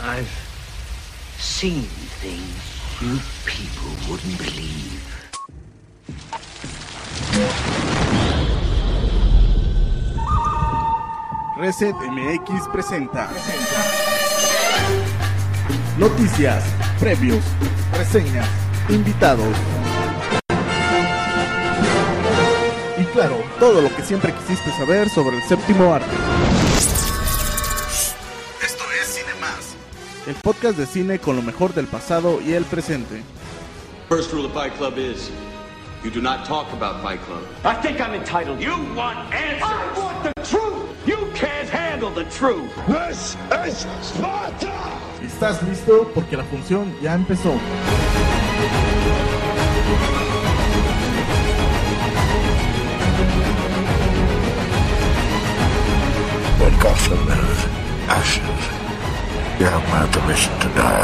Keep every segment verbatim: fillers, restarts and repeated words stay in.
I've seen things you people wouldn't believe. Reset M X presenta, presenta noticias, previos, reseñas, invitados y claro, todo lo que siempre quisiste saber sobre el séptimo arte. Esto es Cine Más, el podcast de cine con lo mejor del pasado y el presente. First rule of Fight Club is you do not talk about Fight Club. I think I'm entitled. You want answers. I want the truth. You can't handle the truth. This is Sparta. ¿Estás listo? Porque la función ya empezó. When Gotham is ashes, you have my permission to die.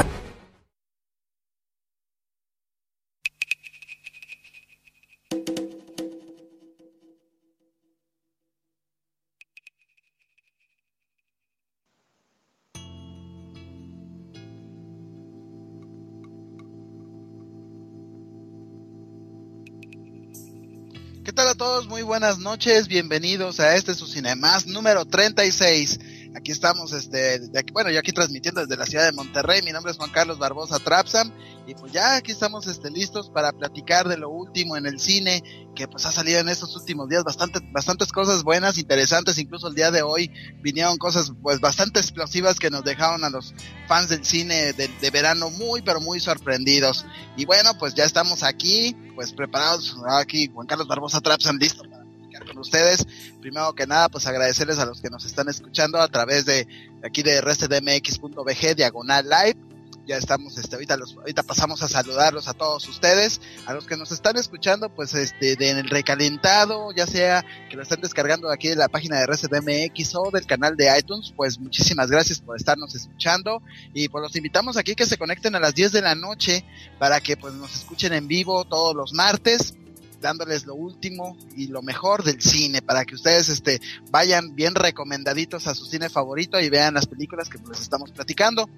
¿Qué tal a todos? Muy buenas noches, bienvenidos a este su Cinemás número treinta y seis. Aquí estamos, este, de aquí, bueno, yo aquí transmitiendo desde la ciudad de Monterrey. Mi nombre es Juan Carlos Barbosa Trapsam y pues ya aquí estamos, este, listos para platicar de lo último en el cine que pues ha salido en estos últimos días, bastante, bastantes cosas buenas, interesantes. Incluso el día de hoy vinieron cosas pues bastante explosivas que nos dejaron a los fans del cine de, de verano muy pero muy sorprendidos. Y bueno, pues ya estamos aquí, pues preparados, aquí Juan Carlos Barbosa Trapsam, listo para platicar con ustedes. Primero que nada, pues agradecerles a los que nos están escuchando a través de aquí de restdmx punto b g diagonal live. Ya estamos, este, ahorita los, ahorita pasamos a saludarlos a todos ustedes, a los que nos están escuchando, pues, este, de en el recalentado, ya sea que lo están descargando aquí de la página de Reset M X o del canal de iTunes, pues muchísimas gracias por estarnos escuchando y pues los invitamos aquí que se conecten a las diez de la noche para que pues nos escuchen en vivo todos los martes, dándoles lo último y lo mejor del cine, para que ustedes este vayan bien recomendaditos a su cine favorito y vean las películas que pues estamos platicando.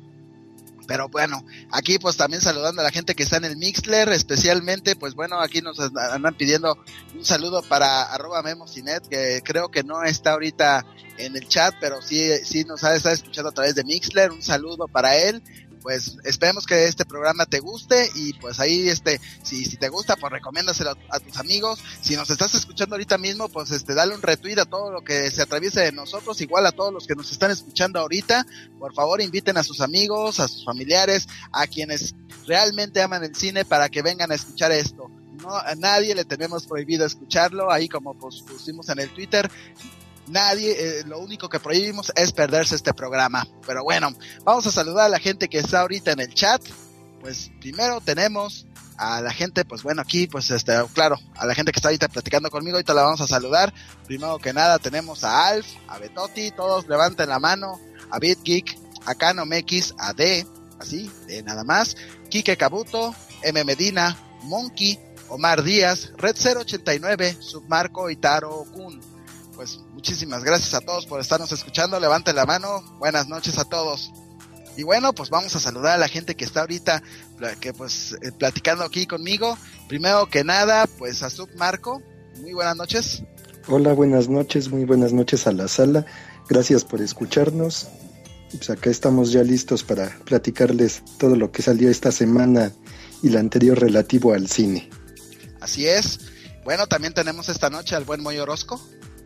Pero bueno, aquí pues también saludando a la gente que está en el Mixler, especialmente, pues bueno, aquí nos andan pidiendo un saludo para arroba memocinet, que creo que no está ahorita en el chat, pero sí, sí nos ha estado escuchando a través de Mixler. Un saludo para él. Pues esperemos que este programa te guste y pues ahí este, si, si te gusta, pues recomiéndaselo a, a tus amigos. Si nos estás escuchando ahorita mismo, pues este, dale un retweet a todo lo que se atraviese de nosotros, igual a todos los que nos están escuchando ahorita. Por favor, inviten a sus amigos, a sus familiares, a quienes realmente aman el cine para que vengan a escuchar esto. No, a nadie le tenemos prohibido escucharlo, ahí como pues, pusimos en el Twitter. Nadie, eh, lo único que prohibimos es perderse este programa. Pero bueno, vamos a saludar a la gente que está ahorita en el chat. Pues primero tenemos a la gente, pues bueno, aquí, pues este, claro, a la gente que está ahorita platicando conmigo, ahorita la vamos a saludar. Primero que nada tenemos a Alf, a Betoti, todos levanten la mano, a BitGeek, a Canomex, a D, así, de nada más, Kike Kabuto, M Medina, Monkey, Omar Díaz, Red cero ochenta y nueve, Submarco y Taro Kun. Pues muchísimas gracias a todos por estarnos escuchando, levanten la mano, buenas noches a todos. Y bueno, pues vamos a saludar a la gente que está ahorita, que pues eh, platicando aquí conmigo. Primero que nada, pues a Submarco, muy buenas noches. Hola, buenas noches, muy buenas noches a la sala, gracias por escucharnos. Pues acá estamos ya listos para platicarles todo lo que salió esta semana y la anterior relativo al cine. Así es, bueno, también tenemos esta noche al buen Moy Orozco.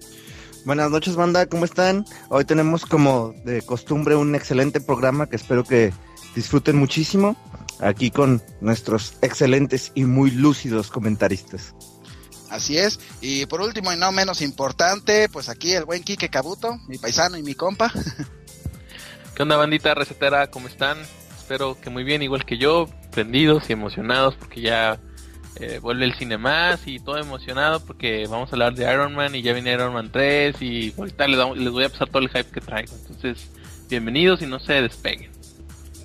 Buenas noches, banda, ¿cómo están? Hoy tenemos como de costumbre un excelente programa que espero que disfruten muchísimo, aquí con nuestros excelentes y muy lúcidos comentaristas. Así es, y por último y no menos importante, pues aquí el buen Kike Kabuto, mi paisano y mi compa. ¿Qué onda, bandita recetera? ¿Cómo están? Espero que muy bien, igual que yo, prendidos y emocionados porque ya Eh, vuelve el cine más y todo emocionado porque vamos a hablar de Iron Man y ya viene Iron Man tres y ahorita les, les voy a pasar todo el hype que traigo. Entonces, bienvenidos y no se despeguen.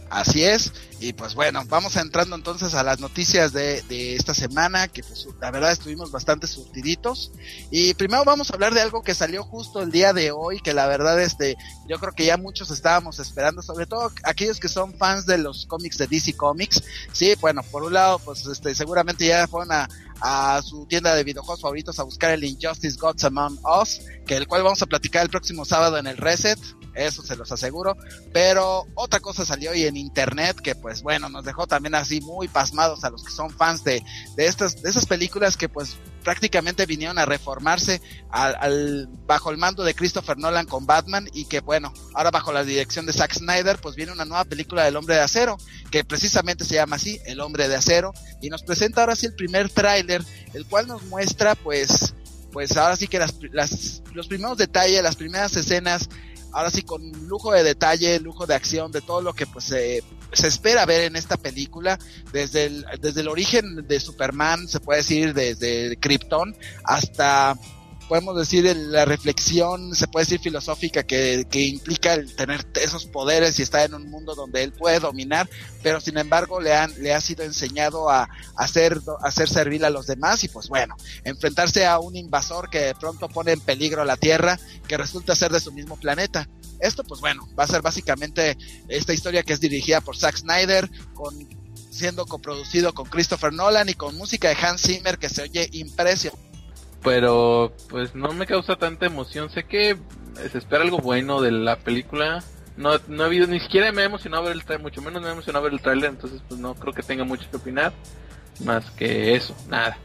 Así es, y pues bueno, vamos entrando entonces a las noticias de, de esta semana, que pues la verdad estuvimos bastante surtiditos, y primero vamos a hablar de algo que salió justo el día de hoy, que la verdad este, yo creo que ya muchos estábamos esperando, sobre todo aquellos que son fans de los cómics de D C Comics. Sí, bueno, por un lado, pues este, seguramente ya fueron a, a su tienda de videojuegos favoritos a buscar el Injustice Gods Among Us, que el cual vamos a platicar el próximo sábado en el Reset, eso se los aseguro. Pero otra cosa salió hoy en internet que pues bueno, nos dejó también así muy pasmados a los que son fans de, de estas, de esas películas que pues prácticamente vinieron a reformarse al, al, bajo el mando de Christopher Nolan con Batman, y que bueno, ahora bajo la dirección de Zack Snyder pues viene una nueva película del Hombre de Acero, que precisamente se llama así, El Hombre de Acero, y nos presenta ahora sí el primer tráiler, el cual nos muestra pues, pues ahora sí que las, las, los primeros detalles, las primeras escenas, ahora sí con lujo de detalle, lujo de acción, de todo lo que pues eh, se espera ver en esta película, desde el, desde el origen de Superman, se puede decir desde Krypton, hasta podemos decir la reflexión, se puede decir filosófica, que, que implica el tener esos poderes y estar en un mundo donde él puede dominar, pero sin embargo le han le ha sido enseñado a, a hacer a hacer servir a los demás, y pues bueno, enfrentarse a un invasor que de pronto pone en peligro la Tierra, que resulta ser de su mismo planeta. Esto pues bueno, va a ser básicamente esta historia que es dirigida por Zack Snyder, con siendo coproducido con Christopher Nolan y con música de Hans Zimmer que se oye impresionante. Pero pues no me causa tanta emoción. Sé que se espera algo bueno de la película. No, no he habido, ni siquiera me ha emocionado ver el trailer, mucho menos me ha emocionado ver el trailer, entonces pues no creo que tenga mucho que opinar, más que eso, nada.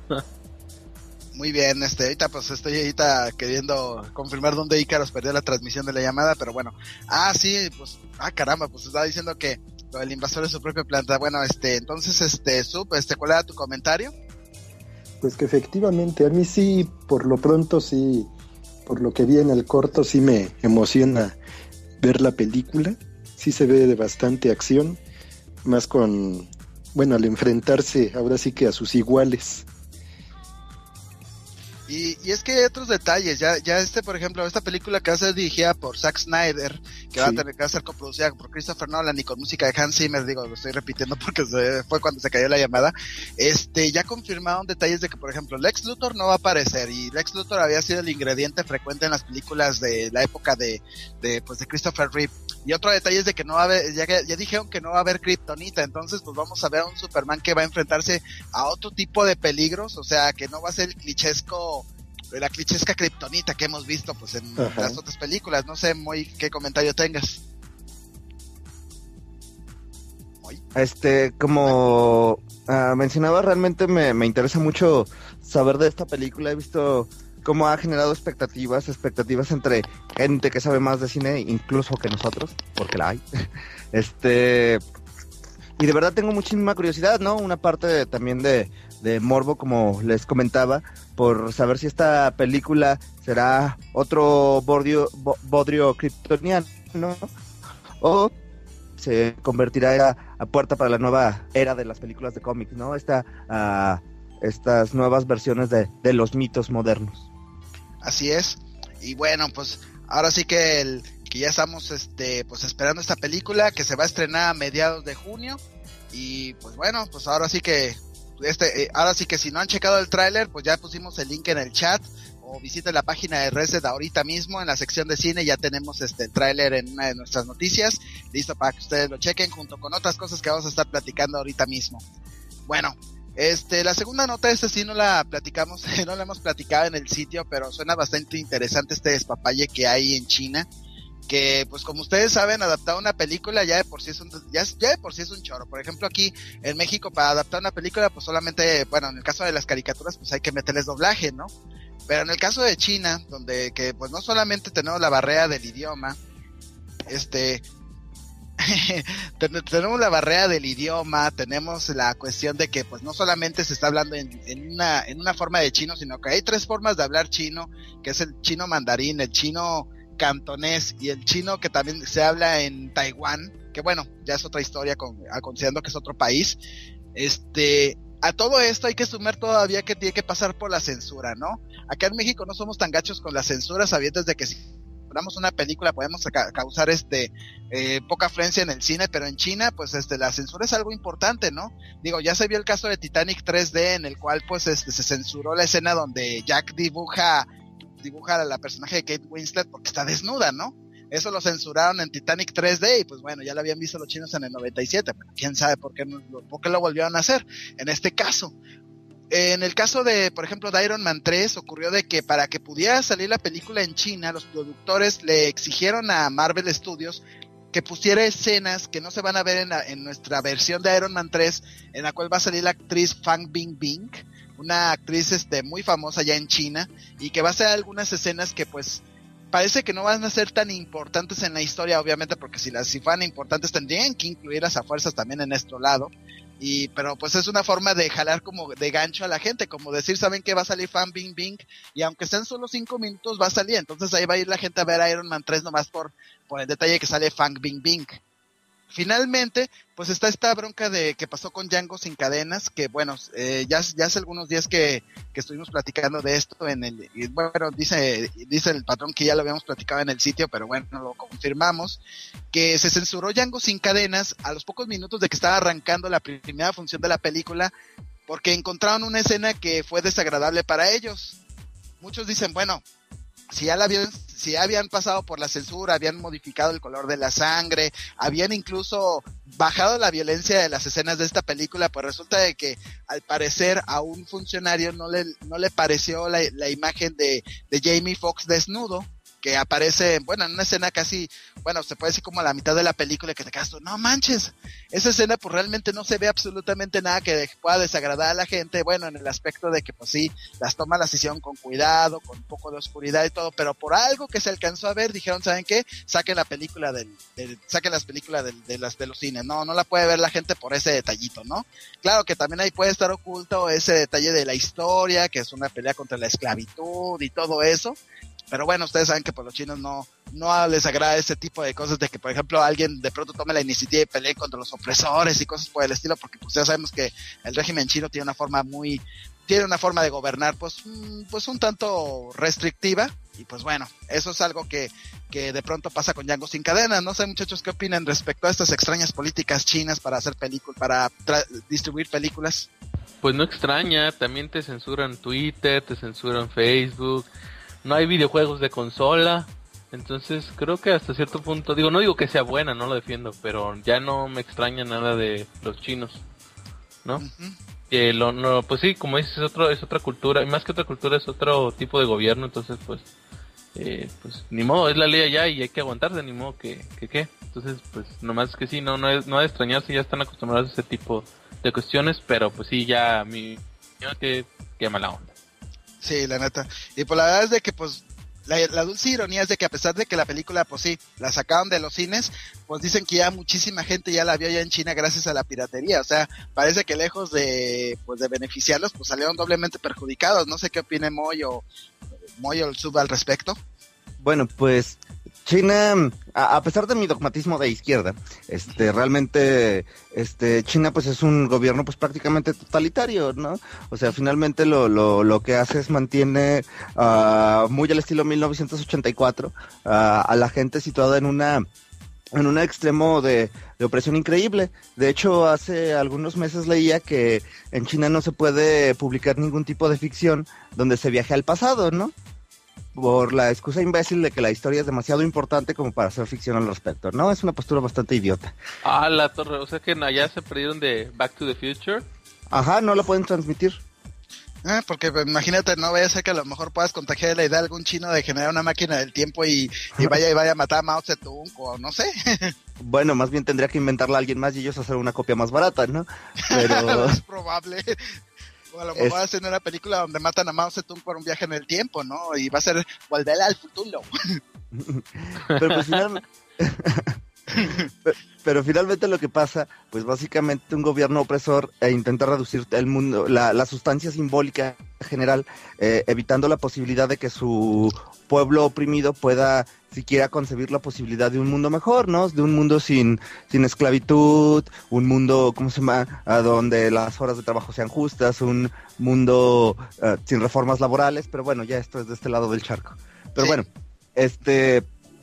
Muy bien, este, ahorita pues estoy ahorita queriendo confirmar dónde Ícaros perdió la transmisión de la llamada, pero bueno. Ah, sí, pues, ah caramba, pues estaba diciendo que lo del invasor es su propia planta. Bueno, este, entonces, este, Sub, este, ¿cuál era tu comentario? Pues que efectivamente, a mí sí, por lo pronto sí, por lo que vi en el corto, sí me emociona ver la película. Sí se ve de bastante acción, más con, bueno, al enfrentarse ahora sí que a sus iguales. Y, y es que hay otros detalles, ya, ya este, por ejemplo, esta película que va a ser dirigida por Zack Snyder, que sí. va a tener que va a ser coproducida por Christopher Nolan y con música de Hans Zimmer, digo, lo estoy repitiendo porque se, fue cuando se cayó la llamada, este, ya confirmaron detalles de que, por ejemplo, Lex Luthor no va a aparecer, y Lex Luthor había sido el ingrediente frecuente en las películas de la época de, de pues, de Christopher Reeve. Y otro detalle es de que no va a haber, ya, ya dijeron que no va a haber Kryptonita, entonces pues vamos a ver a un Superman que va a enfrentarse a otro tipo de peligros, o sea, que no va a ser el clichesco, la clichesca Kryptonita que hemos visto pues en Ajá. las otras películas. No sé, muy qué comentario tengas. Muy. Este, como uh, mencionaba, realmente me, me interesa mucho saber de esta película. He visto cómo ha generado expectativas, expectativas entre gente que sabe más de cine, incluso que nosotros, porque la hay. Este, y de verdad tengo muchísima curiosidad, ¿no? Una parte de, también de, de morbo, como les comentaba, por saber si esta película será otro bodrio, bo, bodrio kryptoniano, ¿no? O se convertirá a, a puerta para la nueva era de las películas de cómics, ¿no? Esta, uh, estas nuevas versiones de, de los mitos modernos. Así es, y bueno, pues ahora sí que el que ya estamos este pues esperando esta película que se va a estrenar a mediados de junio, y pues bueno, pues ahora sí que este eh, ahora sí que si no han checado el tráiler, pues ya pusimos el link en el chat, o visiten la página de Reset ahorita mismo en la sección de cine, ya tenemos este el tráiler en una de nuestras noticias, listo para que ustedes lo chequen junto con otras cosas que vamos a estar platicando ahorita mismo. Bueno, Este, la segunda nota, esta sí no la platicamos, no la hemos platicado en el sitio, pero suena bastante interesante este despapalle que hay en China, que pues como ustedes saben, adaptar una película ya de por sí es un, ya, ya de por sí es un choro. Por ejemplo, aquí en México para adaptar una película pues solamente, bueno, en el caso de las caricaturas pues hay que meterles doblaje, ¿no? Pero en el caso de China, donde que pues no solamente tenemos la barrera del idioma, este... tenemos la barrera del idioma, tenemos la cuestión de que pues no solamente se está hablando en, en una en una forma de chino, sino que hay tres formas de hablar chino, que es el chino mandarín, el chino cantonés y el chino que también se habla en Taiwán, que bueno, ya es otra historia con, considerando que es otro país. Este, a todo esto hay que sumar todavía que tiene que pasar por la censura, ¿no? Acá en México no somos tan gachos con la censura, sabiendo de que si censuramos una película podemos ca- causar este eh, poca afluencia en el cine, pero en China pues este la censura es algo importante, ¿no? Digo, ya se vio el caso de Titanic tres D, en el cual pues este se censuró la escena donde Jack dibuja dibuja a la personaje de Kate Winslet porque está desnuda, ¿no? Eso lo censuraron en Titanic tres D y pues bueno, ya lo habían visto los chinos en el noventa y siete, pero quién sabe por qué, no, por qué lo volvieron a hacer en este caso. En el caso de, por ejemplo, de Iron Man tres, ocurrió de que para que pudiera salir la película en China, los productores le exigieron a Marvel Studios que pusiera escenas que no se van a ver en, la, en nuestra versión de Iron Man tres, en la cual va a salir la actriz Fan Bingbing, una actriz este muy famosa ya en China, y que va a hacer algunas escenas que pues parece que no van a ser tan importantes en la historia, obviamente, porque si las si fueran importantes tendrían que incluirlas a fuerzas también en este lado. Y pero pues es una forma de jalar como de gancho a la gente, como decir, saben que va a salir Fan Bingbing y aunque sean solo cinco minutos va a salir, entonces ahí va a ir la gente a ver a Iron Man tres nomás por, por el detalle que sale Fan Bingbing. Finalmente, pues está esta bronca de que pasó con Django sin cadenas, que bueno, eh, ya, ya hace algunos días que, que estuvimos platicando de esto en el, y bueno, dice, dice el patrón que ya lo habíamos platicado en el sitio, pero bueno, lo confirmamos, que se censuró Django sin cadenas a los pocos minutos de que estaba arrancando la primera función de la película, porque encontraron una escena que fue desagradable para ellos. Muchos dicen, bueno, si ya la habían, si ya habían pasado por la censura, habían modificado el color de la sangre, habían incluso bajado la violencia de las escenas de esta película, pues resulta de que al parecer a un funcionario no le, no le pareció la, la imagen de, de Jamie Foxx desnudo, que aparece, bueno, en una escena casi, bueno, se puede decir como a la mitad de la película, que te quedas tú, no manches, esa escena pues realmente no se ve absolutamente nada que pueda desagradar a la gente, bueno, en el aspecto de que pues sí, las tomas las hicieron con cuidado, con un poco de oscuridad y todo, pero por algo que se alcanzó a ver, dijeron, ¿saben qué? Saquen la película del, del saquen las películas del, de las de los cines, no, no la puede ver la gente por ese detallito, ¿no? Claro que también ahí puede estar oculto ese detalle de la historia, que es una pelea contra la esclavitud y todo eso. Pero bueno, ustedes saben que por los chinos no, no les agrada ese tipo de cosas de que, por ejemplo, alguien de pronto tome la iniciativa y pelee contra los opresores y cosas por el estilo, porque pues ya sabemos que el régimen chino tiene una forma muy, tiene una forma de gobernar pues, pues un tanto restrictiva, y pues bueno, eso es algo que, que de pronto pasa con Django sin cadenas. No sé, muchachos, ¿qué opinan respecto a estas extrañas políticas chinas para hacer películas, para tra- distribuir películas? Pues no extraña, también te censuran Twitter, te censuran Facebook. No hay videojuegos de consola, entonces creo que hasta cierto punto, digo, no digo que sea buena, no lo defiendo, pero ya no me extraña nada de los chinos, ¿no? Uh-huh. Que lo, no, pues sí, como dices, es otro, es otra cultura, y más que otra cultura es otro tipo de gobierno, entonces pues, eh, pues ni modo, es la ley allá y hay que aguantarse, ni modo que, que qué, entonces pues nomás que sí, no, no es, no ha de extrañarse, ya están acostumbrados a ese tipo de cuestiones, pero pues sí, ya mi, que, que mala onda. Sí, la neta. Y pues la verdad es de que pues la, la dulce ironía es de que a pesar de que la película pues sí, la sacaron de los cines, pues dicen que ya muchísima gente ya la vio ya en China gracias a la piratería. O sea, parece que lejos de pues de beneficiarlos, pues salieron doblemente perjudicados. No sé qué opine Moy o Moy o el Sub al respecto. Bueno, pues China, a, a pesar de mi dogmatismo de izquierda, este, realmente, este, China pues es un gobierno pues prácticamente totalitario, ¿no? O sea, finalmente lo, lo, lo que hace es mantiene uh, muy al estilo mil novecientos ochenta y cuatro uh, a la gente situada en una en un extremo de, de opresión increíble. De hecho, hace algunos meses leía que en China no se puede publicar ningún tipo de ficción donde se viaje al pasado, ¿no? Por la excusa imbécil de que la historia es demasiado importante como para hacer ficción al respecto, ¿no? Es una postura bastante idiota. Ah, la torre, o sea que allá se perdieron de Back to the Future. Ajá, no la pueden transmitir. Ah, porque pues, imagínate, no vaya a ser que a lo mejor puedas contagiar la idea de algún chino de generar una máquina del tiempo y, y vaya y vaya a matar a Mao Zedong o no sé. Bueno, más bien tendría que inventarla a alguien más y ellos hacer una copia más barata, ¿no? Pero es probable. O a lo mejor es... hacen una película donde matan a Mao Zedong por un viaje en el tiempo, ¿no? Y va a ser Volver al futuro. Pero pues finalmente... pero, pero finalmente lo que pasa, pues básicamente un gobierno opresor e intenta reducir el mundo, la, la sustancia simbólica general, eh, evitando la posibilidad de que su pueblo oprimido pueda siquiera concebir la posibilidad de un mundo mejor, ¿no? De un mundo sin, sin esclavitud, un mundo, ¿cómo se llama? A donde las horas de trabajo sean justas, un mundo uh, sin reformas laborales, pero bueno, ya esto es de este lado del charco. Pero sí. Bueno, este...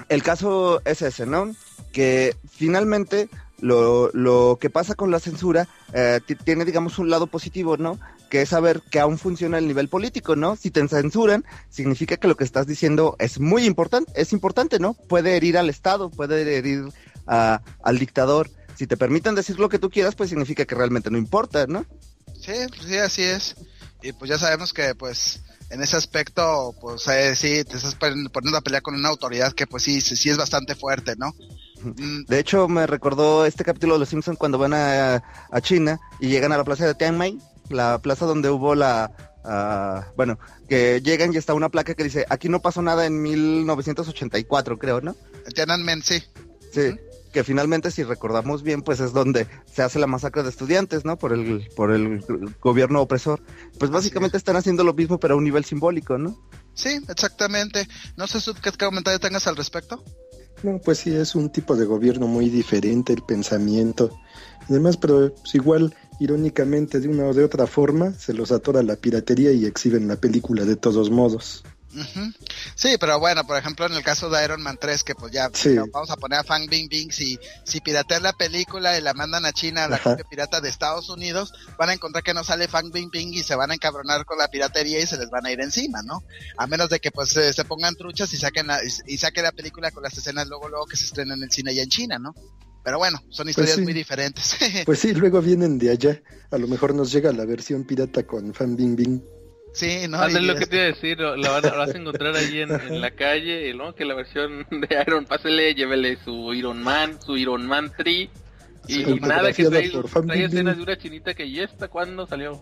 el caso es ese, ¿no? Que finalmente lo, lo que pasa con la censura eh, t- tiene, digamos, un lado positivo, ¿no? Que es saber que aún funciona el nivel político, ¿no? Si te censuran, significa que lo que estás diciendo es muy importante, es importante, ¿no? Puede herir al Estado, puede herir a, al dictador. Si te permiten decir lo que tú quieras, pues significa que realmente no importa, ¿no? Sí, pues sí, así es. Y pues ya sabemos que, pues, en ese aspecto, pues eh, sí, te estás poniendo a pelear con una autoridad que, pues sí, sí, sí es bastante fuerte, ¿no? De hecho, me recordó este capítulo de Los Simpsons cuando van a, a China y llegan a la plaza de Tiananmen, la plaza donde hubo la... Uh, bueno, que llegan y está una placa que dice, aquí no pasó nada en mil novecientos ochenta y cuatro, creo, ¿no? Tiananmen, sí. Sí. Uh-huh. Que finalmente, si recordamos bien, pues es donde se hace la masacre de estudiantes, ¿no? Por el por el gobierno opresor. Pues básicamente están haciendo lo mismo, pero a un nivel simbólico, ¿no? Sí, exactamente. No sé, Sub, ¿qué comentario tengas al respecto? No, pues sí, es un tipo de gobierno muy diferente, el pensamiento. Además, pero pues igual, irónicamente, de una o de otra forma, se los atora la piratería y exhiben la película de todos modos. Uh-huh. Sí, pero bueno, por ejemplo, en el caso de Iron Man tres, que pues ya sí. vamos a poner a Fan Bingbing, si, si piratean la película y la mandan a China, a la copia pirata de Estados Unidos, van a encontrar que no sale Fan Bingbing y se van a encabronar con la piratería y se les van a ir encima, ¿no? A menos de que pues eh, se pongan truchas y saquen la, y, y saquen la película con las escenas luego luego que se estrena en el cine allá en China, ¿no? Pero bueno, son historias pues sí. muy diferentes. Pues sí, luego vienen de allá, a lo mejor nos llega la versión pirata con Fan Bingbing. Sí, no. Ah, es lo que te iba a decir, lo, lo, lo vas a encontrar ahí en, en la calle, ¿no? Que la versión de Iron, pásele, llévele su Iron Man, su Iron Man tres, y, y nada, que trae, trae escenas de una chinita que ya está cuando salió.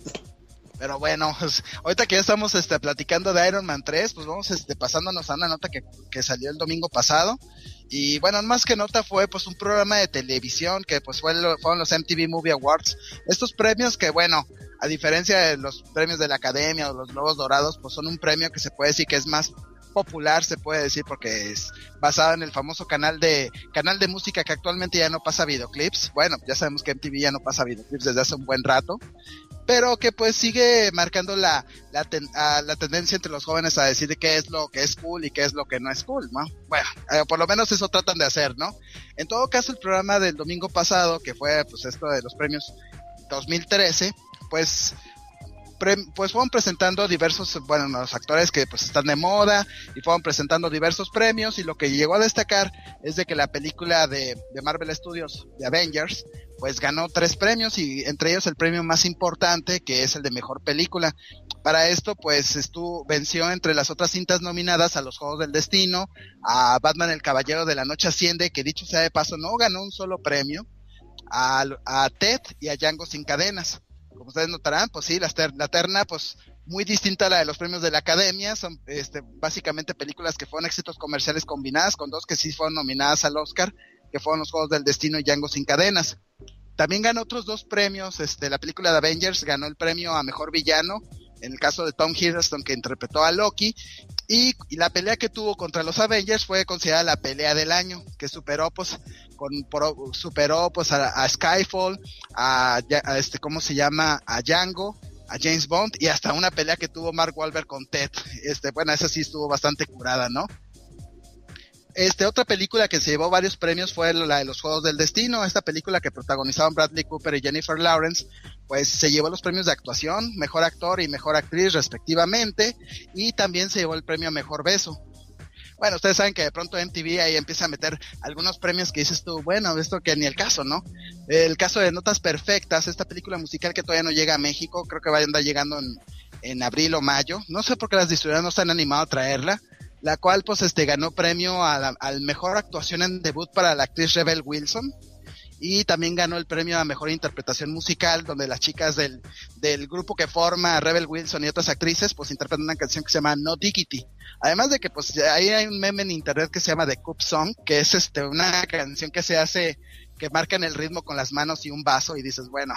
Pero bueno, pues, ahorita que ya estamos este, platicando de Iron Man tres, pues vamos este, pasándonos a una nota que, que salió el domingo pasado. Y bueno, más que nota fue pues un programa de televisión que pues fue lo, fueron los M T V Movie Awards. Estos premios que bueno, a diferencia de los premios de la Academia o los Globos Dorados, pues son un premio que se puede decir que es más popular, se puede decir, porque es basado en el famoso canal de canal de música que actualmente ya no pasa videoclips. Bueno, ya sabemos que M T V ya no pasa videoclips desde hace un buen rato, pero que pues sigue marcando la la, ten, a, la tendencia entre los jóvenes a decir qué es lo que es cool y qué es lo que no es cool, ¿no? Bueno, eh, por lo menos eso tratan de hacer, ¿no? En todo caso, el programa del domingo pasado, que fue pues esto de los premios dos mil trece, pues pre, pues fueron presentando diversos, bueno, los actores que pues están de moda y fueron presentando diversos premios, y lo que llegó a destacar es de que la película de, de Marvel Studios, de Avengers, pues ganó tres premios, y entre ellos el premio más importante, que es el de mejor película. Para esto pues estuvo, venció entre las otras cintas nominadas a Los Juegos del Destino, a Batman el Caballero de la Noche Asciende, que dicho sea de paso no ganó un solo premio, a, a Ted y a Django sin cadenas. Como ustedes notarán, pues sí, la, ter- la terna pues muy distinta a la de los premios de la Academia, son este básicamente películas que fueron éxitos comerciales combinadas, con dos que sí fueron nominadas al Oscar, que fueron Los Juegos del Destino y Django sin cadenas. También ganó otros dos premios, este la película de Avengers ganó el premio a mejor villano, en el caso de Tom Hiddleston, que interpretó a Loki, y, y la pelea que tuvo contra los Avengers fue considerada la pelea del año, que superó pues con por, superó pues a, a Skyfall, a, a este cómo se llama, a Django, a James Bond, y hasta una pelea que tuvo Mark Wahlberg con Ted. Este, bueno, esa sí estuvo bastante curada, ¿no? Este, otra película que se llevó varios premios fue la de Los Juegos del Destino. Esta película que protagonizaban Bradley Cooper y Jennifer Lawrence, pues se llevó los premios de actuación, mejor actor y mejor actriz respectivamente, y también se llevó el premio a mejor beso. Bueno, ustedes saben que de pronto M T V ahí empieza a meter algunos premios que dices tú, bueno, esto que ni el caso, ¿no? El caso de Notas Perfectas, esta película musical que todavía no llega a México, creo que va a andar llegando en, en abril o mayo, no sé por qué las distribuidoras no están animadas a traerla, la cual pues este ganó premio a la al mejor actuación en debut para la actriz Rebel Wilson, y también ganó el premio a mejor interpretación musical, donde las chicas del, del grupo que forma Rebel Wilson y otras actrices pues interpretan una canción que se llama No Diggity. Además de que pues ahí hay un meme en internet que se llama The Cup Song, que es este una canción que se hace, que marcan el ritmo con las manos y un vaso, y dices, bueno,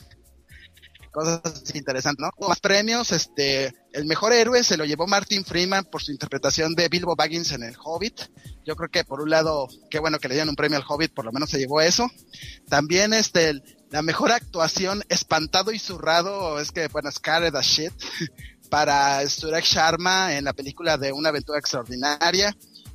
cosas interesantes, ¿no? Más premios, este, el mejor héroe se lo llevó Martin Freeman por su interpretación de Bilbo Baggins en El Hobbit. Yo creo que por un lado, qué bueno que le dieron un premio al Hobbit, por lo menos se llevó eso. También este, la mejor actuación espantado y zurrado, es que, bueno, Scared as Shit, para Suresh Sharma en la película de Una Aventura Extraordinaria.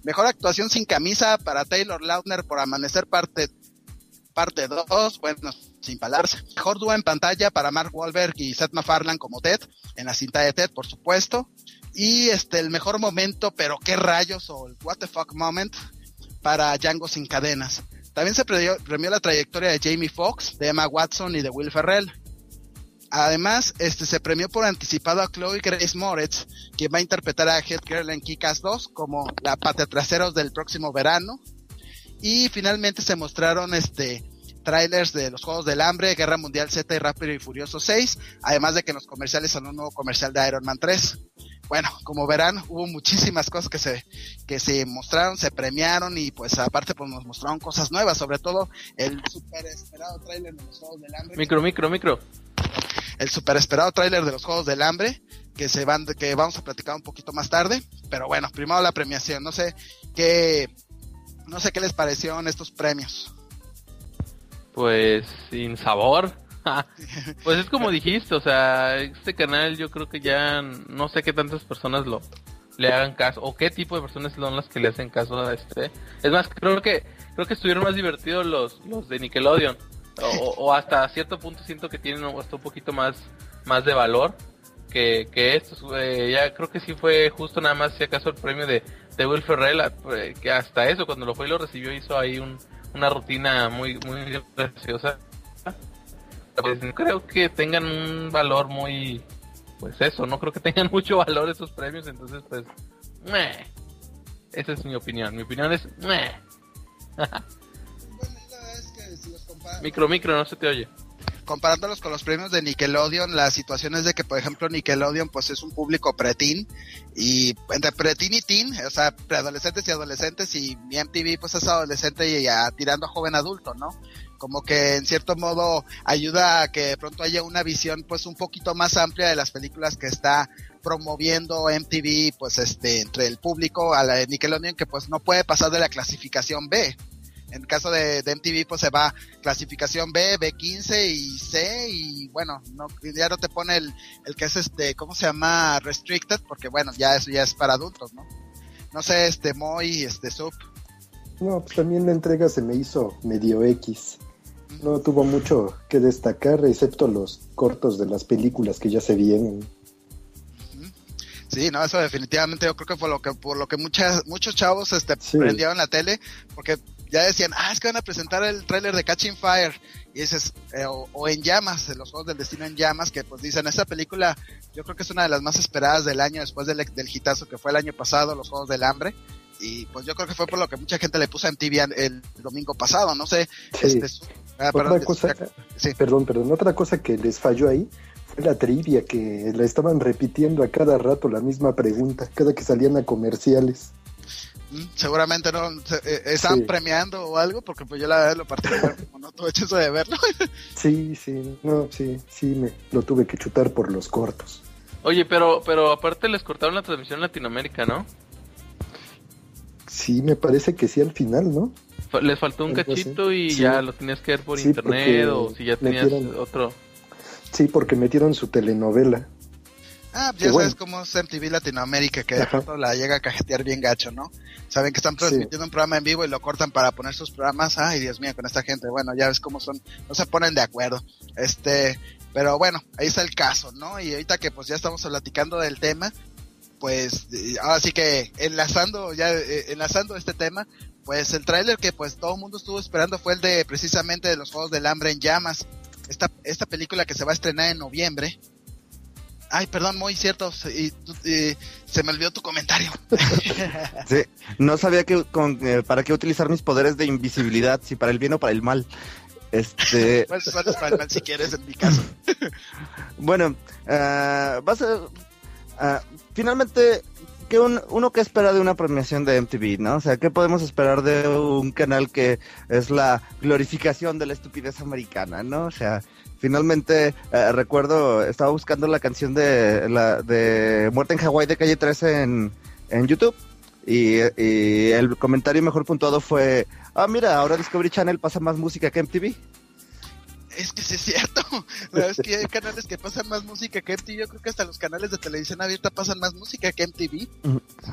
Mejor actuación sin camisa para Taylor Lautner por Amanecer parte parte dos, bueno, sin palabras. Mejor dúo en pantalla para Mark Wahlberg y Seth MacFarlane como Ted, en la cinta de Ted, por supuesto. Y este el mejor momento, pero qué rayos, o el what the fuck moment, para Django sin cadenas. También se premió, premió la trayectoria de Jamie Foxx, de Emma Watson y de Will Ferrell. Además, este se premió por anticipado a Chloe Grace Moretz, quien va a interpretar a Headgirl en Kick-Ass dos como la pateatraseros del próximo verano. Y finalmente se mostraron este trailers de los Juegos del Hambre, Guerra Mundial Z y Rápido y Furioso seis, además de que en los comerciales son un nuevo comercial de Iron Man tres. Bueno, como verán, hubo muchísimas cosas que se que se mostraron, se premiaron y pues aparte pues nos mostraron cosas nuevas, sobre todo el super esperado trailer de los Juegos del Hambre. Micro, micro, micro. El super esperado trailer de los Juegos del Hambre, que se van, que vamos a platicar un poquito más tarde, pero bueno, primero la premiación, no sé qué, no sé qué les parecieron estos premios. Pues sin sabor. Pues es como dijiste, o sea, este canal yo creo que ya no sé qué tantas personas lo le hagan caso o qué tipo de personas son las que le hacen caso a este. Es más, creo que creo que estuvieron más divertidos los los de Nickelodeon o, o hasta cierto punto siento que tienen hasta un poquito más más de valor que que estos. Eh, ya creo que sí fue justo nada más si acaso el premio de de Will Ferrell, eh, que hasta eso cuando lo fue y lo recibió hizo ahí un una rutina muy muy graciosa. Pues no creo que tengan un valor muy, pues eso, no creo que tengan mucho valor esos premios, entonces pues, meh. Esa es mi opinión, mi opinión es, meh. Micro, micro, no se te oye. Comparándolos con los premios de Nickelodeon, la situación es de que, por ejemplo, Nickelodeon pues es un público preteen, y entre preteen y teen, o sea, preadolescentes y adolescentes, y mi M T V pues es adolescente y ya tirando a joven adulto, ¿no? Como que en cierto modo ayuda a que de pronto haya una visión pues un poquito más amplia de las películas que está promoviendo M T V, pues este, entre el público, a la de Nickelodeon, que pues no puede pasar de la clasificación B. En el caso de, de M T V pues se va clasificación B, B quince y C, y bueno, no, ya no te pone el, el que es este, ¿cómo se llama? Restricted, porque bueno, ya eso ya es para adultos, ¿no? No sé, este, Moy, este, Sup. No, pues también la entrega se me hizo medio X. No tuvo mucho que destacar, excepto los cortos de las películas que ya se vienen. Sí, no, eso definitivamente yo creo que fue lo que por lo que muchas muchos chavos este sí. prendieron la tele, porque ya decían, ah, es que van a presentar el tráiler de Catching Fire, y dices, eh, o, o En Llamas, los Juegos del Destino en Llamas, que pues dicen, esta película yo creo que es una de las más esperadas del año, después del, del hitazo que fue el año pasado, los Juegos del Hambre, y pues yo creo que fue por lo que mucha gente le puso en T V el domingo pasado, no sé. Sí. Este, ah, otra perdón, cosa, sí. perdón, perdón, otra cosa que les falló ahí fue la trivia, que la estaban repitiendo a cada rato la misma pregunta, cada que salían a comerciales. Mm, seguramente no, eh, estaban sí. premiando o algo, porque pues yo la verdad lo particular como no tuve chance de verlo. Sí, sí, no, sí, sí, me lo tuve que chutar por los cortos. Oye, pero, pero aparte les cortaron la transmisión en Latinoamérica, ¿no? Sí, me parece que sí al final, ¿no? Les faltó un Algo cachito así. y Sí. ya lo tenías que ver por Sí, internet o si ya tenías metieron... otro. Sí, porque metieron su telenovela. Ah, ya Qué sabes bueno. cómo es M T V Latinoamérica, que de Ajá. pronto la llega a cajetear bien gacho, ¿no? Saben que están transmitiendo sí. un programa en vivo y lo cortan para poner sus programas. Ay, Dios mío, con esta gente, bueno, ya ves cómo son, no se ponen de acuerdo. Este, pero bueno, ahí está el caso, ¿no? Y ahorita que pues ya estamos platicando del tema, pues ahora sí que enlazando ya eh, enlazando este tema, pues el tráiler que pues todo el mundo estuvo esperando fue el de precisamente de los Juegos del Hambre en Llamas, esta esta película que se va a estrenar en noviembre. Ay, perdón, muy cierto, y, y, se me olvidó tu comentario. Sí, no sabía que con, eh, para qué utilizar mis poderes de invisibilidad, si para el bien o para el mal. Este, pues solo para el mal si quieres, en mi caso. Bueno, uh, vas a Uh, finalmente, ¿qué un, uno que espera de una premiación de M T V, ¿no? O sea, ¿qué podemos esperar de un canal que es la glorificación de la estupidez americana, ¿no? O sea, finalmente, uh, recuerdo, estaba buscando la canción de la de Muerte en Hawái de Calle trece en, en YouTube, y, y el comentario mejor puntuado fue, ah, mira, ahora Discovery Channel pasa más música que M T V. Es que sí es cierto, la verdad es que hay canales que pasan más música que M T V, yo creo que hasta los canales de televisión abierta pasan más música que M T V.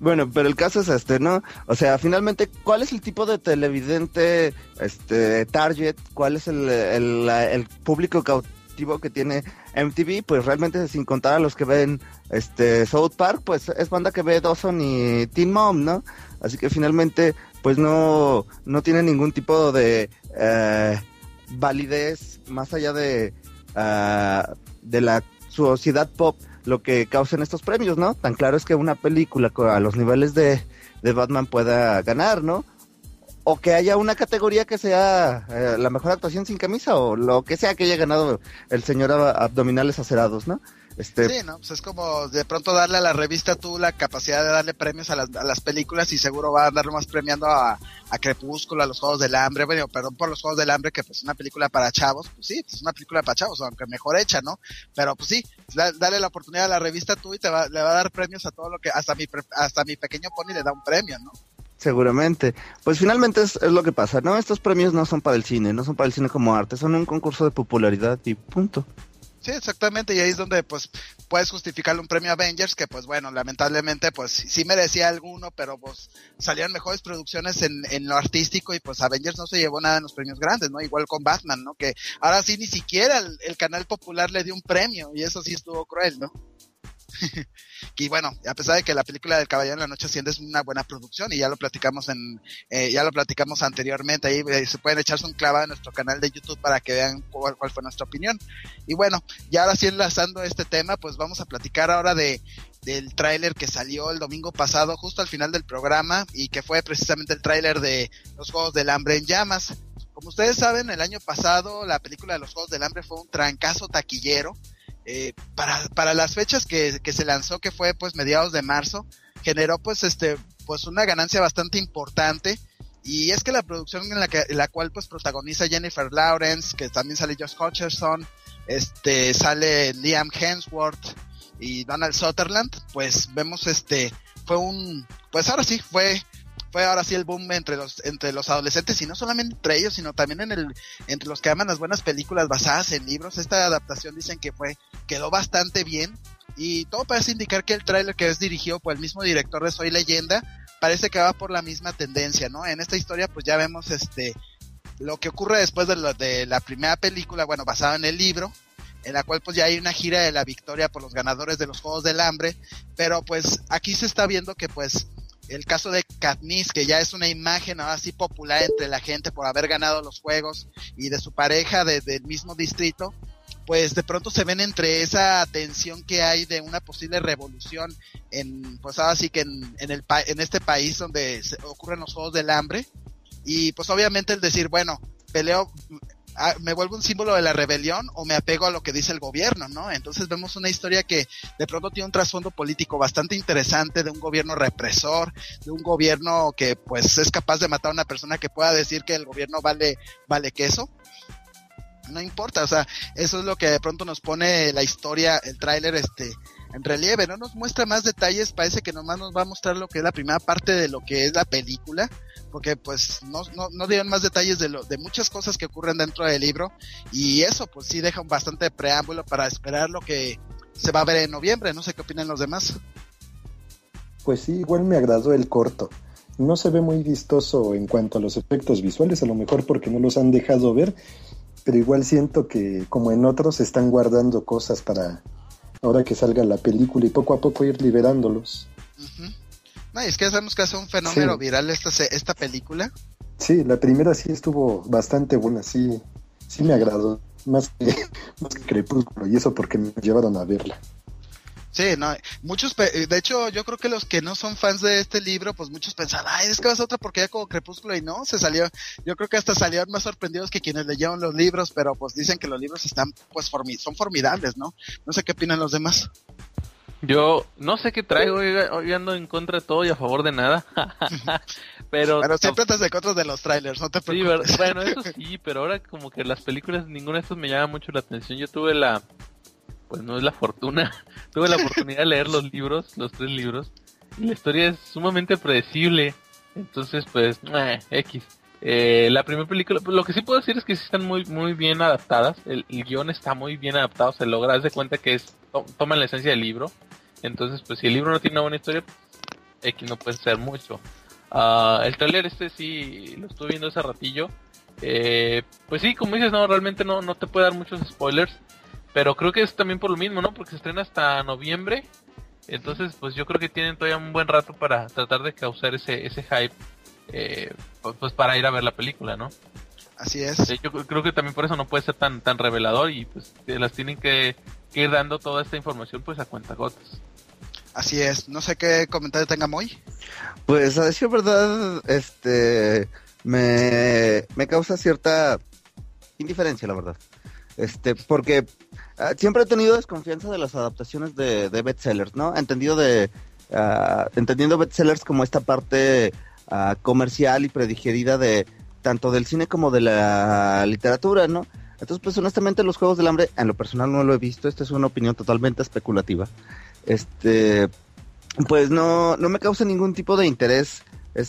Bueno, pero el caso es este, ¿no? O sea, finalmente, ¿cuál es el tipo de televidente, este, target? ¿Cuál es el, el, el público cautivo que tiene M T V? Pues realmente, sin contar a los que ven este South Park, pues es banda que ve Dawson y Teen Mom, ¿no? Así que finalmente, pues no, no tiene ningún tipo de eh, validez más allá de, uh, de la sociedad pop, lo que causan estos premios, ¿no? Tan claro es que una película a los niveles de, de Batman pueda ganar, ¿no? O que haya una categoría que sea eh, la mejor actuación sin camisa, o lo que sea que haya ganado el señor ab- abdominales acerados, ¿no? Este... Sí, ¿no? Pues es como de pronto darle a la revista tú la capacidad de darle premios a las, a las películas, y seguro va a andar más premiando a, a Crepúsculo, a los Juegos del Hambre, bueno, perdón por los Juegos del Hambre, que pues es una película para chavos, pues sí, pues es una película para chavos, aunque mejor hecha, ¿no? Pero pues sí, da, dale la oportunidad a la revista tú y te va, le va a dar premios a todo lo que, hasta mi, hasta mi pequeño pony le da un premio, ¿no? Seguramente. Pues finalmente es, es lo que pasa, ¿no? Estos premios no son para el cine, no son para el cine como arte, son un concurso de popularidad y punto. Sí, exactamente, y ahí es donde pues puedes justificarle un premio a Avengers, que pues bueno, lamentablemente pues sí merecía alguno, pero pues salían mejores producciones en, en lo artístico, y pues Avengers no se llevó nada en los premios grandes, ¿no? Igual con Batman, ¿no? Que ahora sí ni siquiera el, el canal popular le dio un premio, y eso sí estuvo cruel, ¿no? Y bueno, a pesar de que la película del Caballero en la Noche Asciende es una buena producción, y ya lo platicamos en eh, ya lo platicamos anteriormente, ahí eh, se pueden echarse un clavado en nuestro canal de YouTube para que vean cuál, cuál fue nuestra opinión. Y bueno, ya ahora sí enlazando este tema, pues vamos a platicar ahora de del tráiler que salió el domingo pasado, justo al final del programa, y que fue precisamente el tráiler de Los Juegos del Hambre en Llamas. Como ustedes saben, el año pasado la película de Los Juegos del Hambre fue un trancazo taquillero. Eh, para, para las fechas que, que se lanzó, que fue pues mediados de marzo, generó pues este pues una ganancia bastante importante. Y es que la producción en la que en la cual pues protagoniza Jennifer Lawrence, que también sale Josh Hutcherson, este sale Liam Hemsworth y Donald Sutherland, pues vemos este fue un pues ahora sí fue fue ahora sí el boom entre los entre los adolescentes, y no solamente entre ellos, sino también en el entre los que aman las buenas películas basadas en libros. Esta adaptación dicen que fue quedó bastante bien, y todo parece indicar que el tráiler, que es dirigido por el mismo director de Soy Leyenda, parece que va por la misma tendencia, ¿no? En esta historia pues ya vemos este lo que ocurre después de, lo, de la primera película, bueno, basada en el libro, en la cual pues ya hay una gira de la victoria por los ganadores de los Juegos del Hambre, pero pues aquí se está viendo que pues el caso de Katniss, que ya es una imagen ahora sí popular entre la gente por haber ganado los juegos, y de su pareja de, del mismo distrito, pues de pronto se ven entre esa tensión que hay de una posible revolución en, pues ahora sí que en, en el pa- en este país donde se ocurren los Juegos del Hambre, y pues obviamente el decir, bueno, peleo, me vuelvo un símbolo de la rebelión o me apego a lo que dice el gobierno, ¿no? Entonces vemos una historia que de pronto tiene un trasfondo político bastante interesante, de un gobierno represor, de un gobierno que pues es capaz de matar a una persona que pueda decir que el gobierno vale vale queso. No importa, o sea, eso es lo que de pronto nos pone la historia, el tráiler este en relieve, no nos muestra más detalles, parece que nomás nos va a mostrar lo que es la primera parte de lo que es la película, porque pues no, no, no dieron más detalles de lo, de muchas cosas que ocurren dentro del libro, y eso pues sí deja un bastante preámbulo para esperar lo que se va a ver en noviembre. No sé qué opinan los demás. Pues sí, igual me agradó el corto. No se ve muy vistoso en cuanto a los efectos visuales, a lo mejor porque no los han dejado ver, pero igual siento que como en otros están guardando cosas para ahora que salga la película, y poco a poco ir liberándolos. Uh-huh. No, y es que sabemos que hace un fenómeno sí. viral esta esta película. Sí, la primera sí estuvo bastante buena, sí, sí me agradó, más que, más que Crepúsculo, y eso porque me llevaron a verla. Sí, no, muchos, pe- de hecho yo creo que los que no son fans de este libro, pues muchos pensaban, ay, es que va a ser otra porque ya como Crepúsculo, y no, se salió, yo creo que hasta salieron más sorprendidos que quienes leyeron los libros, pero pues dicen que los libros están, pues formi- son formidables, ¿no? No sé qué opinan los demás. Yo no sé qué traigo, hoy, hoy ando en contra de todo y a favor de nada, pero... Pero siempre estás de contra de los trailers, no te preocupes. Sí, bueno, eso sí, pero ahora como que las películas, ninguna de estas me llama mucho la atención. Yo tuve la... pues no es la fortuna, tuve la oportunidad de leer los libros, los tres libros, y la historia es sumamente predecible, entonces pues, eh, X. Eh, la primera película, pues, lo que sí puedo decir es que sí están muy muy bien adaptadas, el, el guión está muy bien adaptado, se logra, haz de cuenta que es to, toman la esencia del libro, entonces pues si el libro no tiene una buena historia, X no puede ser mucho. Uh, el trailer este sí lo estuve viendo hace ratillo. Eh, pues sí, como dices, no, realmente no, no te puede dar muchos spoilers. Pero creo que es también por lo mismo, ¿no? Porque se estrena hasta noviembre. Entonces, pues yo creo que tienen todavía un buen rato para tratar de causar ese, ese hype. Eh, pues para ir a ver la película, ¿no? Así es. Yo creo que también por eso no puede ser tan tan revelador y pues las tienen que, que ir dando toda esta información pues a cuentagotas. Así es. No sé qué comentario tenga Moy. Pues a decir verdad, este me, me causa cierta indiferencia, la verdad. Este, porque uh, siempre he tenido desconfianza de las adaptaciones de, de bestsellers, ¿no? Entendido de uh, entendiendo bestsellers como esta parte uh, comercial y predigerida de tanto del cine como de la literatura, ¿no? Entonces, pues honestamente los Juegos del Hambre, en lo personal no lo he visto, esta es una opinión totalmente especulativa. Este, pues no, no me causa ningún tipo de interés,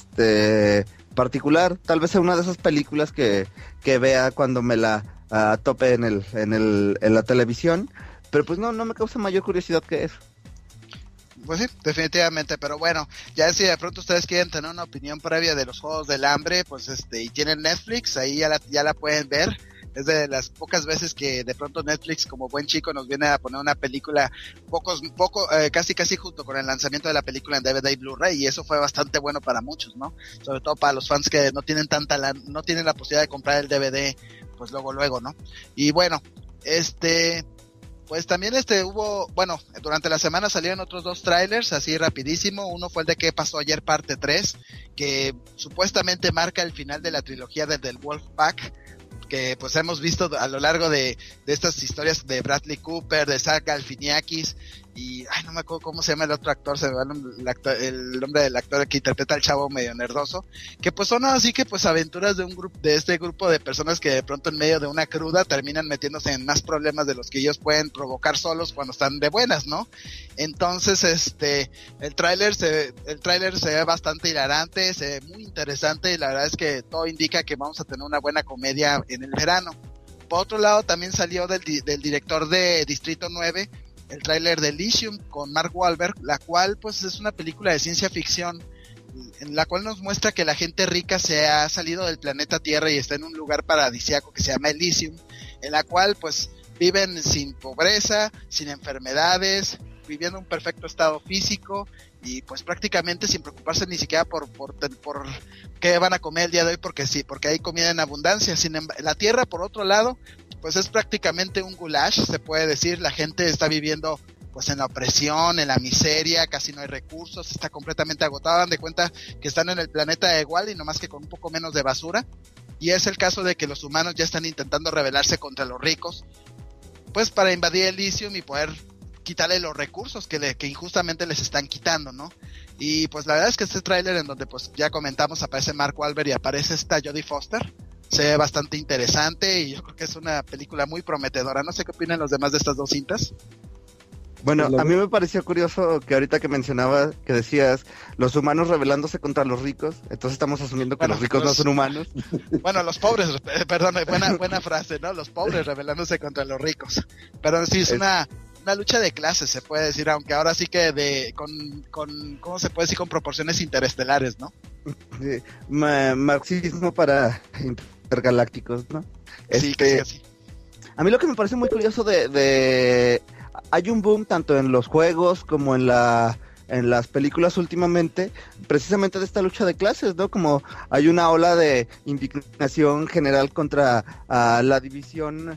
este, particular. Tal vez sea una de esas películas que, que vea cuando me la uh, tope en el, en el, en la televisión, pero pues no, no me causa mayor curiosidad que eso. Pues sí, definitivamente, pero bueno, ya si de pronto ustedes quieren tener una opinión previa de los Juegos del Hambre, pues este, y tienen Netflix, ahí ya la, ya la pueden ver. Es de las pocas veces que de pronto Netflix, como buen chico, nos viene a poner una película pocos, poco, eh, casi casi junto con el lanzamiento de la película en D V D y Blu-ray, y eso fue bastante bueno para muchos, ¿no? Sobre todo para los fans que no tienen tanta la, no tienen la posibilidad de comprar el D V D, pues luego luego, ¿no? Y bueno, este... Pues también este hubo, bueno, durante la semana salieron otros dos trailers, así rapidísimo. Uno fue el de ¿Qué pasó ayer? Parte tres, que supuestamente marca el final de la trilogía del, del Wolfpack, que pues hemos visto a lo largo de, de estas historias de Bradley Cooper, de Zach Galifianakis, y ay, no me acuerdo cómo se llama el otro actor, se me va el, actor, el nombre del actor que interpreta al chavo medio nerdoso, que pues son así que pues aventuras de un grupo, de este grupo de personas que de pronto en medio de una cruda terminan metiéndose en más problemas de los que ellos pueden provocar solos cuando están de buenas, ¿no? Entonces, este, el tráiler se, el tráiler se ve bastante hilarante, se ve muy interesante, y la verdad es que todo indica que vamos a tener una buena comedia en el verano. Por otro lado, también salió del, del director de Distrito nueve, el tráiler de Elysium con Mark Wahlberg, la cual pues es una película de ciencia ficción en la cual nos muestra que la gente rica se ha salido del planeta Tierra y está en un lugar paradisíaco que se llama Elysium, en la cual pues viven sin pobreza, sin enfermedades, viviendo un perfecto estado físico y pues prácticamente sin preocuparse ni siquiera por por, por qué van a comer el día de hoy, porque sí, porque hay comida en abundancia. Sin emb- la Tierra, por otro lado, pues es prácticamente un goulash, se puede decir. La gente está viviendo pues en la opresión, en la miseria, casi no hay recursos, está completamente agotada. Dan de cuenta que están en el planeta de Wall-E, nomás que con un poco menos de basura, y es el caso de que los humanos ya están intentando rebelarse contra los ricos, pues para invadir Elysium y poder quitarle los recursos que, le, que injustamente les están quitando, ¿no? Y pues la verdad es que este tráiler, en donde pues ya comentamos, aparece Mark Wahlberg y aparece esta Jodie Foster, se ve bastante interesante y yo creo que es una película muy prometedora. No sé qué opinan los demás de estas dos cintas. Bueno, a mí me pareció curioso que ahorita que mencionabas, que decías, los humanos rebelándose contra los ricos, entonces estamos asumiendo que bueno, los ricos los, no son humanos. Bueno, los pobres, perdón, buena, buena frase, ¿no? Los pobres rebelándose contra los ricos. Pero sí, es, es... una... una lucha de clases, se puede decir, aunque ahora sí que de con, con ¿cómo se puede decir? Con proporciones interestelares, ¿no? Sí, ma- marxismo para intergalácticos, ¿no? Sí, este, casi así. A mí lo que me parece muy curioso de, de... hay un boom tanto en los juegos como en la en las películas últimamente, precisamente de esta lucha de clases, ¿no? Como hay una ola de indignación general contra uh, la división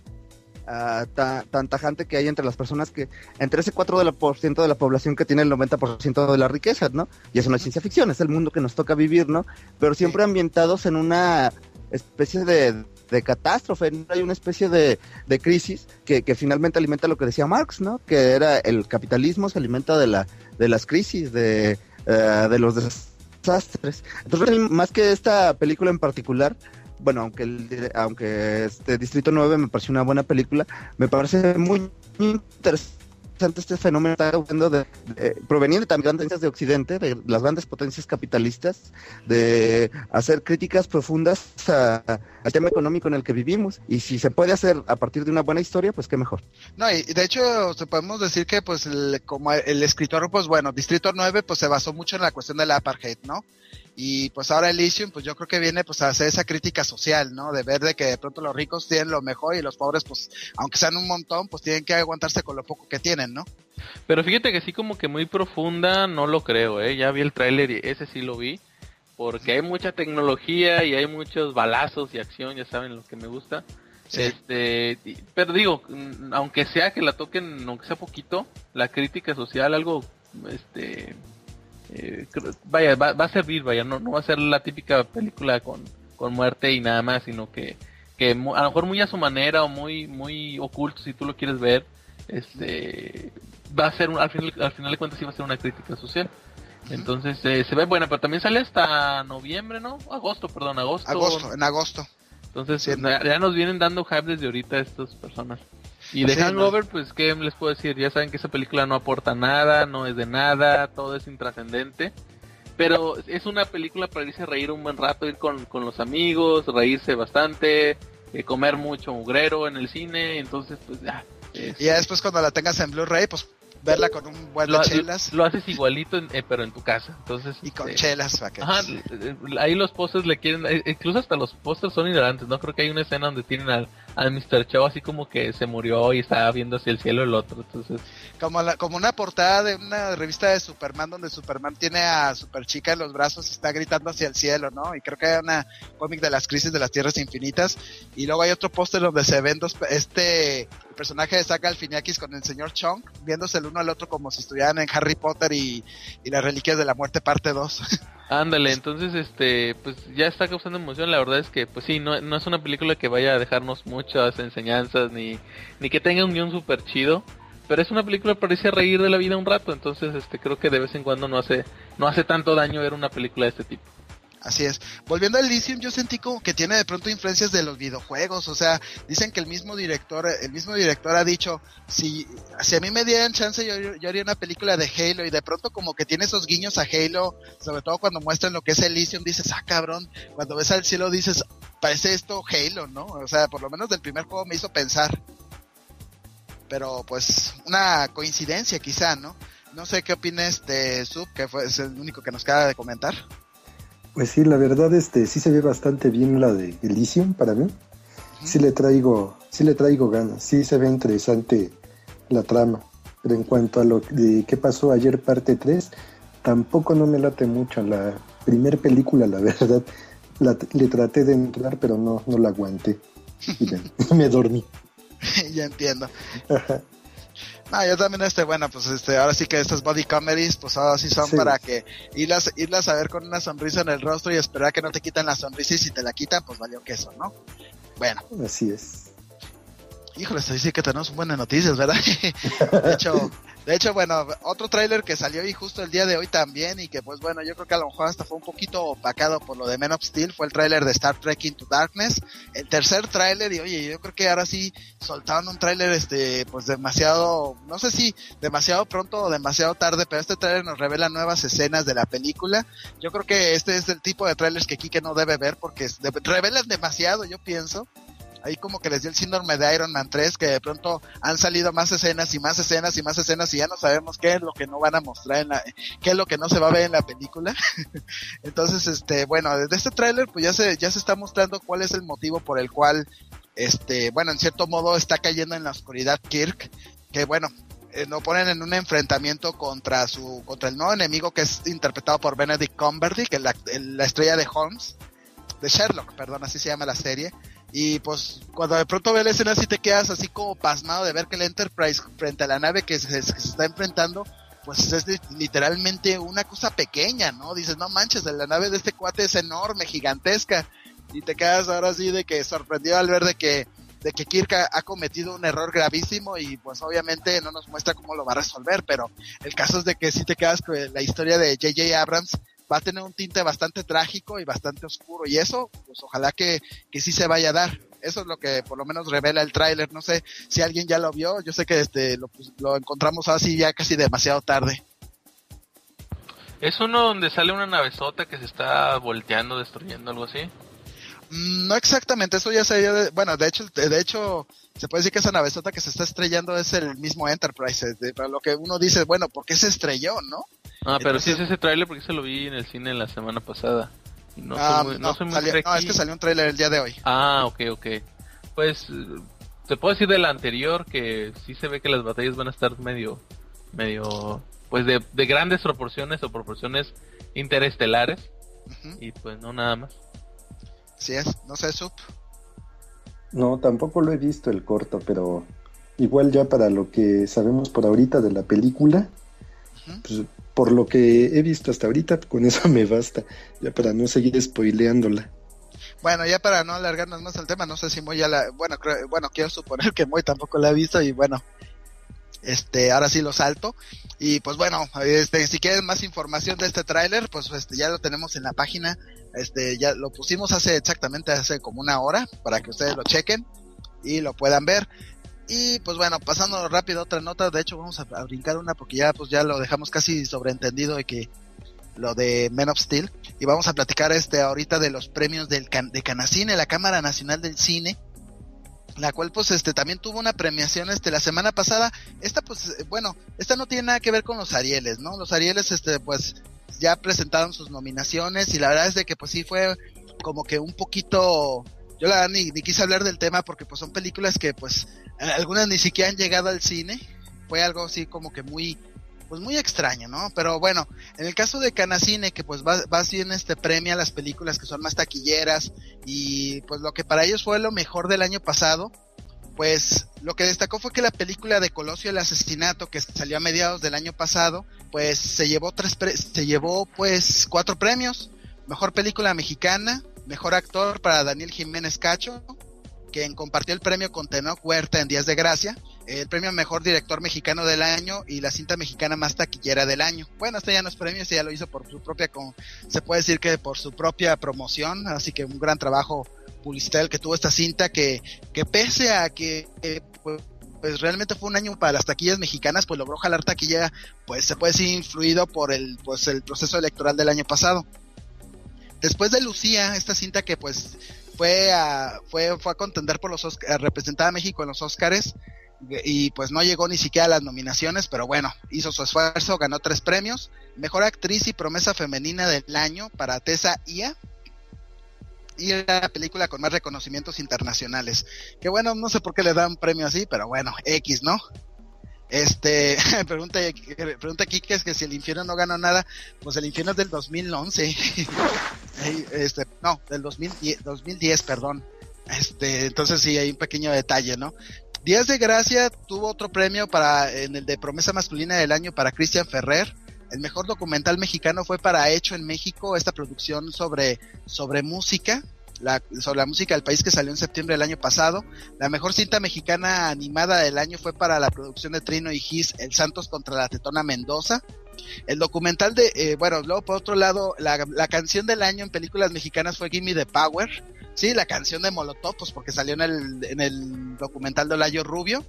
Uh, ta, tan tajante que hay entre las personas, que entre ese cuatro por ciento de la población que tiene el noventa por ciento de la riqueza, ¿no? Y eso no es ciencia ficción, es el mundo que nos toca vivir, ¿no? Pero siempre ambientados en una especie de, de catástrofe, ¿no? Hay una especie de, de crisis que, que finalmente alimenta lo que decía Marx, ¿no? Que era el capitalismo se alimenta de la de las crisis, de, uh, de los desastres. Entonces, más que esta película en particular, bueno, aunque el, aunque este Distrito nueve me pareció una buena película, me parece muy interesante interesante este fenómeno está causando de, de, proveniendo también de grandes potencias de Occidente, de las grandes potencias capitalistas, de hacer críticas profundas a, a, al tema económico en el que vivimos, y si se puede hacer a partir de una buena historia, pues qué mejor. No, y de hecho podemos decir que pues el, como el escritor, pues bueno, Distrito nueve pues se basó mucho en la cuestión del apartheid, ¿no? Y pues ahora Elysium, pues yo creo que viene pues a hacer esa crítica social, ¿no? De ver de que de pronto los ricos tienen lo mejor y los pobres, pues, aunque sean un montón, pues tienen que aguantarse con lo poco que tienen, ¿no? Pero fíjate que sí, como que muy profunda, no lo creo, ¿eh? Ya vi el tráiler y ese sí lo vi, porque hay mucha tecnología y hay muchos balazos y acción, ya saben lo que me gusta. Sí. Este, pero digo, aunque sea que la toquen, aunque sea poquito, la crítica social, algo, este... Eh, vaya, va, va a servir, vaya, no, no va a ser la típica película con, con muerte y nada más, sino que, que a lo mejor muy a su manera o muy, muy oculto, si tú lo quieres ver, este, va a ser, al final, al final de cuentas sí va a ser una crítica social. Entonces, eh, se ve buena, pero también sale hasta noviembre, ¿no? Agosto, perdón, agosto. Agosto, en agosto. Entonces, sí. ya, ya nos vienen dando hype desde ahorita estas personas. Y de sí, Hangover, no. Pues, ¿qué les puedo decir? Ya saben que esa película no aporta nada, no es de nada, todo es intrascendente. Pero es una película para irse a reír un buen rato, ir con, con los amigos, reírse bastante, eh, comer mucho mugrero en el cine, entonces, pues ya. Es, y ya después cuando la tengas en Blu-ray, pues verla con un buen lo, de chelas. Lo haces igualito, en, eh, pero en tu casa. Entonces, y con eh, chelas, ¿para qué? Ajá, ahí los pósters le quieren, eh, incluso hasta los pósters son hilarantes, ¿no? Creo que hay una escena donde tienen al, al mister Chow así como que se murió y estaba viendo hacia el cielo el otro, entonces... Como la, como una portada de una revista de Superman donde Superman tiene a Superchica en los brazos y está gritando hacia el cielo, ¿no? Y creo que hay una cómic de las crisis de las tierras infinitas, y luego hay otro póster donde se ven dos, este... el personaje de Zach Galifianakis con el señor Chong, viéndose el uno al otro como si estuvieran en Harry Potter y, y las reliquias de la muerte parte dos. Ándale, entonces este, pues ya está causando emoción. La verdad es que pues sí, no, no es una película que vaya a dejarnos muchas enseñanzas ni, ni que tenga un guión súper chido, pero es una película que parece reír de la vida un rato, entonces este creo que de vez en cuando no hace, no hace tanto daño ver una película de este tipo. Así es. Volviendo al Elysium, yo sentí como que tiene de pronto influencias de los videojuegos, o sea, dicen que el mismo director, el mismo director ha dicho, si, si a mí me dieran chance, yo, yo haría una película de Halo, y de pronto como que tiene esos guiños a Halo, sobre todo cuando muestran lo que es Elysium, dices, ah cabrón, cuando ves al cielo dices, parece esto Halo, ¿no? O sea, por lo menos del primer juego me hizo pensar. Pero pues, una coincidencia quizá, ¿no? No sé qué opines de Sub, que fue es el único que nos queda de comentar. Pues sí, la verdad, este, sí se ve bastante bien la de Elysium para mí. Sí le traigo, sí le traigo ganas, sí se ve interesante la trama. Pero en cuanto a lo de qué pasó ayer parte tres, tampoco no me late mucho. La primer película, la verdad, la, le traté de entrar, pero no, no la aguanté. Y me, me dormí. Ya entiendo. Ajá. No, yo también, este, bueno, pues este, ahora sí que estas body comedies, pues ahora sí son sí. Para que irlas, irlas a ver con una sonrisa en el rostro y esperar que no te quiten la sonrisa, y si te la quitan, pues valió queso, ¿no? Bueno. Así es. Híjole, se dice que tenemos buenas noticias, ¿verdad? De hecho, de hecho, bueno, otro tráiler que salió y justo el día de hoy también, y que pues bueno, yo creo que a lo mejor hasta fue un poquito opacado por lo de Men of Steel, fue el tráiler de Star Trek Into Darkness, el tercer tráiler, y oye, yo creo que ahora sí soltaron un tráiler, este, pues demasiado, no sé si demasiado pronto o demasiado tarde, pero este tráiler nos revela nuevas escenas de la película. Yo creo que este es el tipo de trailers que Kike no debe ver, porque de, revelan demasiado, yo pienso. Ahí como que les dio el síndrome de Iron Man tres, que de pronto han salido más escenas y más escenas y más escenas y ya no sabemos qué es lo que no van a mostrar en la, qué es lo que no se va a ver en la película. Entonces, este, bueno, desde este tráiler pues ya se, ya se está mostrando cuál es el motivo por el cual, este, bueno, en cierto modo está cayendo en la oscuridad Kirk, que bueno, eh, lo ponen en un enfrentamiento contra su, contra el nuevo enemigo, que es interpretado por Benedict Cumberbatch, que es la, la estrella de Holmes, de Sherlock, perdón, así se llama la serie. Y pues cuando de pronto ves la escena así te quedas así como pasmado de ver que el Enterprise frente a la nave que se, que se está enfrentando, pues es de, literalmente una cosa pequeña, ¿no? Dices, no manches, la nave de este cuate es enorme, gigantesca, y te quedas ahora sí de que sorprendido al ver de que de que Kirk ha, ha cometido un error gravísimo, y pues obviamente no nos muestra cómo lo va a resolver, pero el caso es de que sí te quedas con la historia de J J Abrams va a tener un tinte bastante trágico y bastante oscuro, y eso, pues ojalá que, que sí se vaya a dar. eso es lo que por lo menos revela el tráiler. No sé si alguien ya lo vio, yo sé que este lo, lo encontramos así ya casi demasiado tarde. ¿Es uno donde sale una navezota que se está volteando, destruyendo, algo así? Mm, no exactamente, eso ya se de, bueno, de hecho, de, de hecho, se puede decir que esa navezota que se está estrellando es el mismo Enterprise, de, para lo que uno dice, bueno, ¿por qué se estrelló, no? Ah, pero Entonces, sí es ese tráiler porque se lo vi en el cine la semana pasada. Y no, ah, soy muy, no, no soy muy salió, no, es que salió un tráiler el día de hoy. Ah, ok, ok. Pues, te puedo decir de la anterior que sí se ve que las batallas van a estar medio, medio, pues de, de grandes proporciones o proporciones interestelares. Uh-huh. Y pues no nada más. Sí es, no sé, Sup. No, tampoco lo he visto el corto, pero igual ya para lo que sabemos por ahorita de la película, uh-huh. pues por lo que he visto hasta ahorita, con eso me basta, ya para no seguir spoileándola. Bueno, ya para no alargarnos más el tema, no sé si Moy ya la... Bueno, creo, bueno, quiero suponer que Moy tampoco la ha visto y bueno, este, ahora sí lo salto. Y pues bueno, este, si quieren más información de este tráiler, pues este, ya lo tenemos en la página. Este, ya lo pusimos hace exactamente hace como una hora para que ustedes lo chequen y lo puedan ver. Y pues bueno, pasando rápido a otra nota, de hecho vamos a, a brincar una porque ya pues ya lo dejamos casi sobreentendido de que lo de Men of Steel, y vamos a platicar este ahorita de los premios del can, de Canacine, la Cámara Nacional del Cine, la cual pues este también tuvo una premiación este la semana pasada. Esta pues bueno, esta no tiene nada que ver con los Arieles, ¿no? Los Arieles este pues ya presentaron sus nominaciones y la verdad es de que pues sí fue como que un poquito, yo la verdad ni, ni quise hablar del tema porque pues son películas que pues algunas ni siquiera han llegado al cine. Fue algo así como que muy pues muy extraño, ¿no? Pero bueno, en el caso de Canacine, que pues va, va bien este premia las películas que son más taquilleras y pues lo que para ellos fue lo mejor del año pasado, pues lo que destacó fue que la película de Colosio el asesinato, que salió a mediados del año pasado, pues se llevó tres pre- se llevó pues cuatro premios: mejor película mexicana, mejor actor para Daniel Jiménez Cacho, quien compartió el premio con Tenoch Huerta en Días de Gracia, el premio mejor director mexicano del año y la cinta mexicana más taquillera del año. Bueno, este ya no es premio, este ya lo hizo por su propia, con, se puede decir que por su propia promoción, así que un gran trabajo publicitario que tuvo esta cinta, que, que pese a que eh, pues, pues realmente fue un año para las taquillas mexicanas, pues logró jalar taquilla, pues se puede decir influido por el, pues el proceso electoral del año pasado. Después de Lucía, esta cinta que pues fue a, fue, fue a contender por los Oscar, a representar a México en los Óscares, y pues no llegó ni siquiera a las nominaciones, pero bueno, hizo su esfuerzo, ganó tres premios: mejor actriz y promesa femenina del año para Tessa Ia, y la película con más reconocimientos internacionales, que bueno, no sé por qué le dan un premio así, pero bueno, X, ¿no? Este, pregunta, pregunta aquí que es que si el infierno no ganó nada, pues el infierno es del dos mil once, este, no, del dos mil diez, dos mil diez, perdón, este, entonces sí hay un pequeño detalle, ¿no? Días de Gracia tuvo otro premio para, en el de promesa masculina del año para Cristian Ferrer. El mejor documental mexicano fue para Hecho en México, esta producción sobre, sobre música, la, sobre la música del país, que salió en septiembre del año pasado. La mejor cinta mexicana animada del año fue para la producción de Trino y Gis, El Santos contra la Tetona Mendoza. El documental de, eh, bueno, luego por otro lado, la, la canción del año en películas mexicanas fue Gimme the Power. Sí, la canción de Molotov, pues porque salió en el, en el documental de Olayo Rubio.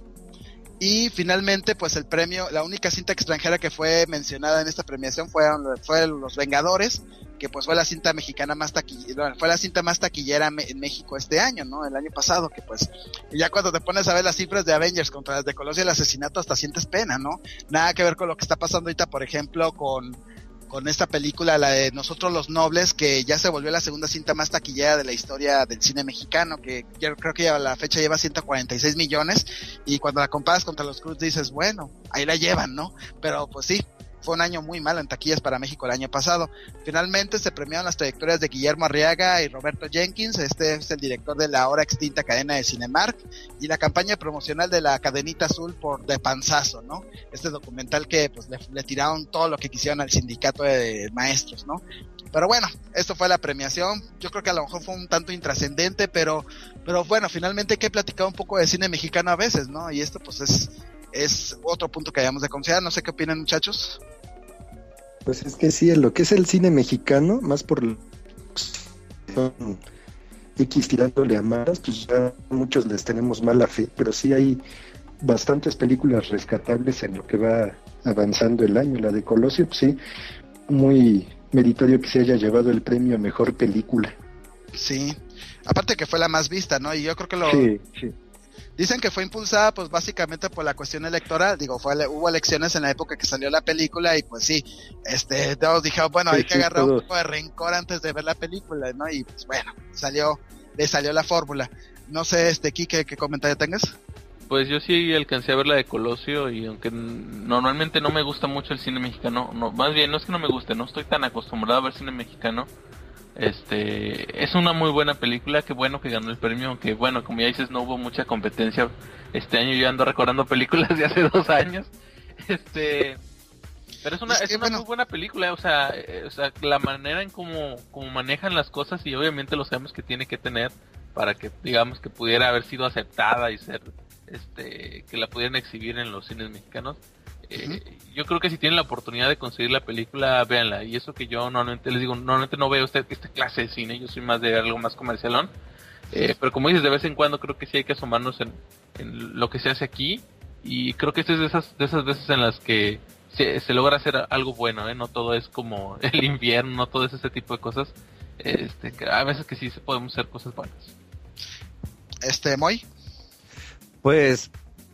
Y finalmente, pues el premio, la única cinta extranjera que fue mencionada en esta premiación fue, fue Los Vengadores, que pues fue la cinta mexicana más taquillera, fue la cinta más taquillera en México este año, ¿no? El año pasado, que pues, ya cuando te pones a ver las cifras de Avengers contra las de Colosio el asesinato, hasta sientes pena, ¿no? Nada que ver con lo que está pasando ahorita, por ejemplo, con, con esta película, la de Nosotros los Nobles, que ya se volvió la segunda cinta más taquillera de la historia del cine mexicano, que yo creo que a la fecha lleva ciento cuarenta y seis millones, y cuando la comparas contra los Cruz dices, bueno, ahí la llevan, ¿no? Pero pues sí, fue un año muy malo en taquillas para México el año pasado. Finalmente se premiaron las trayectorias de Guillermo Arriaga y Roberto Jenkins, este es el director de la ahora extinta cadena de Cinemark, y la campaña promocional de la Cadenita Azul por De Panzazo, ¿no? Este documental que pues le, le tiraron todo lo que quisieron al sindicato de maestros, ¿no? Pero bueno, esto fue la premiación. Yo creo que a lo mejor fue un tanto intrascendente, pero, pero bueno, finalmente hay que platicar un poco de cine mexicano a veces, ¿no? Y esto pues es, es otro punto que hayamos de considerar. No sé qué opinan, muchachos. Pues es que sí, en lo que es el cine mexicano, más por X tirándole a malas, pues ya muchos les tenemos mala fe, pero sí hay bastantes películas rescatables en lo que va avanzando el año. La de Colosio, pues sí, muy meritorio que se haya llevado el premio a mejor película. Sí, aparte que fue la más vista, ¿no? Y yo creo que lo... Sí, sí. Dicen que fue impulsada pues básicamente por la cuestión electoral, digo, fue hubo elecciones en la época que salió la película y pues sí, este, todos dijeron, bueno, sí, hay que sí, agarrar todos. Un poco de rencor antes de ver la película, ¿no? Y pues bueno, salió, le salió la fórmula. No sé, este, Kike, ¿qué comentario tengas? Pues yo sí alcancé a ver la de Colosio y aunque normalmente no me gusta mucho el cine mexicano, no, más bien no es que no me guste, no estoy tan acostumbrado a ver cine mexicano. Este, es una muy buena película, qué bueno que ganó el premio, aunque bueno, como ya dices, no hubo mucha competencia este año, yo ando recordando películas de hace dos años, este, pero es una, es, es una bueno. muy buena película, o sea, eh, o sea, la manera en cómo, cómo manejan las cosas y obviamente los cambios que tiene que tener para que, digamos, que pudiera haber sido aceptada y ser, este, que la pudieran exhibir en los cines mexicanos. Eh, uh-huh. Yo creo que si tienen la oportunidad de conseguir la película, véanla. Y eso que yo normalmente les digo, normalmente no veo este, esta clase de cine, yo soy más de algo más comercialón. Eh, pero como dices, de vez en cuando creo que sí hay que asomarnos en, en lo que se hace aquí. Y creo que esta es de esas, de esas veces en las que se, se logra hacer algo bueno, ¿eh? No todo es como el invierno, no todo es ese tipo de cosas. Este, que a veces que sí podemos hacer cosas buenas. Este, Moy. Pues...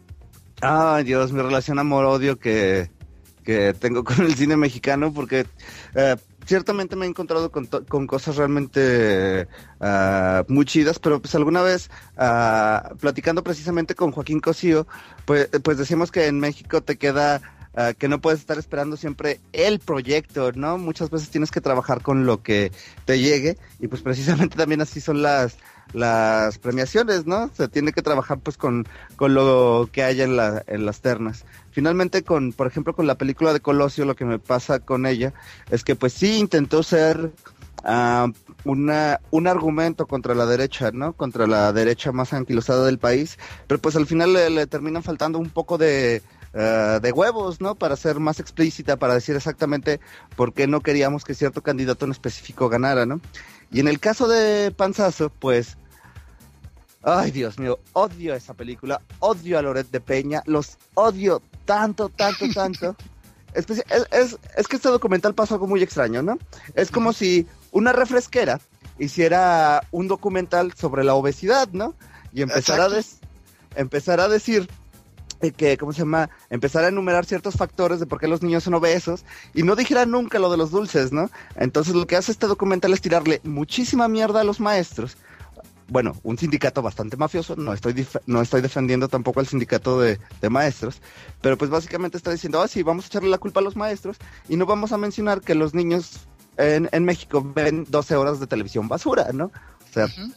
Ay, Dios, mi relación amor-odio que, que tengo con el cine mexicano, porque eh, ciertamente me he encontrado con, to- con cosas realmente uh, muy chidas, pero pues alguna vez, uh, platicando precisamente con Joaquín Cosío, pues, pues decimos que en México te queda... Uh, que no puedes estar esperando siempre el proyecto, ¿no? Muchas veces tienes que trabajar con lo que te llegue, y pues precisamente también así son las las premiaciones, ¿no? Se tiene que trabajar pues con, con lo que haya en, la, en las ternas. Finalmente, con, por ejemplo, con la película de Colosio, lo que me pasa con ella es que pues sí intentó ser uh, una un argumento contra la derecha, ¿no? Contra la derecha más anquilosada del país, pero pues al final le, le terminan faltando un poco de Uh, de huevos, ¿no? Para ser más explícita, para decir exactamente por qué no queríamos que cierto candidato en específico ganara, ¿no? Y en el caso de Panzazo, pues, ay, Dios mío, odio esa película, odio a Loret de Peña, los odio tanto, tanto, tanto. es, es, es, es que este documental pasó algo muy extraño, ¿no? Es como si una refresquera hiciera un documental sobre la obesidad, ¿no? Y empezara a, des, empezara a decir... que, ¿cómo se llama? Empezar a enumerar ciertos factores de por qué los niños son obesos y no dijera nunca lo de los dulces, ¿no? Entonces lo que hace este documental es tirarle muchísima mierda a los maestros. Bueno, un sindicato bastante mafioso, no estoy dif- no estoy defendiendo tampoco al sindicato de, de maestros, pero pues básicamente está diciendo, ah, sí, vamos a echarle la culpa a los maestros y no vamos a mencionar que los niños en, en México ven doce horas de televisión basura, ¿no? O sea, uh-huh.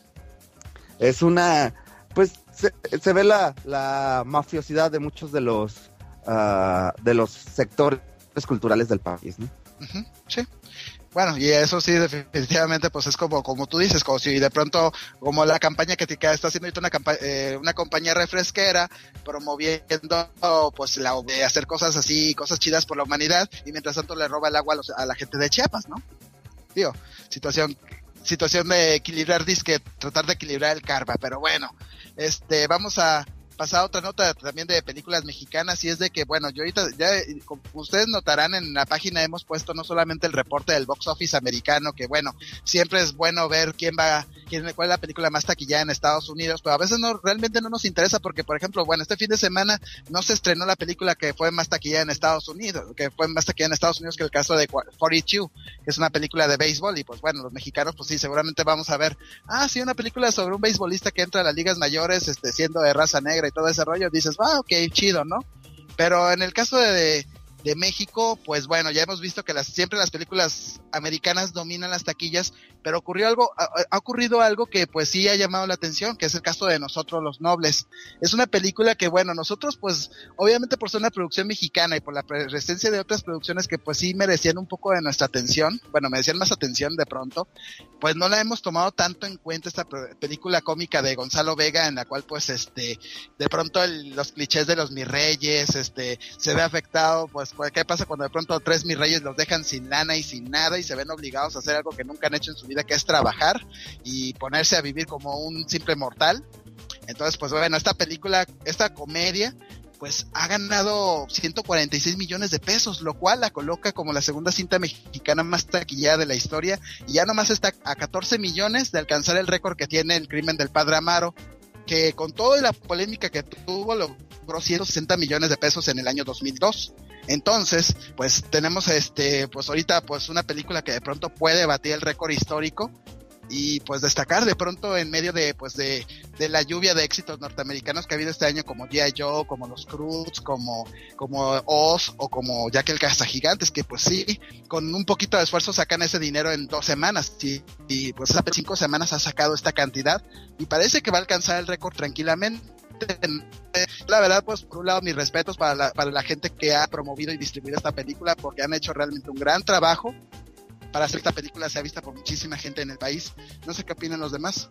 es una... pues se, se ve la, la mafiosidad de muchos de los uh, de los sectores culturales del país, ¿no? Uh-huh, sí. Bueno, y eso sí, definitivamente, pues es como como tú dices, como si de pronto, como la campaña que te está haciendo ahorita una, campa- eh, una compañía refresquera, promoviendo, pues, la de hacer cosas así, cosas chidas por la humanidad, y mientras tanto le roba el agua a, los, a la gente de Chiapas, ¿no? Digo, situación... situación de equilibrar, disque, tratar de equilibrar el karma, pero bueno, este, vamos a pasar a otra nota también de películas mexicanas, y es de que, bueno, yo ahorita, ya, como ustedes notarán, en la página hemos puesto no solamente el reporte del box office americano, que bueno, siempre es bueno ver quién va, quién, cuál es la película más taquillada en Estados Unidos, pero a veces no, realmente no nos interesa, porque, por ejemplo, bueno, este fin de semana no se estrenó la película que fue más taquillada en Estados Unidos, que fue más taquillada en Estados Unidos que el caso de cuarenta y dos, que es una película de béisbol, y pues bueno, los mexicanos, pues sí, seguramente vamos a ver, ah, sí, una película sobre un beisbolista que entra a las ligas mayores, este, siendo de raza negra y todo ese rollo, dices, ah, ok, chido, ¿no? Pero en el caso de, de, de México, pues bueno, ya hemos visto que las, siempre las películas americanas dominan las taquillas, pero ocurrió algo, ha, ha ocurrido algo que pues sí ha llamado la atención, que es el caso de Nosotros los Nobles. Es una película que, bueno, nosotros pues, obviamente por ser una producción mexicana y por la presencia de otras producciones que pues sí merecían un poco de nuestra atención, bueno, merecían más atención de pronto, pues no la hemos tomado tanto en cuenta, esta película cómica de Gonzalo Vega, en la cual pues este, de pronto el, los clichés de los mis reyes, este, se ve afectado pues ¿qué pasa cuando de pronto tres mis reyes los dejan sin lana y sin nada y se ven obligados a hacer algo que nunca han hecho en su vida, que es trabajar y ponerse a vivir como un simple mortal? Entonces, pues bueno, esta película, esta comedia, pues ha ganado ciento cuarenta y seis millones de pesos, lo cual la coloca como la segunda cinta mexicana más taquillada de la historia, y ya nomás está a catorce millones de alcanzar el récord que tiene El crimen del padre Amaro, que con toda la polémica que tuvo logró ciento sesenta millones de pesos en el año dos mil dos. Entonces, pues tenemos este, pues ahorita pues una película que de pronto puede batir el récord histórico y pues destacar de pronto en medio de pues de, de la lluvia de éxitos norteamericanos que ha habido este año, como G I. Joe, como Los Croods, como como Oz o como Jack el Cazagigantes, que pues sí, con un poquito de esfuerzo sacan ese dinero en dos semanas y, y pues hace cinco semanas ha sacado esta cantidad y parece que va a alcanzar el récord tranquilamente. La verdad, pues por un lado mis respetos para la, para la gente que ha promovido y distribuido esta película, porque han hecho realmente un gran trabajo para hacer esta película, sea vista por muchísima gente en el país. No sé qué opinan los demás.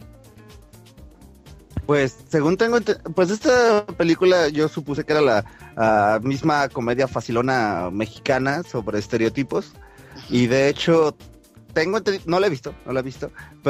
Pues según tengo ent- pues esta película yo supuse que era la uh, misma comedia facilona mexicana sobre estereotipos, uh-huh. Y de hecho tengo ent- no la he visto, no la he visto,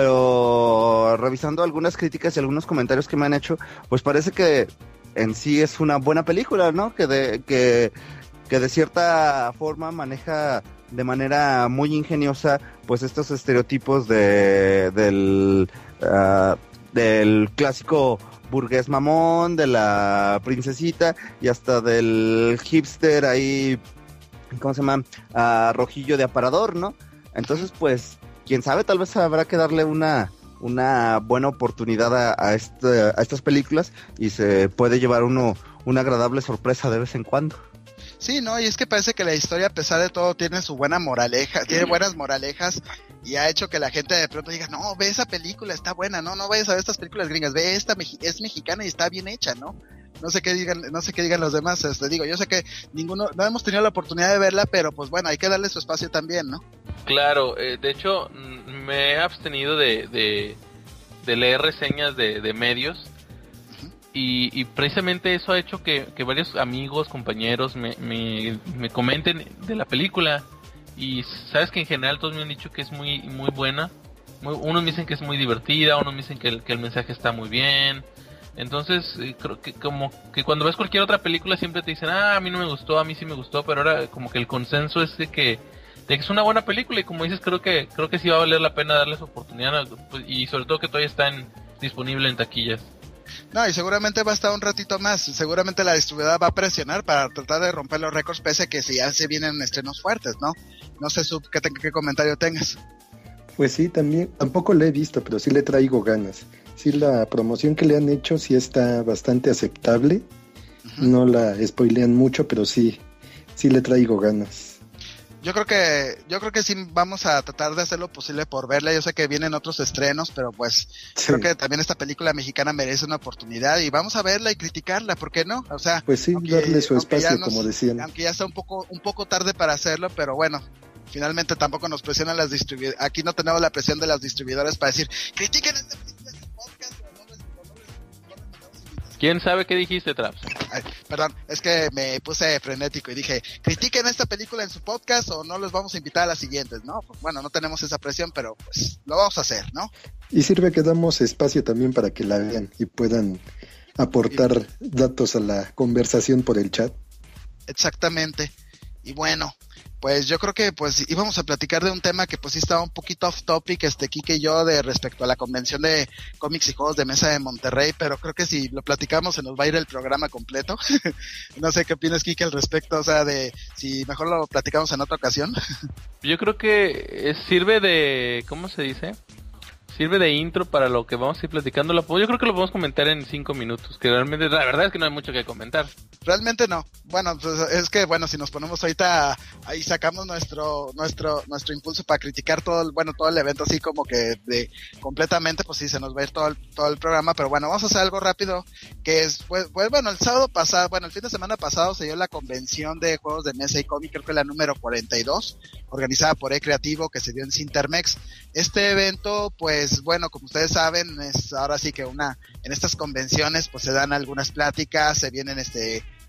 pero revisando algunas críticas y algunos comentarios que me han hecho, pues parece que en sí es una buena película, ¿no? Que de que que de cierta forma maneja de manera muy ingeniosa pues estos estereotipos de del uh, del clásico burgués mamón, de la princesita y hasta del hipster ahí, ¿cómo se llama? Uh, rojillo de aparador, ¿no? Entonces pues quién sabe, tal vez habrá que darle una una buena oportunidad a, a, este, a estas películas y se puede llevar uno una agradable sorpresa de vez en cuando. Sí, no, y es que parece que la historia, a pesar de todo, tiene su buena moraleja, tiene buenas moralejas, y ha hecho que la gente de pronto diga, no, ve esa película, está buena, no, no vayas a ver estas películas gringas, ve esta, es mexicana y está bien hecha, ¿no? No sé qué digan, no sé qué digan los demás, este, digo, yo sé que ninguno, no hemos tenido la oportunidad de verla, pero pues bueno, hay que darle su espacio también, ¿no? Claro, eh, de hecho, me he abstenido de, de, de leer reseñas de, de medios. Y, y precisamente eso ha hecho que, que varios amigos, compañeros me, me, me comenten de la película. Y sabes que en general todos me han dicho que es muy muy buena. Muy, unos me dicen que es muy divertida, unos me dicen que el, que el mensaje está muy bien. Entonces eh, creo que como que cuando ves cualquier otra película siempre te dicen, ah, a mí no me gustó, a mí sí me gustó. Pero ahora como que el consenso es de que, de que es una buena película. Y como dices, creo que creo que sí va a valer la pena darles oportunidad. Pues, y sobre todo que todavía está en, disponible en taquillas. No, y seguramente va a estar un ratito más, seguramente la distribuidora va a presionar para tratar de romper los récords, pese a que si ya se vienen estrenos fuertes, ¿no? No sé, Sub, ¿qué, te, qué comentario tengas? Pues sí, también, tampoco la he visto, pero sí le traigo ganas. Sí, la promoción que le han hecho sí está bastante aceptable, uh-huh. No la spoilean mucho, pero sí, sí le traigo ganas. Yo creo que yo creo que sí vamos a tratar de hacer lo posible por verla. Yo sé que vienen otros estrenos, pero pues sí. Creo que también esta película mexicana merece una oportunidad y vamos a verla y criticarla, ¿por qué no? O sea, pues sí, aunque, darle su espacio, nos, como decían. Aunque ya está un poco un poco tarde para hacerlo, pero bueno, finalmente tampoco nos presionan las distribuidoras. Aquí no tenemos la presión de las distribuidoras para decir, critiquen esta película en el podcast. ¿Quién sabe qué dijiste, Traps? Ay, perdón, es que me puse frenético y dije, critiquen esta película en su podcast o no los vamos a invitar a las siguientes, ¿no? Pues bueno, no tenemos esa presión, pero pues lo vamos a hacer, ¿no? Y sirve que damos espacio también para que la vean y puedan aportar y... datos a la conversación por el chat. Exactamente. Y bueno, pues yo creo que pues íbamos a platicar de un tema que pues sí estaba un poquito off topic, este Kike y yo, de respecto a la convención de cómics y juegos de mesa de Monterrey, pero creo que si lo platicamos se nos va a ir el programa completo. No sé qué opinas, Kike, al respecto, o sea, de si mejor lo platicamos en otra ocasión. Yo creo que sirve de, ¿cómo se dice? Sirve de intro para lo que vamos a ir platicando. Yo creo que lo podemos comentar en cinco minutos, que realmente la verdad es que no hay mucho que comentar. Realmente no. Bueno, pues es que bueno, si nos ponemos ahorita ahí sacamos nuestro nuestro nuestro impulso para criticar todo el, bueno, todo el evento así como que de completamente, pues sí se nos va a ir todo el, todo el programa, pero bueno, vamos a hacer algo rápido, que es pues, pues bueno, el sábado pasado, bueno, el fin de semana pasado se dio la convención de juegos de mesa y cómic, creo que la número cuarenta y dos, organizada por E Creativo, que se dio en Cintermex. Este evento, pues bueno, como ustedes saben, es ahora sí que una en estas convenciones pues se dan algunas pláticas, se vienen este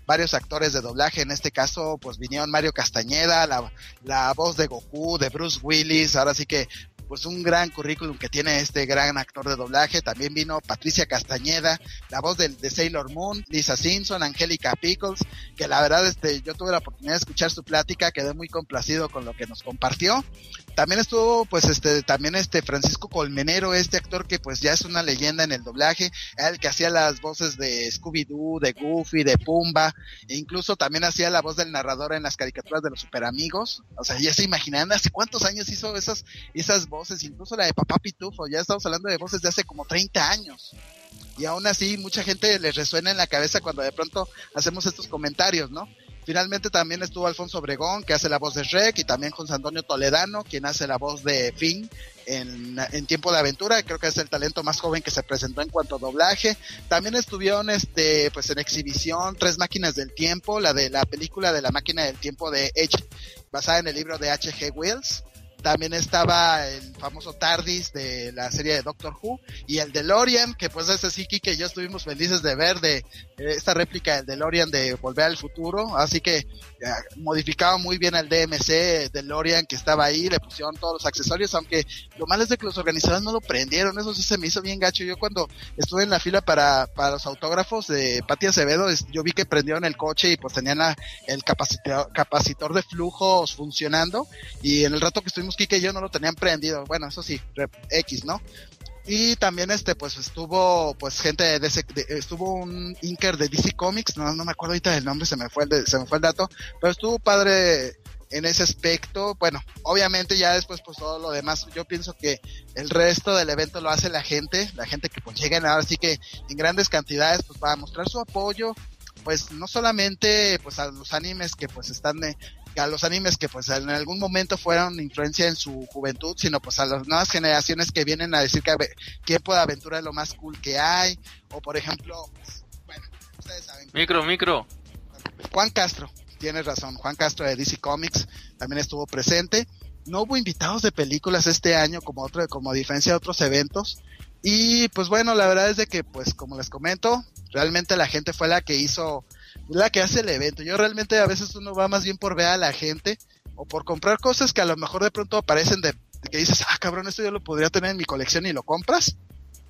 varios actores de doblaje. En este caso, pues vinieron Mario Castañeda, la, la voz de Goku, de Bruce Willis. Ahora sí que pues un gran currículum que tiene este gran actor de doblaje. También vino Patricia Castañeda, la voz de, de Sailor Moon, Lisa Simpson, Angélica Pickles, que la verdad este yo tuve la oportunidad de escuchar su plática, quedé muy complacido con lo que nos compartió. También estuvo pues este también este Francisco Colmenero, este actor que pues ya es una leyenda en el doblaje, era el que hacía las voces de Scooby-Doo, de Goofy, de Pumba, e incluso también hacía la voz del narrador en las caricaturas de los Superamigos. O sea, ya se imaginan hace cuántos años hizo esas esas voces voces, incluso la de Papá Pitufo. Ya estamos hablando de voces de hace como treinta años, y aún así mucha gente les resuena en la cabeza cuando de pronto hacemos estos comentarios, ¿no? Finalmente también estuvo Alfonso Obregón, que hace la voz de Shrek, y también José Antonio Toledano, quien hace la voz de Finn en, en Tiempo de Aventura. Creo que es el talento más joven que se presentó en cuanto a doblaje. También estuvieron este pues en exhibición Tres Máquinas del Tiempo, la de la película de la Máquina del Tiempo de H, basada en el libro de H G Wells. También estaba el famoso TARDIS de la serie de Doctor Who, y el DeLorean, que pues ese sí, Kike y yo estuvimos felices de ver, de eh, esta réplica del DeLorean de Volver al Futuro. Así que eh, modificaba muy bien al D M C DeLorean que estaba ahí, le pusieron todos los accesorios, aunque lo malo es de que los organizadores no lo prendieron. Eso sí se me hizo bien gacho. Yo cuando estuve en la fila para, para los autógrafos de Pati Acevedo, yo vi que prendieron el coche y pues tenían la, el capacitor, capacitor de flujos funcionando, y en el rato que estuvimos Kike y yo no lo tenían prendido. Bueno, eso sí, X, ¿no? Y también este pues estuvo pues gente de, D C, de estuvo un inker de D C Comics, no no me acuerdo ahorita del nombre, se me fue el de, se me fue el dato, pero estuvo padre en ese aspecto. Bueno, obviamente ya después pues todo lo demás, yo pienso que el resto del evento lo hace la gente, la gente que pues lleguen ahora sí que en grandes cantidades pues para mostrar su apoyo, pues no solamente pues a los animes que pues están de, a los animes que pues en algún momento fueron influencia en su juventud, sino pues a las nuevas generaciones que vienen a decir que Tiempo de Aventura es lo más cool que hay, o por ejemplo, pues, bueno, ustedes saben. Micro, micro. Juan Castro, tienes razón, Juan Castro de D C Comics también estuvo presente. No hubo invitados de películas este año como otro, como a diferencia de otros eventos. Y pues bueno, la verdad es de que pues como les comento, realmente la gente fue la que hizo, la que hace el evento. Yo realmente a veces uno va más bien por ver a la gente o por comprar cosas que a lo mejor de pronto aparecen de, de que dices, ah cabrón, esto yo lo podría tener en mi colección y lo compras,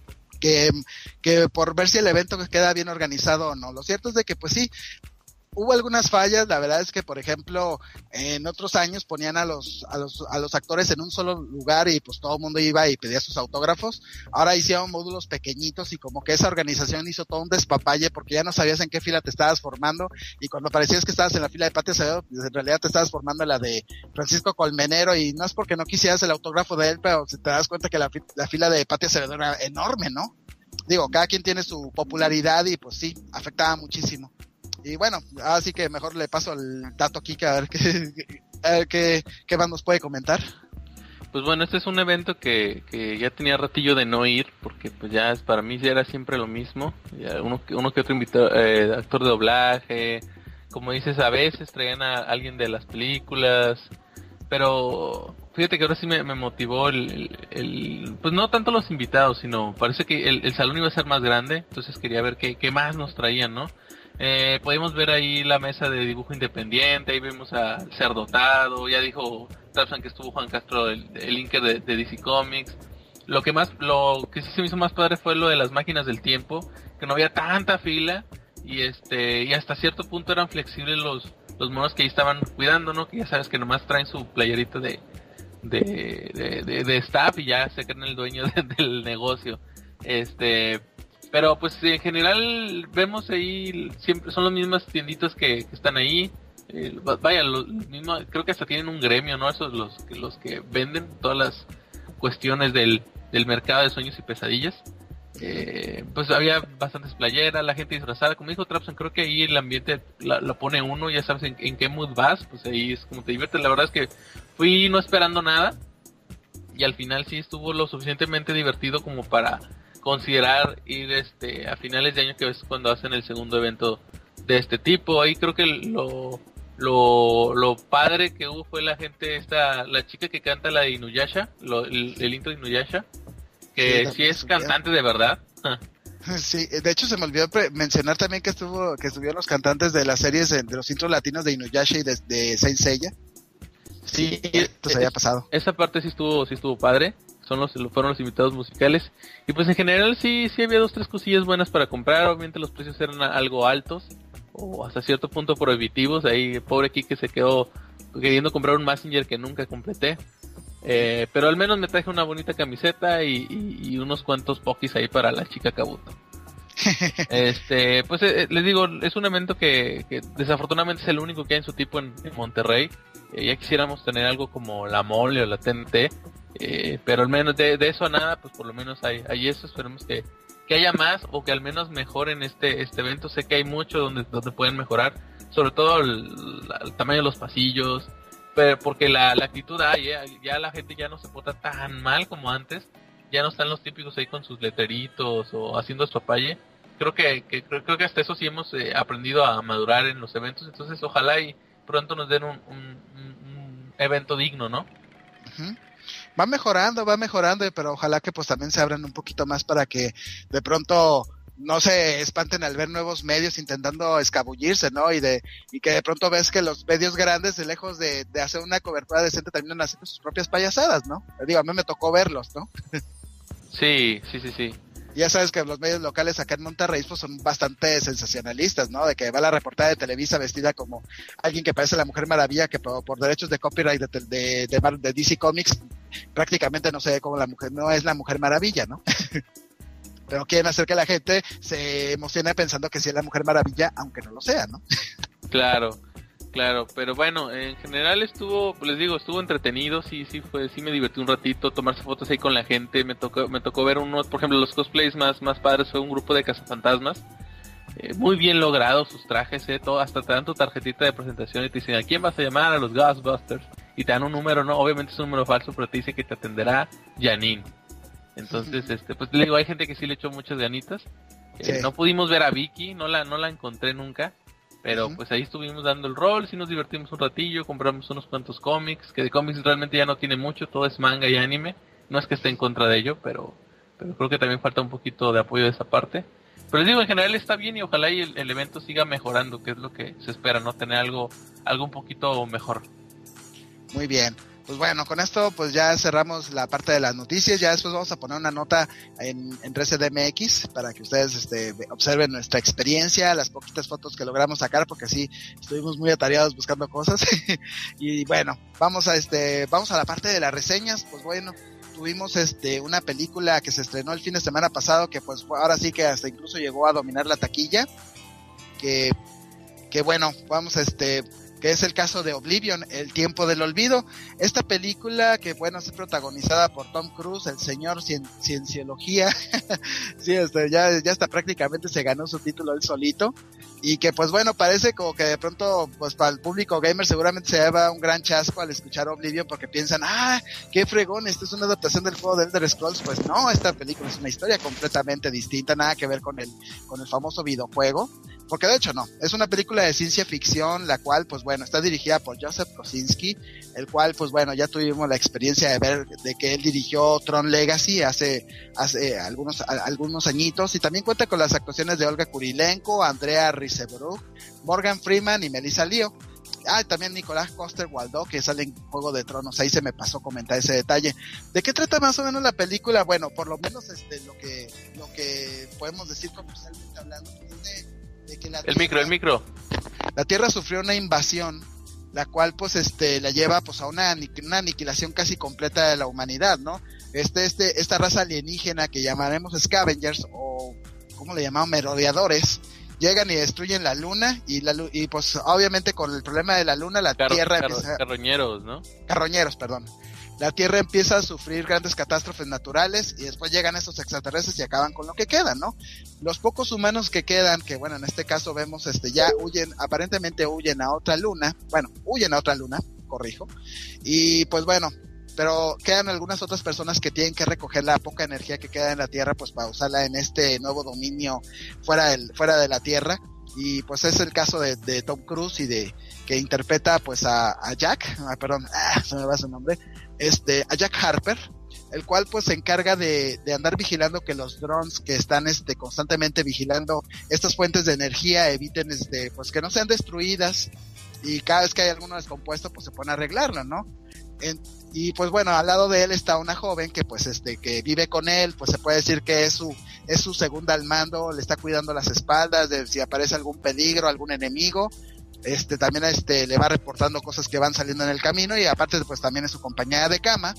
que, que por ver si el evento queda bien organizado o no. Lo cierto es de que pues sí, hubo algunas fallas. La verdad es que, por ejemplo, en otros años ponían a los a los a los actores en un solo lugar y pues todo el mundo iba y pedía sus autógrafos. Ahora hicieron módulos pequeñitos y como que esa organización hizo todo un despapalle porque ya no sabías en qué fila te estabas formando, y cuando parecías que estabas en la fila de Pati Acevedo, pues en realidad te estabas formando en la de Francisco Colmenero, y no es porque no quisieras el autógrafo de él, pero si te das cuenta que la, la fila de Pati Acevedo era enorme, ¿no? Digo, cada quien tiene su popularidad y pues sí, afectaba muchísimo. Y bueno, así que mejor le paso el dato aquí, que a ver qué, a ver qué, qué más nos puede comentar. Pues bueno, este es un evento que, que ya tenía ratillo de no ir, porque pues ya es, para mí ya era siempre lo mismo. Ya uno, uno que otro invitado, eh, actor de doblaje, como dices, a veces traían a alguien de las películas, pero fíjate que ahora sí me, me motivó el, el, el, pues no tanto los invitados, sino parece que el, el salón iba a ser más grande, entonces quería ver qué, qué más nos traían, ¿no? Eh, podemos ver ahí la mesa de dibujo independiente, ahí vemos a Ser Dotado, ya dijo Trapsan que estuvo Juan Castro, el, el inker de, de D C Comics. Lo que más, lo que sí se me hizo más padre fue lo de las máquinas del tiempo, que no había tanta fila, y este, y hasta cierto punto eran flexibles los, los monos que ahí estaban cuidando, ¿no? Que ya sabes que nomás traen su playerita de, de, de, de, de staff y ya se creen el dueño de, del negocio. Este, pero pues en general vemos ahí siempre son las mismas tienditas que, que están ahí. Eh, vaya, los mismos, creo que hasta tienen un gremio, ¿no? Esos los que los que venden todas las cuestiones del, del mercado de sueños y pesadillas. Eh, pues había bastantes playeras, la gente disfrazada, como dijo Trapson, creo que ahí el ambiente la, lo pone uno, ya sabes en, en qué mood vas, pues ahí es como te diviertes. La verdad es que fui no esperando nada y al final sí estuvo lo suficientemente divertido como para considerar ir este a finales de año, que es cuando hacen el segundo evento de este tipo. Ahí creo que lo lo lo padre que hubo fue la gente esta, la chica que canta la de Inuyasha, lo, el, el intro de Inuyasha, que sí, sí es cantante de verdad. Sí, de hecho se me olvidó pre- mencionar también que estuvo que estuvieron los cantantes de las series de, de los intros latinos de Inuyasha y de, de Saint Seiya. Sí, esto se había pasado. Esa parte sí estuvo, sí estuvo padre. Son los, fueron los invitados musicales. Y pues en general sí, sí había dos, tres cosillas buenas para comprar. Obviamente los precios eran algo altos, o hasta cierto punto prohibitivos. Ahí pobre Kike se quedó queriendo comprar un Messenger que nunca completé. Eh, pero al menos me traje una bonita camiseta y, y, y unos cuantos pokis ahí para la chica Kabuto. este, pues eh, les digo, es un evento que, que desafortunadamente es el único que hay en su tipo en, en Monterrey. Eh, ya quisiéramos tener algo como la Mole o la T N T, eh, pero al menos de, de eso a nada, pues por lo menos hay, hay eso. Esperemos que, que haya más o que al menos mejoren este, este evento. Sé que hay mucho donde, donde pueden mejorar, sobre todo el, el tamaño de los pasillos. Pero porque la, la actitud hay, ya, ya la gente ya no se porta tan mal como antes. Ya no están los típicos ahí con sus letreritos o haciendo espapalle. Creo que, que creo, creo que hasta eso sí hemos eh, aprendido a madurar en los eventos. Entonces ojalá y pronto nos den un, un, un evento digno, ¿no? Uh-huh. Va mejorando, va mejorando, pero ojalá que pues también se abran un poquito más para que de pronto no se espanten al ver nuevos medios intentando escabullirse, ¿no? Y de y que de pronto ves que los medios grandes, de lejos de, de hacer una cobertura decente, terminan haciendo sus propias payasadas, ¿no? Digo, a mí me tocó verlos, ¿no? Sí, sí, sí, sí. Ya sabes que los medios locales acá en Monterrey pues son bastante sensacionalistas, ¿no? De que va la reportada de Televisa vestida como alguien que parece la Mujer Maravilla, que por, por derechos de copyright de, de, de, de D C Comics prácticamente no se ve como la mujer, no es la Mujer Maravilla, ¿no? Pero quieren hacer que la gente se emocione pensando que sí es la Mujer Maravilla, aunque no lo sea, ¿no? Claro, claro, pero bueno, en general estuvo, les digo, estuvo entretenido, sí, sí fue, sí me divertí un ratito, tomarse fotos ahí con la gente, me tocó, me tocó ver unos, por ejemplo, los cosplays más, más padres fue un grupo de cazafantasmas, eh, muy bien logrados sus trajes, eh, todo, hasta te dan tu tarjetita de presentación y te dicen, ¿a quién vas a llamar? A los Ghostbusters, y te dan un número, no, obviamente es un número falso, pero te dice que te atenderá Janine. Entonces, este, pues le digo, hay gente que sí le echó muchas ganitas. Eh, sí. No pudimos ver a Vicky, no la, no la encontré nunca. Pero uh-huh. pues ahí estuvimos dando el rol, sí nos divertimos un ratillo, compramos unos cuantos cómics, que de cómics realmente ya no tiene mucho, todo es manga y anime. No es que esté en contra de ello, pero, pero creo que también falta un poquito de apoyo de esa parte. Pero les digo, en general está bien y ojalá y el, el evento siga mejorando, que es lo que se espera, ¿no? Tener algo, algo un poquito mejor. Muy bien. Pues bueno, con esto pues ya cerramos la parte de las noticias. Ya después vamos a poner una nota en, en tres D M X para que ustedes este, observen nuestra experiencia, las poquitas fotos que logramos sacar, porque sí, estuvimos muy atareados buscando cosas. Y bueno, vamos a este, vamos a la parte de las reseñas. Pues bueno, tuvimos este una película que se estrenó el fin de semana pasado, que pues ahora sí que hasta incluso llegó a dominar la taquilla. Que, que bueno, vamos a este... que es el caso de Oblivion, El Tiempo del Olvido. Esta película que, bueno, es protagonizada por Tom Cruise, el señor cien, cienciología. Sí, este, ya, ya hasta prácticamente se ganó su título él solito. Y que, pues bueno, parece como que de pronto, pues para el público gamer seguramente se lleva un gran chasco al escuchar Oblivion, porque piensan, ah, qué fregón, esto es una adaptación del juego de Elder Scrolls. Pues no, esta película es una historia completamente distinta, nada que ver con el, con el famoso videojuego. Porque de hecho no, es una película de ciencia ficción, la cual pues bueno, está dirigida por Joseph Kosinski, el cual pues bueno, ya tuvimos la experiencia de ver de que él dirigió Tron Legacy hace hace algunos a, algunos añitos, y también cuenta con las actuaciones de Olga Kurilenko, Andrea Riseborough, Morgan Freeman y Melissa Leo. Ah, también Nicolás Coster-Waldau, que sale en Juego de Tronos. Ahí se me pasó comentar ese detalle. ¿De qué trata más o menos la película? Bueno, por lo menos este lo que lo que podemos decir comercialmente hablando es de De que la el tierra, micro, el micro. La Tierra sufrió una invasión, la cual pues este la lleva pues a una, una aniquilación casi completa de la humanidad, ¿no? Este, este, esta raza alienígena que llamaremos Scavengers, o ¿cómo le llamamos? Merodeadores, llegan y destruyen la luna, y la y pues obviamente con el problema de la luna la Carro, Tierra carro, empieza... Carroñeros, ¿no? Carroñeros, perdón. La Tierra empieza a sufrir grandes catástrofes naturales, y después llegan estos extraterrestres y acaban con lo que queda, ¿no? Los pocos humanos que quedan, que bueno, en este caso vemos, este, ya huyen, aparentemente huyen a otra luna, bueno, huyen a otra luna, corrijo, y pues bueno, pero quedan algunas otras personas que tienen que recoger la poca energía que queda en la Tierra, pues para usarla en este nuevo dominio fuera del, fuera de la Tierra. Y pues es el caso de, de Tom Cruise, y de que interpreta pues a, a Jack, ah, perdón, ah, se me va su nombre, este, a Jack Harper, el cual pues se encarga de, de andar vigilando que los drones que están este constantemente vigilando estas fuentes de energía eviten este pues que no sean destruidas, y cada vez que hay alguno descompuesto pues se pone a arreglarlo, ¿no? En, y pues bueno, al lado de él está una joven que pues este que vive con él, pues se puede decir que es su es su segunda al mando, le está cuidando las espaldas de si aparece algún peligro, algún enemigo. Este también este le va reportando cosas que van saliendo en el camino, y aparte pues también es su compañera de cama,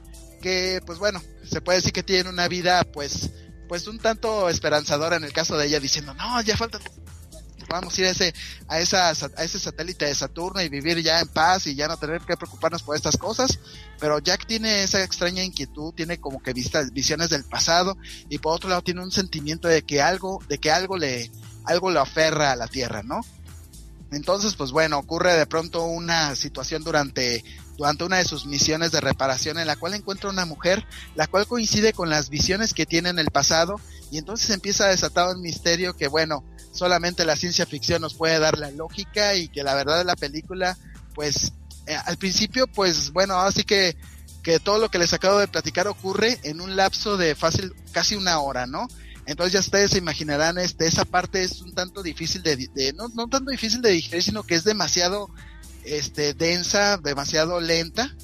que pues bueno, se puede decir que tiene una vida pues pues un tanto esperanzadora en el caso de ella, diciendo, no, ya falta, vamos a ir a ese a esa a ese satélite de Saturno y vivir ya en paz y ya no tener que preocuparnos por estas cosas. Pero Jack tiene esa extraña inquietud, tiene como que vistas, visiones del pasado, y por otro lado tiene un sentimiento de que algo de que algo le algo lo aferra a la Tierra, ¿no? Entonces, pues bueno, ocurre de pronto una situación durante, durante una de sus misiones de reparación, en la cual encuentra una mujer, la cual coincide con las visiones que tiene en el pasado, y entonces empieza a desatar un misterio que, bueno, solamente la ciencia ficción nos puede dar la lógica, y que la verdad de la película, pues, eh, al principio, pues, bueno, así que, que todo lo que les acabo de platicar ocurre en un lapso de fácil, casi una hora, ¿no? Entonces ya ustedes se imaginarán, este, esa parte es un tanto difícil de, de no, no tanto difícil de digerir, sino que es demasiado, este, densa, demasiado lenta,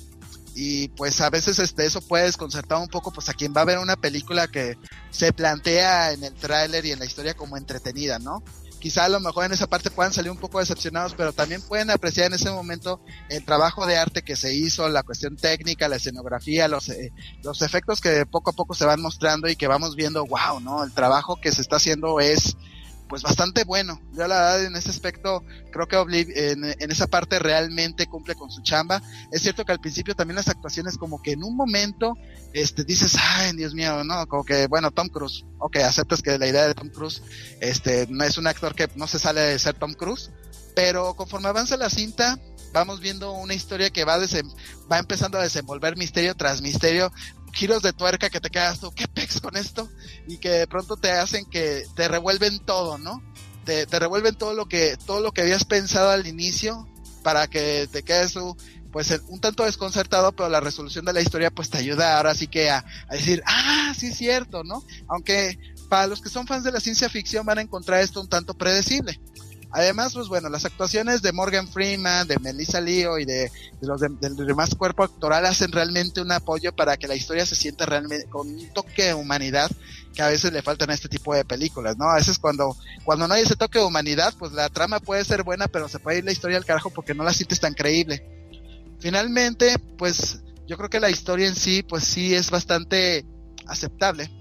y pues a veces, este, eso puede desconcertar un poco, pues a quien va a ver una película que se plantea en el tráiler y en la historia como entretenida, ¿no? Quizá a lo mejor en esa parte puedan salir un poco decepcionados, pero también pueden apreciar en ese momento el trabajo de arte que se hizo, la cuestión técnica, la escenografía, los eh, los efectos que poco a poco se van mostrando y que vamos viendo, wow, ¿no? El trabajo que se está haciendo es pues bastante bueno. Yo la verdad en ese aspecto creo que Obliv- en, en esa parte realmente cumple con su chamba. Es cierto que al principio también las actuaciones como que en un momento este dices, ay, Dios mío, no, como que bueno, Tom Cruise, ok, aceptas que la idea de Tom Cruise este no es un actor que no se sale de ser Tom Cruise, pero conforme avanza la cinta vamos viendo una historia que va desem- va empezando a desenvolver misterio tras misterio, giros de tuerca que te quedas tú, ¿qué pex con esto? Y que de pronto te hacen que te revuelven todo, ¿no? Te, te revuelven todo lo que todo lo que habías pensado al inicio, para que te quedes tú pues un tanto desconcertado, pero la resolución de la historia pues te ayuda ahora sí que a, a decir, ah, sí es cierto, ¿no? Aunque para los que son fans de la ciencia ficción van a encontrar esto un tanto predecible. Además, pues bueno, las actuaciones de Morgan Freeman, de Melissa Leo y de, de los de, del demás cuerpo actoral hacen realmente un apoyo para que la historia se sienta realmente con un toque de humanidad que a veces le faltan a este tipo de películas, ¿no? A veces cuando, cuando no hay ese toque de humanidad, pues la trama puede ser buena, pero se puede ir la historia al carajo porque no la sientes tan creíble. Finalmente, pues yo creo que la historia en sí, pues sí es bastante aceptable.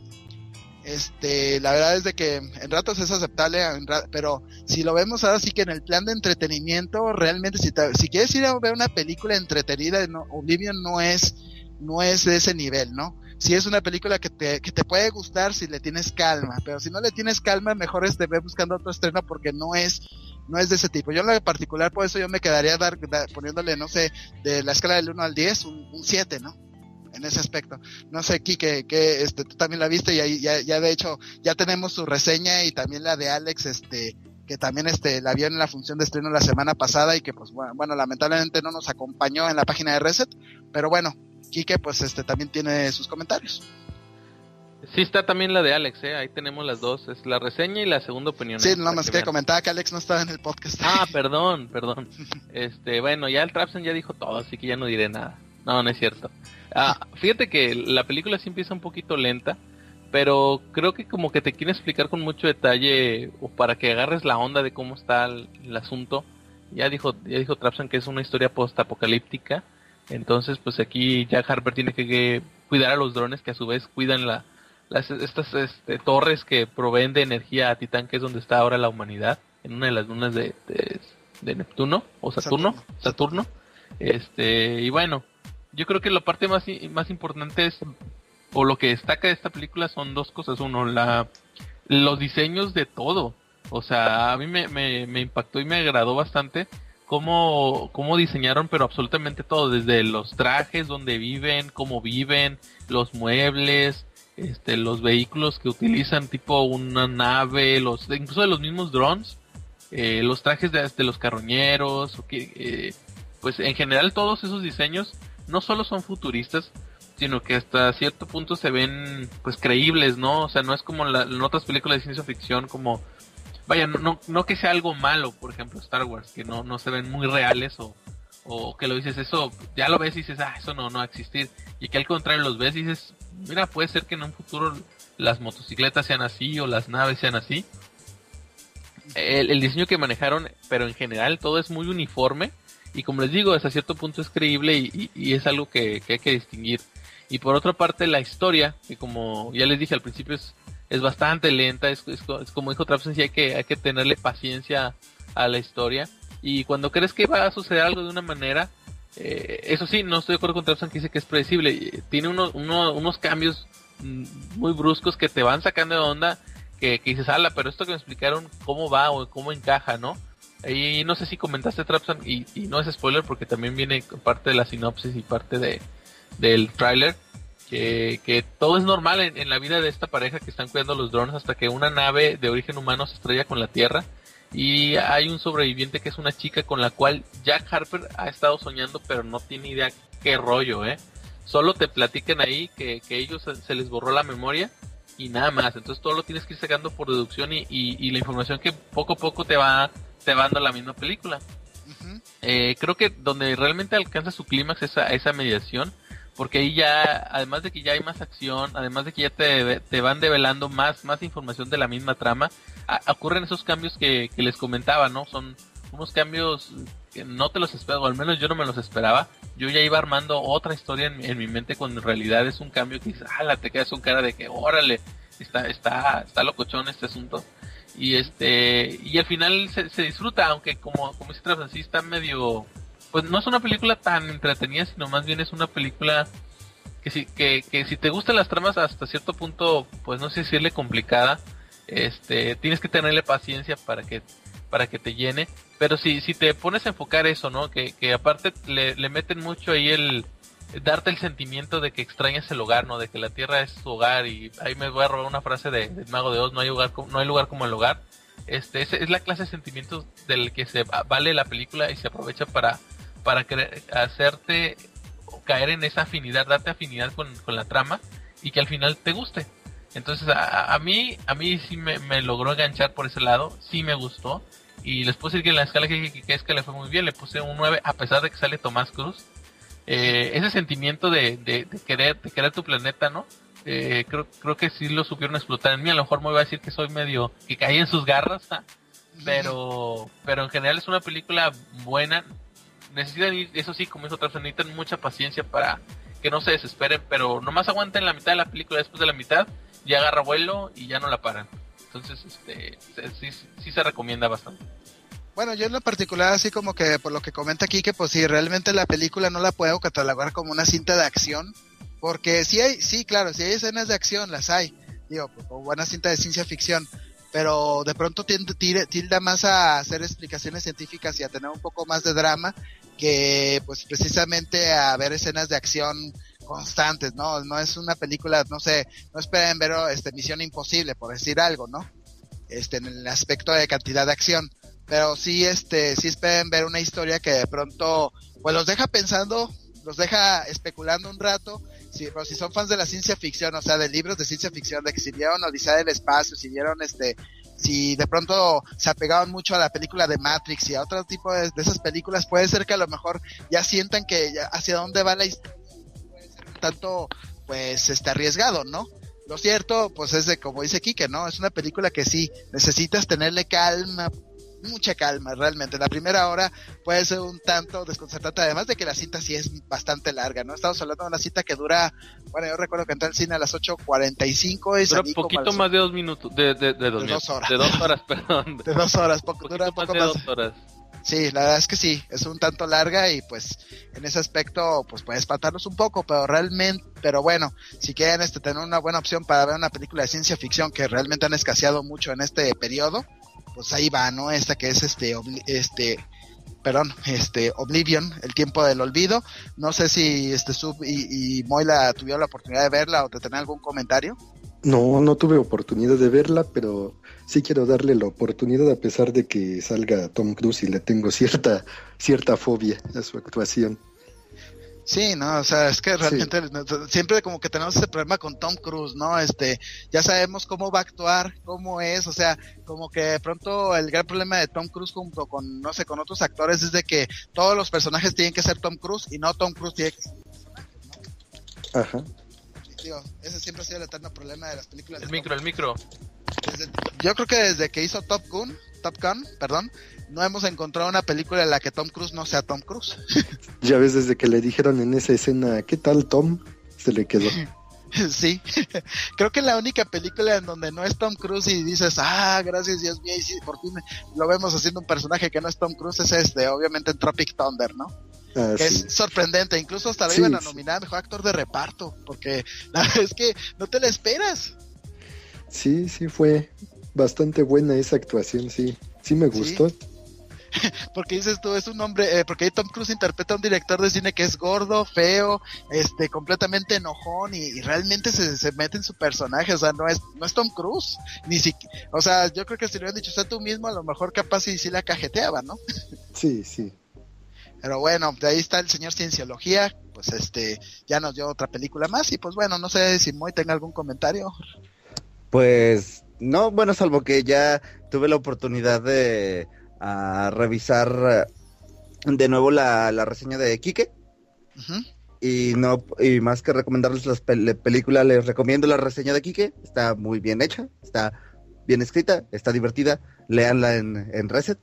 Este, la verdad es de que en ratos es aceptable, en ra- pero si lo vemos ahora sí que en el plan de entretenimiento, realmente si, te, si quieres ir a ver una película entretenida, no, Oblivion no es, no es de ese nivel, ¿no? Si es una película que te, que te puede gustar si le tienes calma, pero si no le tienes calma, mejor es de ver buscando otro estreno porque no es, no es de ese tipo. Yo en lo particular, por eso yo me quedaría dar, dar, poniéndole, no sé, de la escala del uno al diez, un, un siete, ¿no? En ese aspecto. No sé, Kike, que este, tú también la viste y ahí ya, ya de hecho ya tenemos su reseña, y también la de Alex, este, que también este la vio en la función de estreno la semana pasada y que pues bueno, bueno lamentablemente no nos acompañó en la página de Reset, pero bueno, Kike pues este también tiene sus comentarios. Sí, está también la de Alex, ¿eh? Ahí tenemos las dos, es la reseña y la segunda opinión. Sí, ¿eh? nada más que, que comentaba que Alex no estaba en el podcast. Ah, perdón, perdón. Este, bueno, ya el Trapsen ya dijo todo, así que ya no diré nada. No, no es cierto. Ah, fíjate que la película sí empieza un poquito lenta, pero creo que como que te quiere explicar con mucho detalle, o para que agarres la onda de cómo está el, el asunto. Ya dijo, ya dijo Trapsen que es una historia post-apocalíptica, entonces pues aquí Jack Harper tiene que, que cuidar a los drones que a su vez cuidan la, las estas este, torres que proveen de energía a Titán, que es donde está ahora la humanidad, en una de las lunas de, de, de Neptuno o Saturno, Saturno, Saturno. Este, y bueno, yo creo que la parte más, más importante es, o lo que destaca de esta película son dos cosas. Uno, la los diseños de todo. O sea, a mí me, me, me impactó y me agradó bastante cómo, cómo diseñaron, pero absolutamente todo. Desde los trajes, donde viven, cómo viven, los muebles, este, los vehículos que utilizan, tipo una nave, los incluso de los mismos drones, eh, los trajes de, de los carroñeros, okay, eh, pues en general todos esos diseños no solo son futuristas, sino que hasta cierto punto se ven pues creíbles, ¿no? O sea, no es como la, en otras películas de ciencia ficción como, vaya, no, no, no que sea algo malo, por ejemplo Star Wars, que no, no se ven muy reales o, o que lo dices, eso, ya lo ves y dices, ah, eso no, no va a existir, y que al contrario los ves y dices, mira, puede ser que en un futuro las motocicletas sean así o las naves sean así. El, el diseño que manejaron, pero en general todo es muy uniforme, y como les digo, hasta cierto punto es creíble y, y, y es algo que, que hay que distinguir. Y por otra parte la historia, que como ya les dije al principio es, es bastante lenta, es, es, es como dijo Trapsen, sí hay que, hay que tenerle paciencia a la historia, y cuando crees que va a suceder algo de una manera, eh, eso sí, no estoy de acuerdo con Trapsen que dice que es predecible, tiene uno, uno, unos cambios muy bruscos que te van sacando de onda, que, que dices, ala, pero esto que me explicaron, ¿cómo va o cómo encaja, no? Y no sé si comentaste Trapsen, y, y no es spoiler porque también viene parte de la sinopsis y parte de del tráiler, que, que todo es normal en, en la vida de esta pareja que están cuidando los drones hasta que una nave de origen humano se estrella con la Tierra, y hay un sobreviviente que es una chica con la cual Jack Harper ha estado soñando, pero no tiene idea qué rollo, eh. Solo te platican ahí que, que ellos se, se les borró la memoria y nada más, entonces todo lo tienes que ir sacando por deducción y, y, y la información que poco a poco te va, te va dando la misma película. Uh-huh. Eh, creo que donde realmente alcanza su clímax es esa, esa mediación, porque ahí ya, además de que ya hay más acción, además de que ya te, te van develando más, más información de la misma trama, a, ocurren esos cambios que, que les comentaba, ¿no? Son unos cambios que no te los esperaba, o al menos yo no me los esperaba. Yo ya iba armando otra historia en, en mi mente, cuando en realidad es un cambio que dices, ala, te quedas con cara de que, órale, está, está, está locochón este asunto. Y este, y al final se, se disfruta, aunque como, como dice Trapsen, sí está medio, pues no es una película tan entretenida, sino más bien es una película que si, que, que si te gustan las tramas hasta cierto punto, pues no sé si decirle complicada, este, tienes que tenerle paciencia para que, para que te llene, pero si, si te pones a enfocar eso, ¿no? Que, que aparte le, le meten mucho ahí el, darte el sentimiento de que extrañas el hogar, ¿no? De que la tierra es tu hogar, y ahí me voy a robar una frase de, de Mago de Oz, no hay hogar, no hay lugar como el hogar. Este, es, es la clase de sentimientos del que se vale la película y se aprovecha para, para querer hacerte caer en esa afinidad, darte afinidad con, con la trama y que al final te guste. Entonces a, a mí a mí sí me, me logró enganchar por ese lado, sí me gustó, y les puedo decir que en la escala que, que, que es que le fue muy bien, le puse un nueve a pesar de que sale Tomás Cruz. Eh, ese sentimiento de, de, de querer de querer tu planeta, ¿no? Eh, creo creo que sí lo supieron explotar en mí. A lo mejor me voy a decir que soy medio que caí en sus garras, ¿ja? pero pero en general es una película buena. Necesitan ir, eso sí, como dijo Trapsen, necesitan mucha paciencia para que no se desesperen, pero nomás aguanten la mitad de la película. Después de la mitad ya agarra vuelo y ya no la paran. Entonces este sí, sí se recomienda bastante. Bueno, yo en lo particular, así como que por lo que comenta aquí, que pues sí, realmente la película no la puedo catalogar como una cinta de acción, porque sí hay, sí, claro, sí hay escenas de acción, las hay, digo, pues, como buena cinta de ciencia ficción, pero de pronto tiende, tire, tilda más a hacer explicaciones científicas y a tener un poco más de drama, que pues precisamente a ver escenas de acción constantes, ¿no? No es una película, no sé, no esperen ver este Misión Imposible, por decir algo, ¿no? Este, en el aspecto de cantidad de acción. Pero sí, este, sí esperen ver una historia que de pronto, pues los deja pensando, los deja especulando un rato. Sí, pero si son fans de la ciencia ficción, o sea, de libros de ciencia ficción, de que si vieron Odisea del Espacio, si vieron este, si de pronto se apegaron mucho a la película de Matrix y a otro tipo de, de esas películas, puede ser que a lo mejor ya sientan que ya, hacia dónde va la historia puede ser un tanto, pues, este, arriesgado, ¿no? Lo cierto, pues es de, como dice Kike, ¿no? Es una película que sí, necesitas tenerle calma, mucha calma, realmente. La primera hora puede ser un tanto desconcertante, además de que la cinta sí es bastante larga, ¿no? Estamos hablando de una cita que dura, bueno, yo recuerdo que entré al cine a las ocho cuarenta y cinco y dura un poquito las... más de dos minutos, de, de, de, dos, de dos horas. De dos horas, perdón. De dos horas, poco, dura un poco más. De dos horas. Sí, la verdad es que sí, es un tanto larga y pues en ese aspecto pues puede espantarnos un poco, pero realmente, pero bueno, si quieren este tener una buena opción para ver una película de ciencia ficción que realmente han escaseado mucho en este periodo, pues ahí va, ¿no? Esta que es este, obli- este, perdón, este, Oblivion, El Tiempo del Olvido. No sé si este Sub y, y Moila tuvieron la oportunidad de verla o de tener algún comentario. No, no tuve oportunidad de verla, pero sí quiero darle la oportunidad a pesar de que salga Tom Cruise y le tengo cierta, cierta fobia a su actuación. Sí, no, o sea, es que realmente sí. Siempre como que tenemos ese problema con Tom Cruise, ¿no? Este, ya sabemos cómo va a actuar, cómo es, o sea, como que de pronto el gran problema de Tom Cruise junto con, no sé, con otros actores es de que todos los personajes tienen que ser Tom Cruise y no Tom Cruise tiene que ser personajes, ¿no? Ajá. Sí, tío, ese siempre ha sido el eterno problema de las películas. El de micro, Tom el micro. Desde, yo creo que desde que hizo Top Gun, Top Gun, perdón, no hemos encontrado una película en la que Tom Cruise no sea Tom Cruise. Ya ves, desde que le dijeron en esa escena, ¿qué tal, Tom? Se le quedó. Sí, creo que la única película en donde no es Tom Cruise y dices, ah, gracias Dios mío, y sí, por fin lo vemos haciendo un personaje que no es Tom Cruise, es este, obviamente en Tropic Thunder, ¿no? Ah, que sí. Es sorprendente, incluso hasta lo sí, iban a nominar a mejor actor de reparto, porque la verdad es que no te la esperas. Sí, sí, fue bastante buena esa actuación, sí, sí me gustó. ¿Sí? Porque dices tú, es un hombre, eh, porque Tom Cruise interpreta a un director de cine que es gordo, feo, este, completamente enojón y, y realmente se, se mete en su personaje, o sea, no es, no es Tom Cruise, ni siquiera, o sea, yo creo que si le hubieran dicho, sé tú mismo, a lo mejor capaz y sí la cajeteaba, ¿no? Sí, sí. Pero bueno, de ahí está el señor Cienciología, pues este, ya nos dio otra película más y pues bueno, no sé si Moy tenga algún comentario. Pues, no, bueno, salvo que ya tuve la oportunidad de a revisar de nuevo la, la reseña de Quique. Uh-huh. Y no y más que recomendarles la pel- película, les recomiendo la reseña de Quique. Está muy bien hecha, está bien escrita, está divertida. Léanla en, en Reset.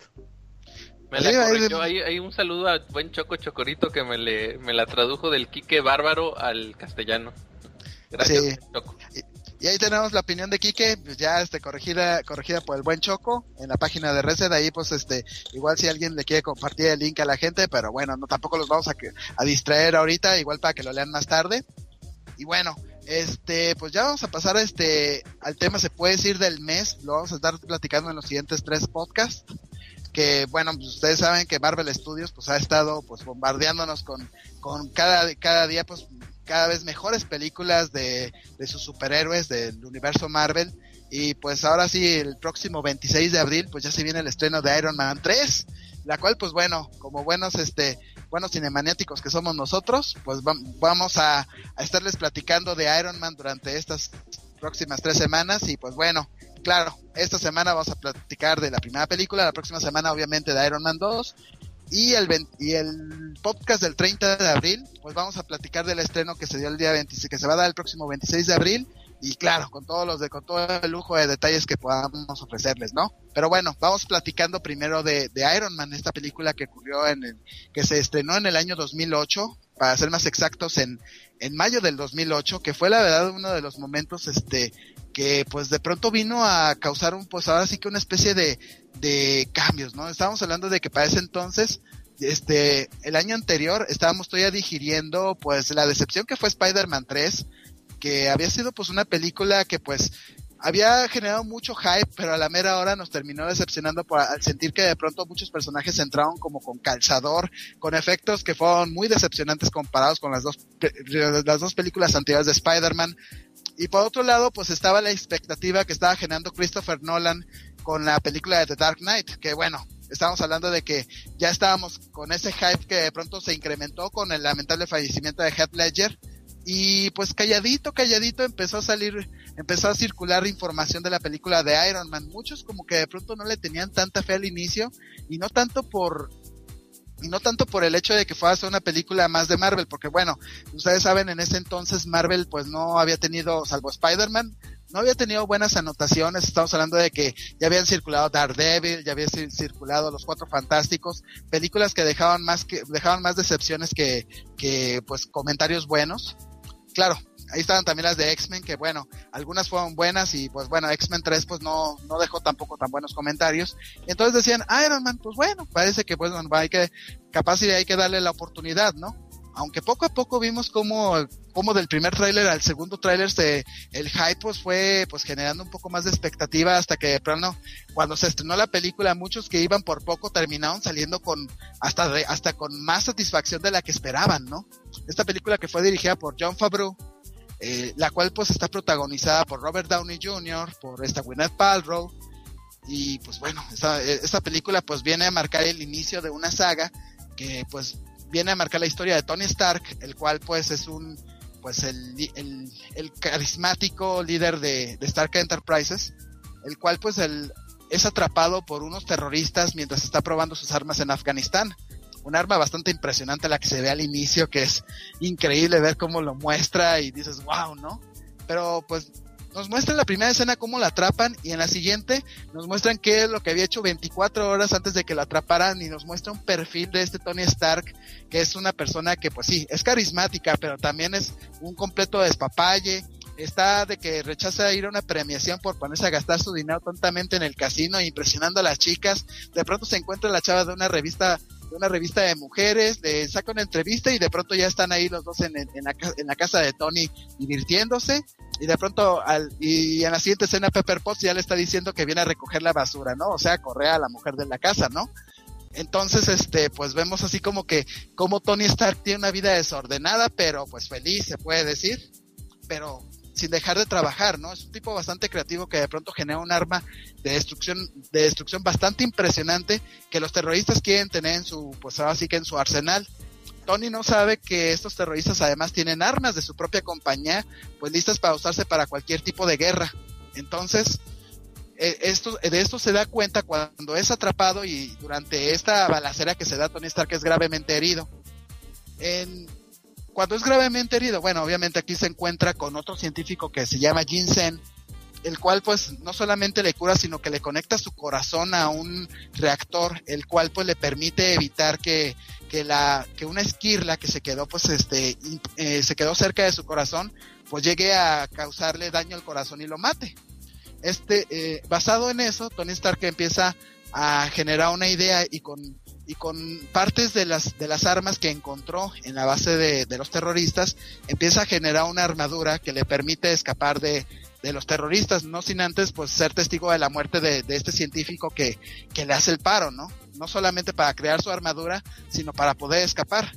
Me la corrigió. Hay, hay un saludo a buen Choco Chocorito que me, le, me la tradujo del Quique bárbaro al castellano. Gracias, sí. Choco. Y, y ahí tenemos la opinión de Quique, pues ya este corregida corregida por el buen Choco en la página de Reset. Ahí pues este igual si alguien le quiere compartir el link a la gente, pero bueno, no tampoco los vamos a, a distraer ahorita, igual para que lo lean más tarde. Y bueno, este pues ya vamos a pasar este al tema, se puede decir, del mes. Lo vamos a estar platicando en los siguientes tres podcasts. Que bueno, pues ustedes saben que Marvel Studios pues ha estado pues bombardeándonos con con cada cada día pues cada vez mejores películas de, de sus superhéroes del universo Marvel. Y pues ahora sí, el próximo veintiséis de abril pues ya se viene el estreno de Iron Man tres, la cual pues bueno, como buenos este buenos cinemaniáticos que somos nosotros, pues va, vamos a, a estarles platicando de Iron Man durante estas próximas tres semanas. Y pues bueno, claro, esta semana vamos a platicar de la primera película, la próxima semana obviamente de Iron Man dos. Y el veinte, y el podcast del treinta de abril, pues vamos a platicar del estreno que se dio el día veintiséis, que se va a dar el próximo veintiséis de abril, y claro, con todos los de, con todo el lujo de detalles que podamos ofrecerles, ¿no? Pero bueno, vamos platicando primero de, de Iron Man, esta película que ocurrió en el, que se estrenó en el año dos mil ocho, para ser más exactos, en, en mayo del dos mil ocho, que fue la verdad uno de los momentos, este, que pues de pronto vino a causar un, pues ahora sí que una especie de, de cambios, ¿no? Estábamos hablando de que para ese entonces, este, el año anterior estábamos todavía digiriendo pues la decepción que fue Spider-Man tres, que había sido pues una película que pues había generado mucho hype, pero a la mera hora nos terminó decepcionando por, al sentir que de pronto muchos personajes entraron como con calzador, con efectos que fueron muy decepcionantes comparados con las dos, las dos películas anteriores de Spider-Man. Y por otro lado, pues estaba la expectativa que estaba generando Christopher Nolan con la película de The Dark Knight, que bueno, estábamos hablando de que ya estábamos con ese hype que de pronto se incrementó con el lamentable fallecimiento de Heath Ledger. Y pues calladito, calladito empezó a salir, empezó a circular información de la película de Iron Man. Muchos como que de pronto no le tenían tanta fe al inicio, y no tanto por, y no tanto por el hecho de que fuera a ser una película más de Marvel, porque bueno, ustedes saben, en ese entonces Marvel pues no había tenido, salvo Spider-Man, no había tenido buenas anotaciones. Estamos hablando de que ya habían circulado Daredevil, ya habían circulado Los Cuatro Fantásticos, películas que dejaban más que, dejaban más decepciones que, que pues comentarios buenos. Claro, ahí estaban también las de X-Men, que bueno, algunas fueron buenas, y pues bueno, X-Men tres pues no, no dejó tampoco tan buenos comentarios. Y entonces decían, Iron Man, pues bueno, parece que pues bueno, hay que, capaz y hay que darle la oportunidad, ¿no? Aunque poco a poco vimos cómo, cómo del primer tráiler al segundo tráiler se, el hype pues fue pues generando un poco más de expectativa, hasta que de pronto, cuando se estrenó la película, muchos que iban por poco terminaron saliendo con, hasta, de, hasta con más satisfacción de la que esperaban, ¿no? Esta película que fue dirigida por Jon Favreau, eh, la cual pues está protagonizada por Robert Downey junior, por esta Gwyneth Paltrow, y pues bueno, esta, esta película pues viene a marcar el inicio de una saga que pues viene a marcar la historia de Tony Stark, el cual pues es un pues el, el, el carismático líder de, de Stark Enterprises, el cual pues el, es atrapado por unos terroristas mientras está probando sus armas en Afganistán. Un arma bastante impresionante la que se ve al inicio, que es increíble ver cómo lo muestra y dices wow, ¿no? Pero pues nos muestra en la primera escena cómo la atrapan, y en la siguiente nos muestran qué es lo que había hecho veinticuatro horas antes de que la atraparan, y nos muestra un perfil de este Tony Stark, que es una persona que pues sí, es carismática, pero también es un completo despapalle. Está de que rechaza ir a una premiación por ponerse a gastar su dinero tontamente en el casino, impresionando a las chicas. De pronto se encuentra la chava de una revista de una revista de mujeres, le saca una entrevista y de pronto ya están ahí los dos en, en, la, en la casa de Tony divirtiéndose, y de pronto al, y en la siguiente escena Pepper Potts ya le está diciendo que viene a recoger la basura, ¿no? O sea, correa a la mujer de la casa, ¿no? Entonces, este, pues vemos así como que como Tony Stark tiene una vida desordenada, pero pues feliz, se puede decir, pero sin dejar de trabajar, ¿no? Es un tipo bastante creativo que de pronto genera un arma de destrucción, de destrucción bastante impresionante que los terroristas quieren tener en su, pues ahora sí que en su arsenal. Tony no sabe que estos terroristas además tienen armas de su propia compañía, pues listas para usarse para cualquier tipo de guerra. Entonces, eh, esto, de esto se da cuenta cuando es atrapado, y durante esta balacera que se da, Tony Stark es gravemente herido. En Cuando es gravemente herido, bueno, obviamente aquí se encuentra con otro científico que se llama Ginseng, el cual pues no solamente le cura, sino que le conecta su corazón a un reactor, el cual pues le permite evitar que, que la, que una esquirla que se quedó pues este, eh, se quedó cerca de su corazón, pues llegue a causarle daño al corazón y lo mate. Este, eh, basado en eso, Tony Stark empieza a generar una idea, y con y con partes de las de las armas que encontró en la base de, de los terroristas, empieza a generar una armadura que le permite escapar de, de los terroristas, no sin antes pues ser testigo de la muerte de, de este científico que, que le hace el paro, ¿no? No solamente para crear su armadura, sino para poder escapar.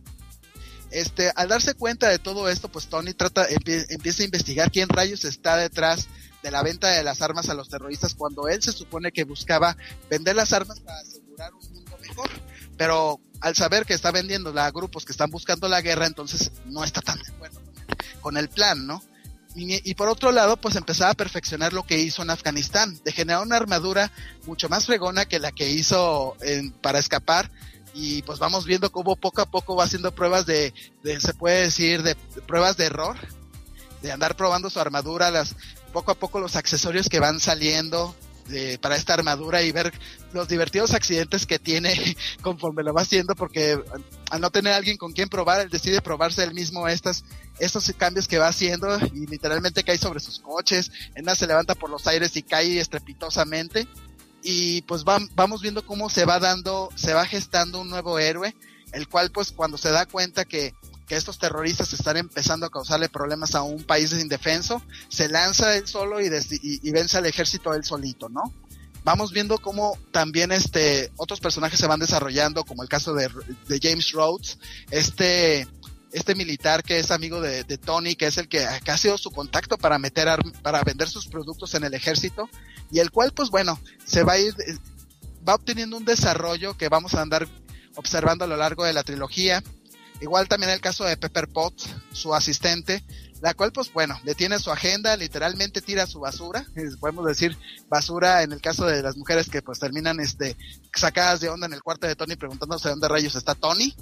Este, al darse cuenta de todo esto, pues Tony trata, empie, empieza a investigar quién rayos está detrás de la venta de las armas a los terroristas, cuando él se supone que buscaba vender las armas para asegurar un mundo mejor, pero al saber que está vendiéndola a grupos que están buscando la guerra, entonces no está tan de acuerdo con el plan, ¿no? Y, y por otro lado, pues empezaba a perfeccionar lo que hizo en Afganistán, de generar una armadura mucho más fregona que la que hizo en, para escapar. Y pues vamos viendo cómo poco a poco va haciendo pruebas de, de se puede decir, de, de pruebas de error, de andar probando su armadura, las poco a poco los accesorios que van saliendo de, para esta armadura, y ver los divertidos accidentes que tiene conforme lo va haciendo, porque al no tener a alguien con quien probar, él decide probarse él mismo estas, estos cambios que va haciendo, y literalmente cae sobre sus coches, en una se levanta por los aires y cae estrepitosamente. Y pues va, vamos viendo cómo se va dando, se va gestando un nuevo héroe, el cual pues cuando se da cuenta que, que estos terroristas están empezando a causarle problemas a un país indefenso, se lanza él solo y, des, y, y vence al ejército él solito, ¿no? Vamos viendo cómo también este otros personajes se van desarrollando, como el caso de, de James Rhodes, este este militar que es amigo de, de Tony, que es el que, que ha sido su contacto para meter para vender sus productos en el ejército, y el cual pues bueno, se va a ir, va obteniendo un desarrollo que vamos a andar observando a lo largo de la trilogía. Igual también el caso de Pepper Potts, su asistente, la cual pues bueno, le tiene su agenda, literalmente tira su basura, podemos decir basura en el caso de las mujeres que pues terminan este sacadas de onda en el cuarto de Tony preguntándose dónde rayos está Tony.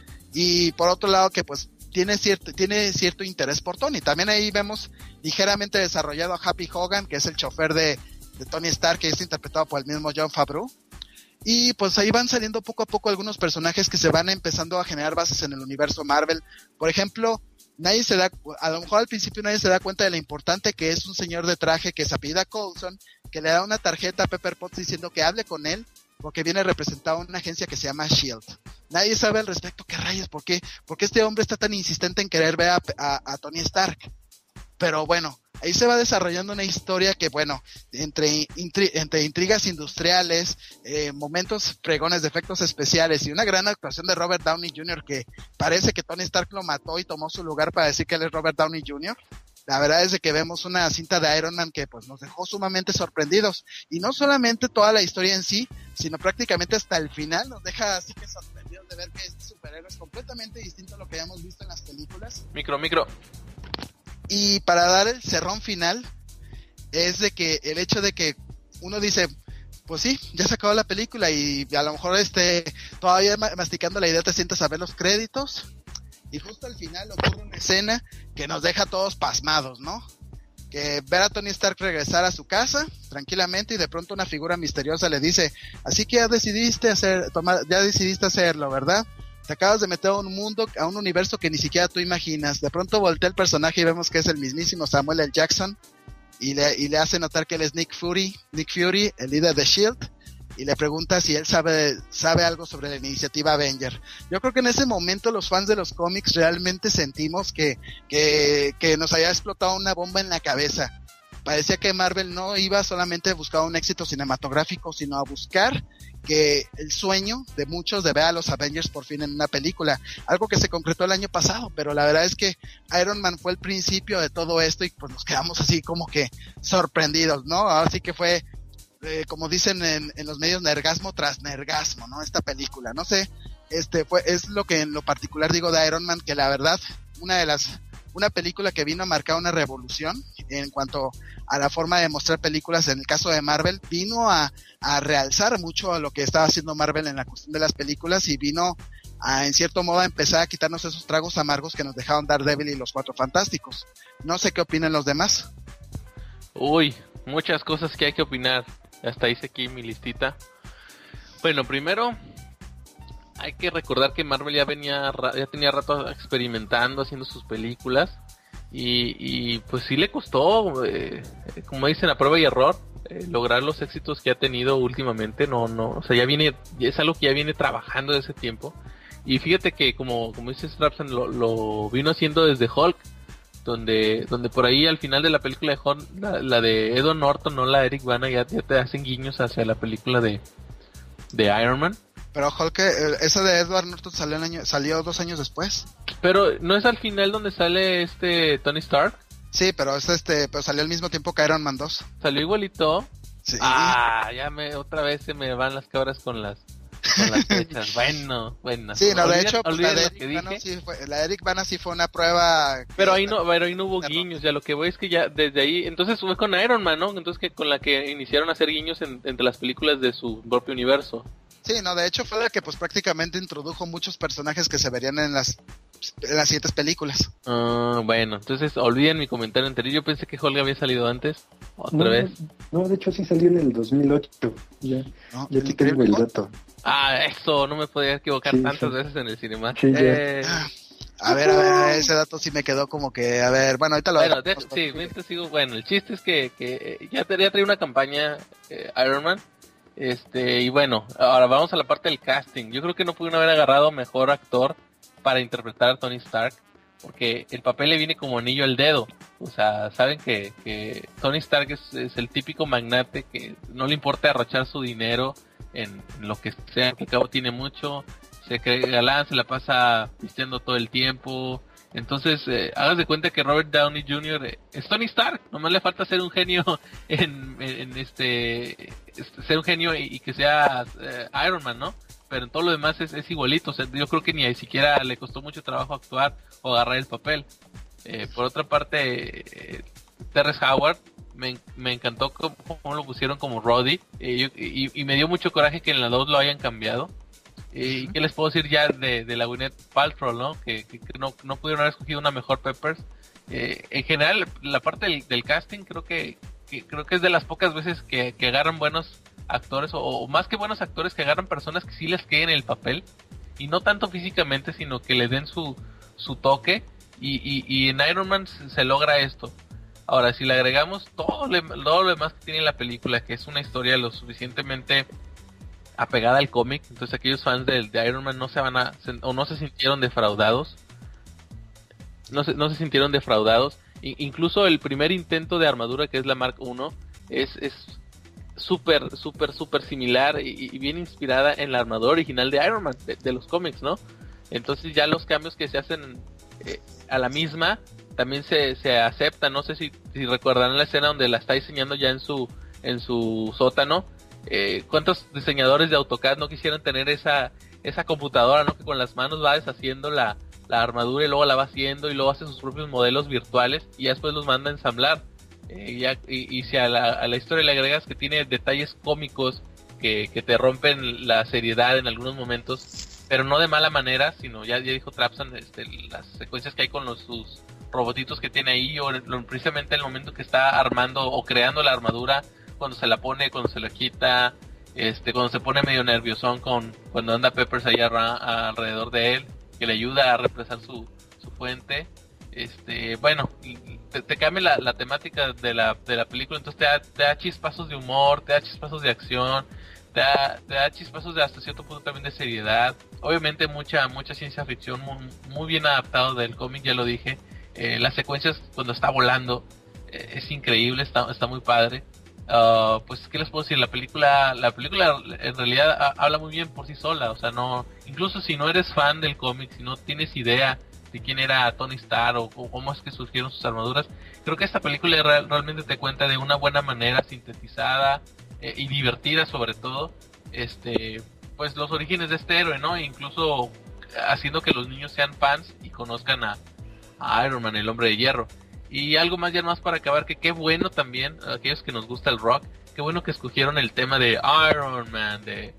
Y por otro lado que pues tiene cierto, tiene cierto interés por Tony. También ahí vemos ligeramente desarrollado a Happy Hogan, que es el chofer de, de Tony Stark, que es interpretado por el mismo Jon Favreau. Y pues ahí van saliendo poco a poco algunos personajes que se van empezando a generar bases en el universo Marvel. Por ejemplo, nadie se da, a lo mejor al principio nadie se da cuenta de lo importante que es un señor de traje que se apellida Coulson, que le da una tarjeta a Pepper Potts diciendo que hable con él, porque viene representado en una agencia que se llama Shield. Nadie sabe al respecto qué rayos, por qué, por qué este hombre está tan insistente en querer ver a, a, a Tony Stark. Pero bueno, ahí se va desarrollando una historia que, bueno, entre, intri, entre intrigas industriales, eh, momentos fregones de efectos especiales y una gran actuación de Robert Downey junior, que parece que Tony Stark lo mató y tomó su lugar para decir que él es Robert Downey junior La verdad es de que vemos una cinta de Iron Man que pues nos dejó sumamente sorprendidos. Y no solamente toda la historia en sí, sino prácticamente hasta el final nos deja así que sorprendidos de ver que este superhéroe es completamente distinto a lo que habíamos visto en las películas. Micro, micro. Y para dar el cerrón final, es de que el hecho de que uno dice, pues sí, ya se acabó la película y a lo mejor este todavía masticando la idea te sientas a ver los créditos y justo al final ocurre una escena que nos deja a todos pasmados, ¿no? Que ver a Tony Stark regresar a su casa tranquilamente y de pronto una figura misteriosa le dice, así que ya decidiste hacer, tomar, ya decidiste hacerlo, ¿verdad? Te acabas de meter a un mundo, a un universo que ni siquiera tú imaginas. De pronto voltea el personaje y vemos que es el mismísimo Samuel L. Jackson y le, y le hace notar que él es Nick Fury, Nick Fury, el líder de S H I E L D, y le pregunta si él sabe, sabe algo sobre la iniciativa Avenger. Yo creo que en ese momento los fans de los cómics realmente sentimos que, que, que nos había explotado una bomba en la cabeza. Parecía que Marvel no iba solamente a buscar un éxito cinematográfico, sino a buscar que el sueño de muchos de ver a los Avengers por fin en una película, algo que se concretó el año pasado, pero la verdad es que Iron Man fue el principio de todo esto y pues nos quedamos así como que sorprendidos, ¿no? Así que fue, eh, como dicen en, en los medios, nergasmo tras nergasmo, ¿no? Esta película, no sé, este fue, es lo que en lo particular digo de Iron Man, que la verdad, una de las una película que vino a marcar una revolución en cuanto a la forma de mostrar películas. En el caso de Marvel, vino a, a realzar mucho lo que estaba haciendo Marvel en la cuestión de las películas y vino a, en cierto modo, a empezar a quitarnos esos tragos amargos que nos dejaron Daredevil y los Cuatro Fantásticos. No sé qué opinan los demás. Uy, muchas cosas que hay que opinar. Hasta hice aquí mi listita. Bueno, primero hay que recordar que Marvel ya venía, ya tenía rato experimentando, haciendo sus películas y, y pues sí le costó, eh, como dicen, a prueba y error, eh, lograr los éxitos que ha tenido últimamente. No, no, o sea, ya viene, es algo que ya viene trabajando desde ese tiempo. Y fíjate que como, como dice Strapson, lo, lo vino haciendo desde Hulk, donde, donde por ahí al final de la película de Hulk, la, la de Edward Norton, no la de Eric Bana, ya, ya te hacen guiños hacia la película de, de Iron Man. Pero Hulk, esa de Edward Norton salió, el año, salió dos años después. Pero ¿no es al final donde sale este Tony Stark? Sí, pero es este, pero salió al mismo tiempo que Iron Man dos. ¿Salió igualito? Sí. Ah, ya me, otra vez se me van las cabras con las, con las fechas. Bueno, bueno. Sí, no, de olviden, hecho, pues, la, de Eric Bana sí fue, la de Eric Bana sí fue una prueba. Pero ahí no, pero ahí no hubo guiños, ya lo que voy es que ya desde ahí, entonces fue con Iron Man, ¿no? Entonces que con la que iniciaron a hacer guiños en, entre las películas de su propio universo. Sí, no, de hecho fue la que pues prácticamente introdujo muchos personajes que se verían en las en las siguientes películas. Uh, bueno, entonces olviden mi comentario anterior. Yo pensé que Hulk había salido antes. Otra no, vez. No, de hecho sí salió en el dos mil ocho. Ya, no, ya aquí tengo el dato. Ah, eso, no me podía equivocar sí, tantas sí. veces en el cinema. Sí, eh... A ver, a ver, ese dato sí me quedó como que, a ver, bueno, ahorita lo Bueno, de, sí, te sigo. Bueno, el chiste es que, que ya tenía traído una campaña eh, Iron Man. Este, y bueno, ahora vamos a la parte del casting. Yo creo que no pudieron haber agarrado mejor actor para interpretar a Tony Stark, porque el papel le viene como anillo al dedo. O sea, saben que, que Tony Stark es, es el típico magnate que no le importa derrochar su dinero en, en lo que sea, que al cabo tiene mucho, se cree galán, se la pasa vistiendo todo el tiempo. Entonces, eh, hagas de cuenta que Robert Downey junior Eh, es Tony Stark, nomás le falta ser un genio en, en, en este, este, ser un genio y, y que sea eh, Iron Man, ¿no? Pero en todo lo demás es, es igualito, o sea, yo creo que ni siquiera le costó mucho trabajo actuar o agarrar el papel. Eh, por otra parte, eh, Terrence Howard, me, me encantó cómo, cómo lo pusieron como Roddy, eh, y, y me dio mucho coraje que en la dos lo hayan cambiado. ¿Y qué les puedo decir ya de, de la Gwyneth Paltrow, no? Que, que, que no, no pudieron haber escogido una mejor Peppers. Eh, en general, la parte del, del casting creo que, que creo que es de las pocas veces que, que agarran buenos actores, o, o más que buenos actores, que agarran personas que sí les queden en el papel, y no tanto físicamente, sino que le den su, su toque, y, y, y en Iron Man se, se logra esto. Ahora, si le agregamos todo, le, todo lo demás que tiene la película, que es una historia lo suficientemente apegada al cómic, entonces aquellos fans de, de Iron Man no se van a, se, o no se sintieron defraudados, no se, no se sintieron defraudados, I, incluso el primer intento de armadura, que es la Mark uno, es es súper, súper, súper similar y, y bien inspirada en la armadura original de Iron Man, de, de los cómics, ¿no? Entonces ya los cambios que se hacen eh, a la misma, también se, se aceptan. No sé si, si recordarán la escena donde la está diseñando ya en su, en su sótano, eh, ¿cuántos diseñadores de AutoCAD no quisieran tener esa esa computadora, ¿no? Que con las manos va deshaciendo la, la armadura y luego la va haciendo y luego hace sus propios modelos virtuales y ya después los manda a ensamblar. Eh, ya, y, y si a la, a la historia le agregas que tiene detalles cómicos que, que te rompen la seriedad en algunos momentos, pero no de mala manera, sino ya, ya dijo Trapsan, este, las secuencias que hay con los sus robotitos que tiene ahí, o lo, precisamente el momento que está armando o creando la armadura, cuando se la pone, cuando se la quita, este, cuando se pone medio nerviosón con cuando anda Peppers ahí a, alrededor de él, que le ayuda a reemplazar su, su fuente. Este, bueno, te, te cambia la, la temática de la, de la película, entonces te da, te da chispazos de humor, te da chispazos de acción, te da, te da chispazos de hasta cierto punto también de seriedad. Obviamente mucha mucha ciencia ficción, muy, muy bien adaptado del cómic, ya lo dije. Eh, las secuencias cuando está volando eh, es increíble, está, está muy padre. Uh, pues qué les puedo decir, la película la película en realidad a, habla muy bien por sí sola, o sea, no, incluso si no eres fan del cómic, si no tienes idea de quién era Tony Stark o, o cómo es que surgieron sus armaduras, creo que esta película real, realmente te cuenta de una buena manera, sintetizada eh, y divertida sobre todo, este, pues los orígenes de este héroe, ¿no? E incluso haciendo que los niños sean fans y conozcan a, a Iron Man, el hombre de hierro. Y algo más ya más para acabar, que qué bueno también, aquellos que nos gusta el rock, qué bueno que escogieron el tema de Iron Man, de,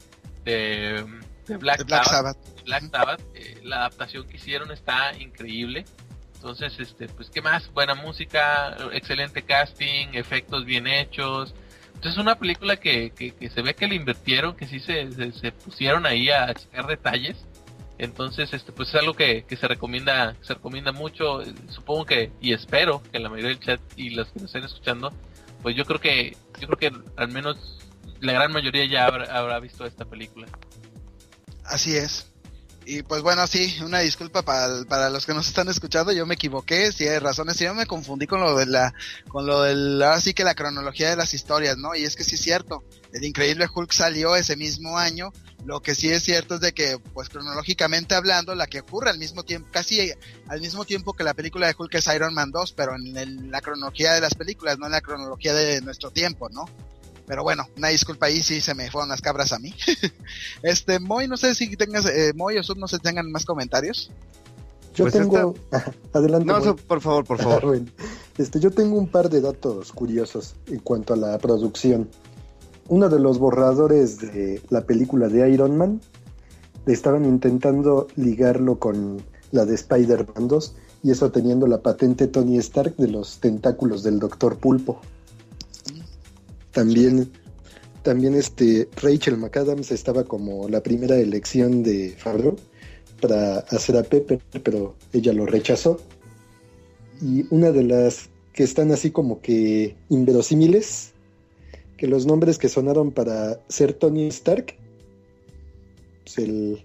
de, de Black, de Black Sabbath. Sabbath. Black Sabbath, eh, la adaptación que hicieron está increíble. Entonces, este, pues qué más, buena música, excelente casting, efectos bien hechos. Entonces es una película que, que, que se ve que le invirtieron, que sí se, se, se pusieron ahí a checar detalles. Entonces, este, pues es algo que, que se recomienda, se recomienda mucho. Supongo que, y espero que la mayoría del chat y los que nos estén escuchando, pues yo creo que, yo creo que al menos la gran mayoría ya habrá, habrá visto esta película. Así es. Y pues bueno, sí, una disculpa para, para los que nos están escuchando, yo me equivoqué, sí hay razones, sí, yo me confundí con lo de la, con lo del, ahora sí que la cronología de las historias, ¿no? Y es que sí es cierto, el Increíble Hulk salió ese mismo año, lo que sí es cierto es de que, pues cronológicamente hablando, la que ocurre al mismo tiempo, casi al mismo tiempo que la película de Hulk es Iron Man dos, pero en el, la cronología de las películas, no en la cronología de nuestro tiempo, ¿no? Pero bueno, una disculpa ahí, sí se me fueron las cabras a mí. este, Moy, no sé si tengas, eh, Moy o Sub, no sé si tengan más comentarios. Yo pues tengo, esta... adelante. No, so, por favor, por favor. Bueno, este, yo tengo un par de datos curiosos en cuanto a la producción. Uno de los borradores de la película de Iron Man, estaban intentando ligarlo con la de Spider-Man dos, y eso teniendo la patente Tony Stark de los tentáculos del Doctor Pulpo. También, también este Rachel McAdams estaba como la primera elección de Favreau para hacer a Pepper, pero ella lo rechazó. Y una de las que están así como que inverosímiles, que los nombres que sonaron para ser Tony Stark, pues el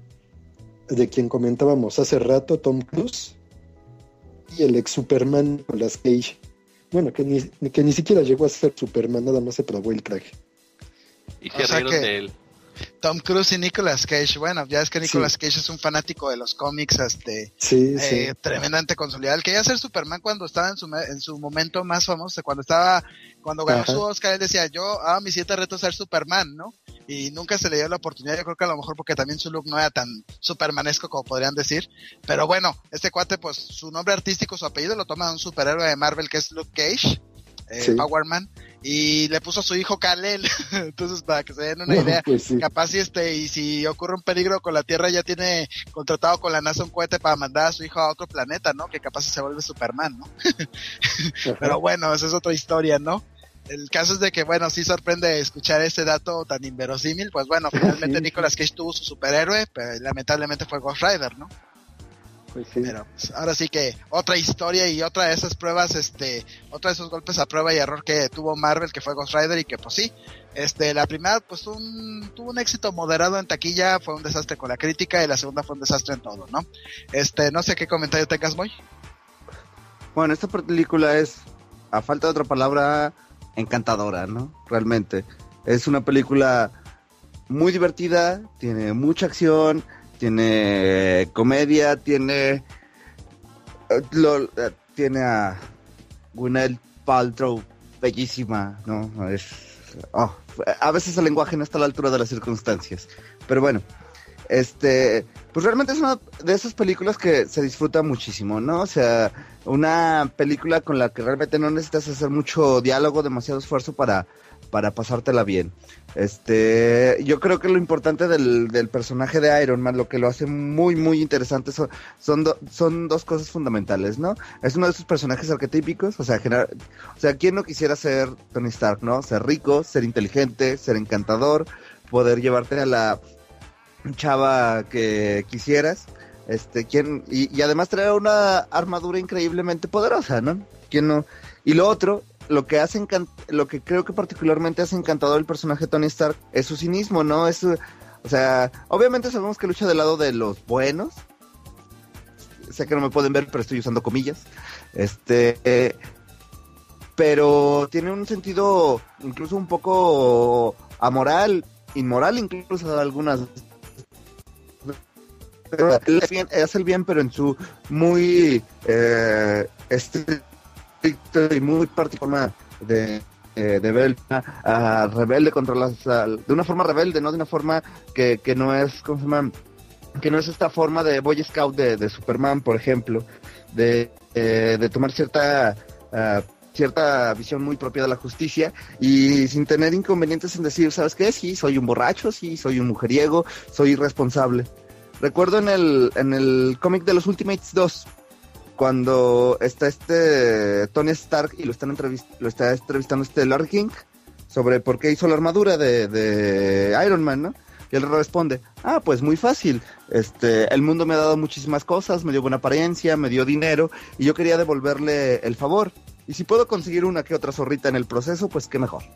de quien comentábamos hace rato, Tom Cruise, y el ex Superman Nicolas Cage. Bueno, que ni, que ni siquiera llegó a ser Superman, nada más se probó el traje. Y se rieron de él. Tom Cruise y Nicolas Cage, bueno, ya es que Nicolas sí. Cage es un fanático de los cómics, este, sí, eh, sí. tremendamente consolidado. Él quería ser Superman cuando estaba en su en su momento más famoso, cuando estaba, cuando ganó Ajá. su Oscar, él decía, yo, ah, mis siete retos ser Superman, ¿no? Y nunca se le dio la oportunidad, yo creo que a lo mejor porque también su look no era tan supermanesco como podrían decir, pero bueno, este cuate, pues, su nombre artístico, su apellido lo toma de un superhéroe de Marvel que es Luke Cage, eh, sí. Power Man, y le puso a su hijo Kal-El. Entonces, para que se den una no, idea, pues sí. capaz si este, y si ocurre un peligro con la Tierra, ya tiene contratado con la NASA un cohete para mandar a su hijo a otro planeta, ¿no? Que capaz se vuelve Superman, ¿no? Pero bueno, esa es otra historia, ¿no? El caso es de que, bueno, sí sorprende escuchar ese dato tan inverosímil. Pues bueno, finalmente sí, Nicolas Cage tuvo su superhéroe, pero lamentablemente fue Ghost Rider, ¿no? Pues sí. Pero pues, ahora sí que otra historia y otra de esas pruebas, este, otra de esos golpes a prueba y error que tuvo Marvel, que fue Ghost Rider, y que pues sí, este, la primera pues un, tuvo un éxito moderado en taquilla, fue un desastre con la crítica, y la segunda fue un desastre en todo, ¿no? Este, no sé qué comentario tengas, Moy. Bueno, esta película es, a falta de otra palabra, encantadora, ¿no? Realmente. Es una película muy divertida, tiene mucha acción, tiene comedia, tiene lo, tiene a Gwyneth Paltrow bellísima, ¿no? Es oh, a veces el lenguaje no está a la altura de las circunstancias. Pero bueno, este, pues realmente es una de esas películas que se disfruta muchísimo, ¿no? O sea, una película con la que realmente no necesitas hacer mucho diálogo, demasiado esfuerzo para, para pasártela bien. Este, yo creo que lo importante del, del personaje de Iron Man, lo que lo hace muy, muy interesante son, son, do, son dos cosas fundamentales, ¿no? Es uno de esos personajes arquetípicos, o sea, general, o sea, ¿quién no quisiera ser Tony Stark, no? Ser rico, ser inteligente, ser encantador, poder llevarte a la chava que quisieras, este, ¿quién? Y, y además traer una armadura increíblemente poderosa, ¿no? ¿Quién no? Y lo otro, lo que hace encant- lo que creo que particularmente hace encantador el personaje de Tony Stark es su cinismo, ¿no? Es, o sea, obviamente sabemos que lucha del lado de los buenos. Sé que no me pueden ver, pero estoy usando comillas. Este, eh, pero tiene un sentido incluso un poco amoral, inmoral incluso algunas. Pero él es bien, hace el bien, pero en su muy eh, estricto y muy particular de, eh, de ver a, a rebelde contra las, a, de una forma rebelde, no de una forma que, que no es, ¿cómo se llama? Que no es esta forma de Boy Scout de, de Superman, por ejemplo, de, eh, de tomar cierta uh, cierta visión muy propia de la justicia y sin tener inconvenientes en decir, ¿sabes qué? Sí, soy un borracho, sí, soy un mujeriego, soy irresponsable. Recuerdo en el en el cómic de los Ultimates dos, cuando está este Tony Stark y lo están entrevist- lo está entrevistando este Larry King sobre por qué hizo la armadura de, de Iron Man, ¿no? Y él responde, ah, pues muy fácil, este, el mundo me ha dado muchísimas cosas, me dio buena apariencia, me dio dinero, y yo quería devolverle el favor, y si puedo conseguir una que otra zorrita en el proceso, pues qué mejor.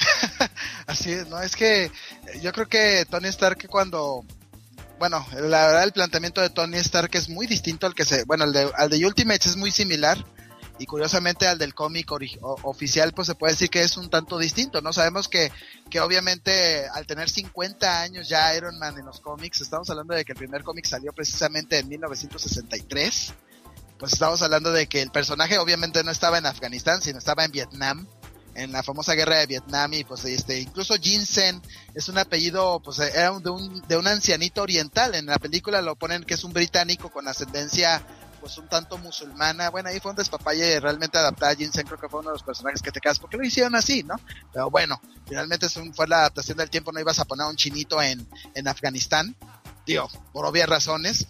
Así es, ¿no? Es que yo creo que Tony Stark cuando... Bueno, la verdad el planteamiento de Tony Stark es muy distinto al que se... Bueno, al de, al de Ultimates es muy similar y curiosamente al del cómic ori- o, oficial pues se puede decir que es un tanto distinto, ¿no? Sabemos que, que obviamente al tener cincuenta años ya Iron Man en los cómics, estamos hablando de que el primer cómic salió precisamente en mil novecientos sesenta y tres, pues estamos hablando de que el personaje obviamente no estaba en Afganistán, sino estaba en Vietnam, en la famosa guerra de Vietnam, y pues este incluso Jensen es un apellido, pues era de un de un ancianito oriental. En la película lo ponen que es un británico con ascendencia pues un tanto musulmana. Bueno, ahí fue un despapalle realmente adaptada a Jensen, creo que fue uno de los personajes que te quedas, porque lo hicieron así, ¿no? Pero bueno, finalmente es un, fue la adaptación del tiempo, no ibas a poner a un chinito en, en Afganistán, digo, por obvias razones.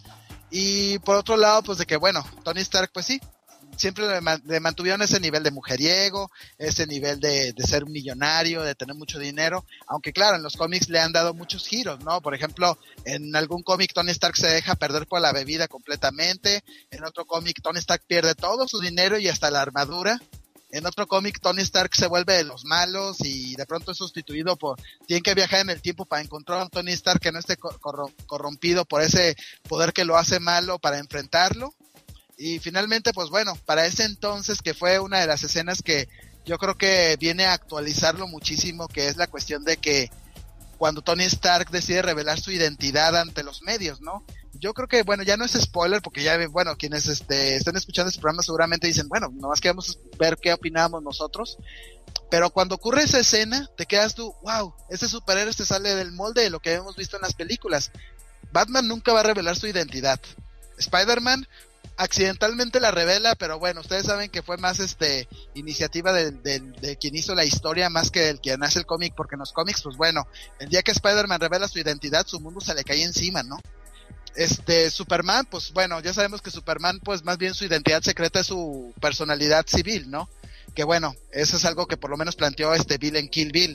Y por otro lado, pues de que bueno, Tony Stark pues sí, siempre le, man, le mantuvieron ese nivel de mujeriego, ese nivel de, de ser un millonario, de tener mucho dinero, aunque claro, en los cómics le han dado muchos giros, ¿no? Por ejemplo, en algún cómic Tony Stark se deja perder por la bebida completamente, en otro cómic Tony Stark pierde todo su dinero y hasta la armadura, en otro cómic Tony Stark se vuelve de los malos y de pronto es sustituido por, tienen que viajar en el tiempo para encontrar a un Tony Stark que no esté cor- corrompido por ese poder que lo hace malo para enfrentarlo. Y finalmente, pues bueno, para ese entonces, que fue una de las escenas que yo creo que viene a actualizarlo muchísimo, que es la cuestión de que cuando Tony Stark decide revelar su identidad ante los medios, ¿no? Yo creo que, bueno, ya no es spoiler, porque ya, bueno, quienes este, están escuchando este programa seguramente dicen, bueno, nomás queremos ver qué opinamos nosotros, pero cuando ocurre esa escena, te quedas tú, wow, ese superhéroe se sale del molde de lo que hemos visto en las películas. Batman nunca va a revelar su identidad. Spider-Man accidentalmente la revela, pero bueno, ustedes saben que fue más este iniciativa de, de, de quien hizo la historia más que el quien hace el cómic, porque en los cómics, pues bueno, el día que Spider-Man revela su identidad, su mundo se le cae encima, ¿no? Este, Superman, pues bueno, ya sabemos que Superman, pues más bien su identidad secreta es su personalidad civil, ¿no? Que bueno, eso es algo que por lo menos planteó este Bill en Kill Bill.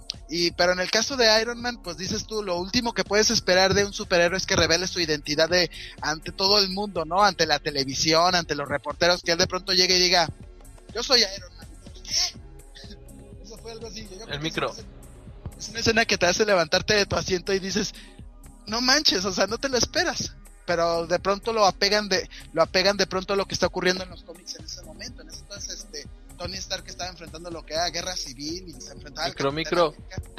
Y, pero en el caso de Iron Man, pues dices tú, lo último que puedes esperar de un superhéroe es que revele su identidad de, ante todo el mundo, ¿no? Ante la televisión, ante los reporteros, que él de pronto llegue y diga, yo soy Iron Man. ¿Qué? Eso fue algo así. Yo el micro. Es una, escena, es una escena que te hace levantarte de tu asiento y dices, no manches, o sea, no te lo esperas. Pero de pronto lo apegan de, lo apegan de pronto a lo que está ocurriendo en los cómics en ese momento. En ese entonces, este, Tony Stark estaba enfrentando lo que era guerra civil y se enfrentaba micro, al micro.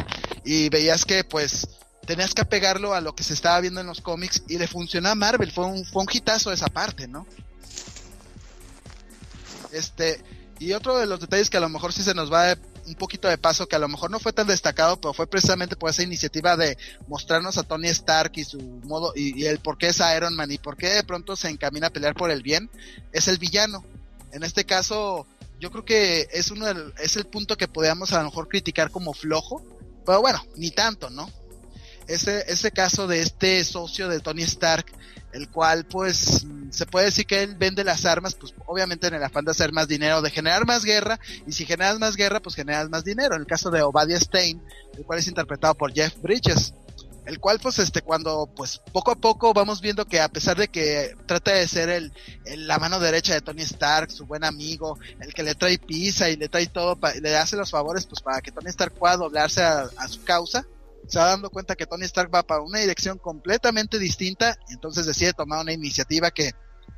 Y veías que pues tenías que apegarlo a lo que se estaba viendo en los cómics y le funcionó a Marvel, fue un, fue un hitazo esa parte, ¿no? Este, y otro de los detalles que a lo mejor sí se nos va un poquito de paso que a lo mejor no fue tan destacado, pero fue precisamente por esa iniciativa de mostrarnos a Tony Stark y su modo, y, y el por qué es Iron Man y por qué de pronto se encamina a pelear por el bien, es el villano. En este caso, yo creo que es uno del, es el punto que podíamos a lo mejor criticar como flojo, pero bueno, ni tanto, ¿no? Ese, ese caso de este socio de Tony Stark, el cual pues se puede decir que él vende las armas, pues obviamente en el afán de hacer más dinero, de generar más guerra, y si generas más guerra, pues generas más dinero. En el caso de Obadiah Stane, el cual es interpretado por Jeff Bridges, el cual pues este cuando pues poco a poco vamos viendo que a pesar de que trata de ser el, el la mano derecha de Tony Stark, su buen amigo, el que le trae pizza y le trae todo, pa, le hace los favores pues para que Tony Stark pueda doblarse a, a su causa, se va dando cuenta que Tony Stark va para una dirección completamente distinta, entonces decide tomar una iniciativa que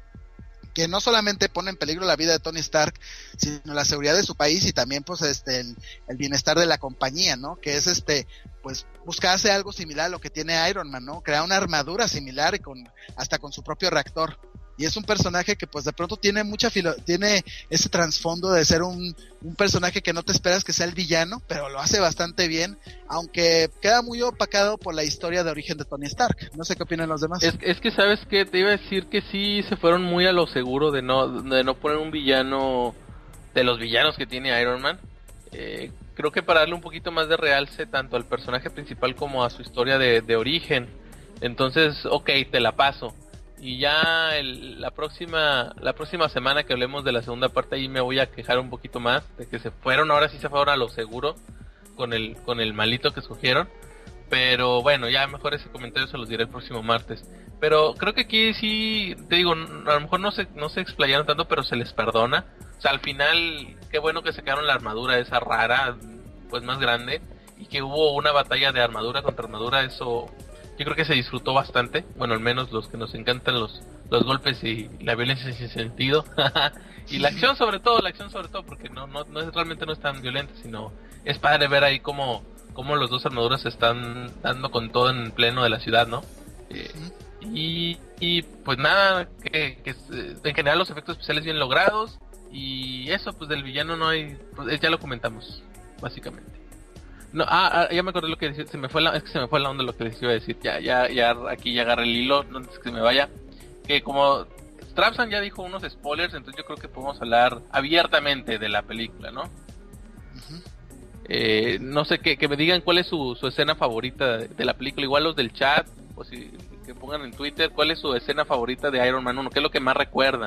que no solamente pone en peligro la vida de Tony Stark, sino la seguridad de su país y también pues este el, el bienestar de la compañía, ¿no? Que es este pues buscarse algo similar a lo que tiene Iron Man, ¿no? Crear una armadura similar y con hasta con su propio reactor. Y es un personaje que pues de pronto tiene mucha filo- tiene ese trasfondo de ser un, un personaje que no te esperas que sea el villano, pero lo hace bastante bien, aunque queda muy opacado por la historia de origen de Tony Stark. No sé qué opinan los demás. Es, es que sabes que te iba a decir que sí se fueron muy a lo seguro de no, de no poner un villano de los villanos que tiene Iron Man. Eh, creo que para darle un poquito más de realce tanto al personaje principal como a su historia de, de origen. Entonces, ok, te la paso. Y ya el, la próxima la próxima semana que hablemos de la segunda parte, ahí me voy a quejar un poquito más de que se fueron, ahora sí se fueron a lo seguro con el con el malito que escogieron. Pero bueno, ya mejor ese comentario se los diré el próximo martes. Pero creo que aquí sí, te digo, a lo mejor no se no se explayaron tanto, pero se les perdona. O sea, al final, qué bueno que sacaron la armadura esa rara, pues más grande, y que hubo una batalla de armadura contra armadura, eso yo creo que se disfrutó bastante. Bueno, al menos los que nos encantan los los golpes y la violencia sin sentido. Y la acción sobre todo, la acción sobre todo, porque no no no es realmente no es tan violenta, sino es padre ver ahí cómo cómo los dos armaduras se están dando con todo en pleno de la ciudad, ¿no? Eh, y, y pues nada, que, que en general los efectos especiales bien logrados, y eso, pues del villano no hay, pues ya lo comentamos, básicamente. No, ah, ah, ya me acordé lo que decía, se me fue la, es que se me fue la onda lo que les iba a decir, ya, ya, ya, aquí ya agarré el hilo, no antes que se me vaya, que como Strapsan ya dijo unos spoilers, entonces yo creo que podemos hablar abiertamente de la película, ¿no? Uh-huh. Eh, no sé, que, que me digan cuál es su, su escena favorita de, de la película, igual los del chat, o si que pongan en Twitter cuál es su escena favorita de Iron Man uno, qué es lo que más recuerdan.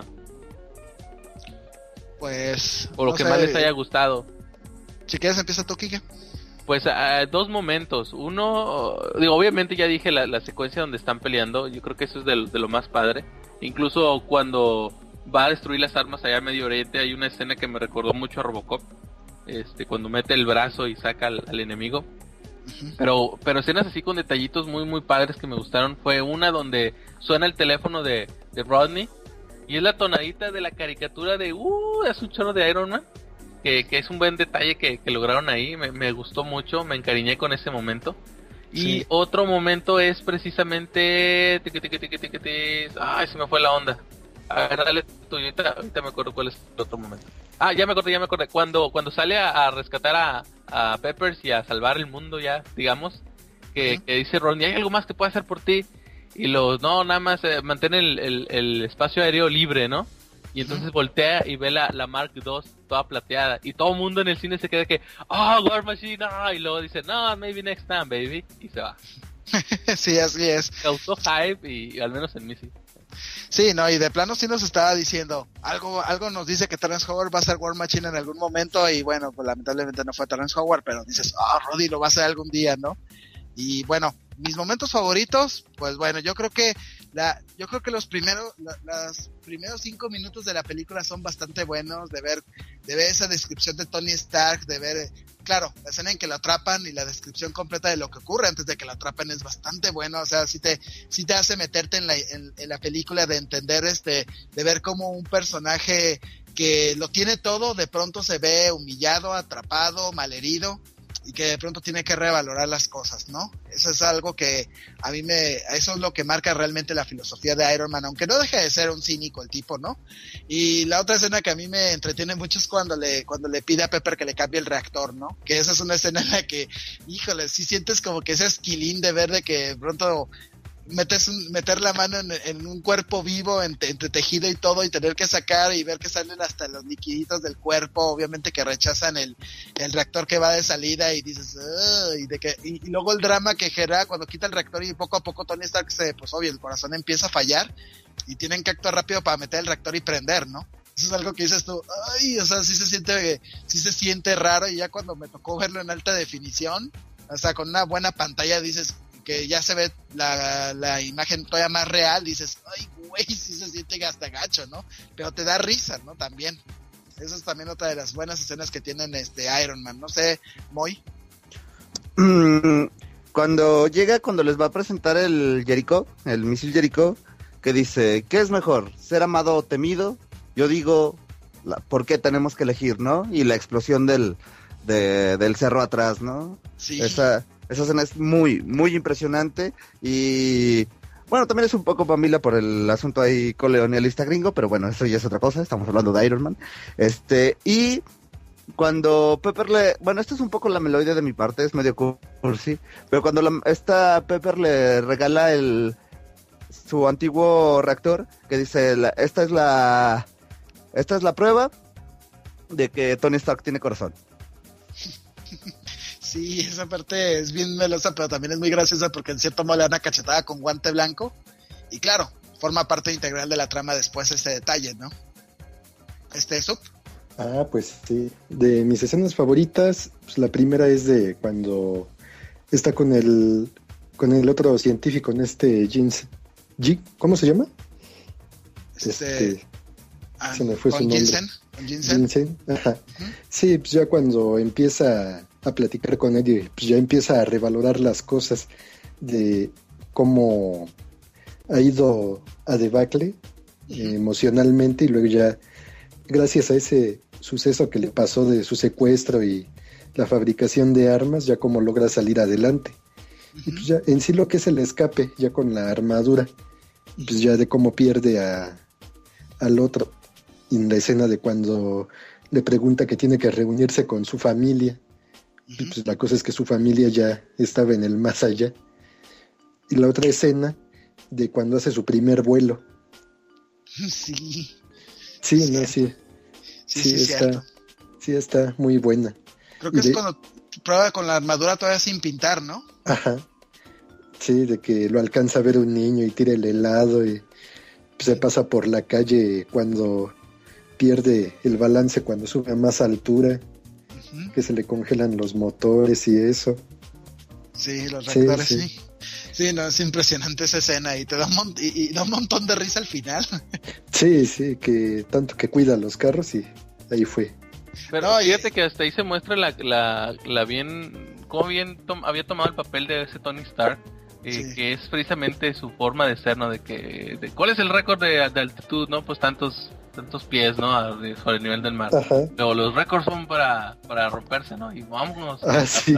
Pues... O lo no que sé, más les haya gustado. Si quieres empieza tú, Kike. Pues uh, dos momentos. Uno, digo, obviamente ya dije la, la secuencia donde están peleando, yo creo que eso es de, de lo más padre. Incluso cuando va a destruir las armas allá en Medio Oriente, hay una escena que me recordó mucho a Robocop. Este, cuando mete el brazo y saca al, al enemigo. Uh-huh. Pero, pero escenas así con detallitos muy muy padres que me gustaron. Fue una donde suena el teléfono de, de Rodney y es la tonadita de la caricatura de uh, es un chorro de Iron Man. Que, que es un buen detalle que, que lograron ahí. Me, me gustó mucho, me encariñé con ese momento. Y sí. Otro momento es precisamente tiqui, tiqui, tiqui, tiqui, tiqui. Ay, se me fue la onda. A ver, dale tú, ahorita, ahorita me acuerdo cuál es el otro momento. Ah, ya me acordé, ya me acordé. Cuando, cuando sale a, a rescatar a, a Peppers y a salvar el mundo ya, digamos, que, uh-huh. que dice Ronnie, ¿hay algo más que pueda hacer por ti? Y los, no, nada más eh, mantén el, el, el espacio aéreo libre, ¿no? Y entonces uh-huh. voltea y ve la, la Mark dos toda plateada. Y todo el mundo en el cine se queda que, oh, War Machine, ah, y luego dice, no, maybe next time, baby. Y se va. Sí, así es. Causó hype y, y al menos en mí sí. Sí, no, y de plano sí nos estaba diciendo, algo algo nos dice que Terrence Howard va a ser War Machine en algún momento, y bueno, pues lamentablemente no fue Terrence Howard, pero dices, ah, oh, Roddy lo va a hacer algún día, ¿no? Y bueno, mis momentos favoritos, pues bueno, yo creo que la, yo creo que los primeros, la, los primeros cinco minutos de la película son bastante buenos, de ver, de ver esa descripción de Tony Stark, de ver, claro, la escena en que lo atrapan y la descripción completa de lo que ocurre antes de que lo atrapen es bastante bueno, o sea, sí te, sí te hace meterte en la, en, en la película, de entender este, de ver cómo un personaje que lo tiene todo, de pronto se ve humillado, atrapado, malherido. y que de pronto tiene que revalorar las cosas, ¿no? Eso es algo que a mí me, eso es lo que marca realmente la filosofía de Iron Man, aunque no deja de ser un cínico el tipo, ¿no? Y la otra escena que a mí me entretiene mucho es cuando le, cuando le pide a Pepper que le cambie el reactor, ¿no? Que esa es una escena en la que, híjole, sí sientes como que ese esquilín de ver de que de pronto metes un, meter la mano en, en un cuerpo vivo, entre, entre tejido y todo, y tener que sacar y ver que salen hasta los liquiditos del cuerpo, obviamente que rechazan el, el reactor que va de salida, y dices, y, de que, y, y luego el drama que genera cuando quita el reactor y poco a poco Tony Stark se, pues obvio, el corazón empieza a fallar, y tienen que actuar rápido para meter el reactor y prender, ¿no? Eso es algo que dices tú, ay, o sea, sí se siente, sí se siente raro, y ya cuando me tocó verlo en alta definición, o sea, con una buena pantalla dices, que ya se ve la, la imagen todavía más real, dices, ay, güey, sí se siente hasta gacho, ¿no? Pero te da risa, ¿no? También. Esa es también otra de las buenas escenas que tienen este Iron Man. No sé, Moy. Cuando llega, cuando les va a presentar el Jericho, el misil Jericho, que dice, ¿qué es mejor? ¿Ser amado o temido? Yo digo, la, ¿por qué tenemos que elegir, no? Y la explosión del, de, del cerro atrás, ¿no? Sí. Esa... Esa escena es muy, muy impresionante y, bueno, también es un poco familia por el asunto ahí colonialista gringo, pero bueno, eso ya es otra cosa, estamos hablando de Iron Man. Este, y cuando Pepper le, bueno, esto es un poco la melodia de mi parte, es medio cursi, pero cuando la, esta Pepper le regala el, su antiguo reactor, que dice, la, esta es la, esta es la prueba de que Tony Stark tiene corazón. Sí, esa parte es bien melosa, pero también es muy graciosa porque en cierto modo le dan una cachetada con guante blanco. Y claro, forma parte integral de la trama después este detalle, ¿no? Este Sup. Ah, pues sí. De mis escenas favoritas, pues la primera es de cuando está con el con el otro científico, en este Jeans. G, ¿cómo se llama? Este, este ah, se me fue su nombre. Jensen. Jensen. Jensen. Ajá. Uh-huh. Sí, pues ya cuando empieza a platicar con él, pues ya empieza a revalorar las cosas de cómo ha ido a debacle uh-huh. eh, emocionalmente, y luego ya gracias a ese suceso que le pasó de su secuestro y la fabricación de armas, ya como logra salir adelante. Uh-huh. Y pues ya en sí lo que es el escape, ya con la armadura, pues ya de cómo pierde a al otro, en la escena de cuando le pregunta que tiene que reunirse con su familia. Uh-huh. Y pues la cosa es que su familia ya estaba en el más allá. Y la otra escena de cuando hace su primer vuelo. Sí. Sí, sí. no, sí. Sí, sí, sí, está, cierto. sí está muy buena. Creo que y es de... cuando prueba con la armadura todavía sin pintar, ¿no? Ajá. Sí, de que lo alcanza a ver un niño y tira el helado y se pasa por la calle cuando pierde el balance, cuando sube a más altura. Uh-huh. Que se le congelan los motores y eso. Sí, los reactores, sí. Sí, sí no, es impresionante esa escena y te da un, mon- y, y da un montón de risa al final. Sí, sí, que tanto que cuida los carros y ahí fue. Pero no, fíjate y... que hasta ahí se muestra la, la, la bien, cómo bien tom- había tomado el papel de ese Tony Stark. Eh, sí. Que es precisamente su forma de ser, ¿no? De que, de, ¿cuál es el récord de, de altitud, no? Pues tantos tantos pies, ¿no? De, sobre el nivel del mar. Ajá. Pero los récords son para, para romperse, ¿no? Y vámonos. Ah, a sí.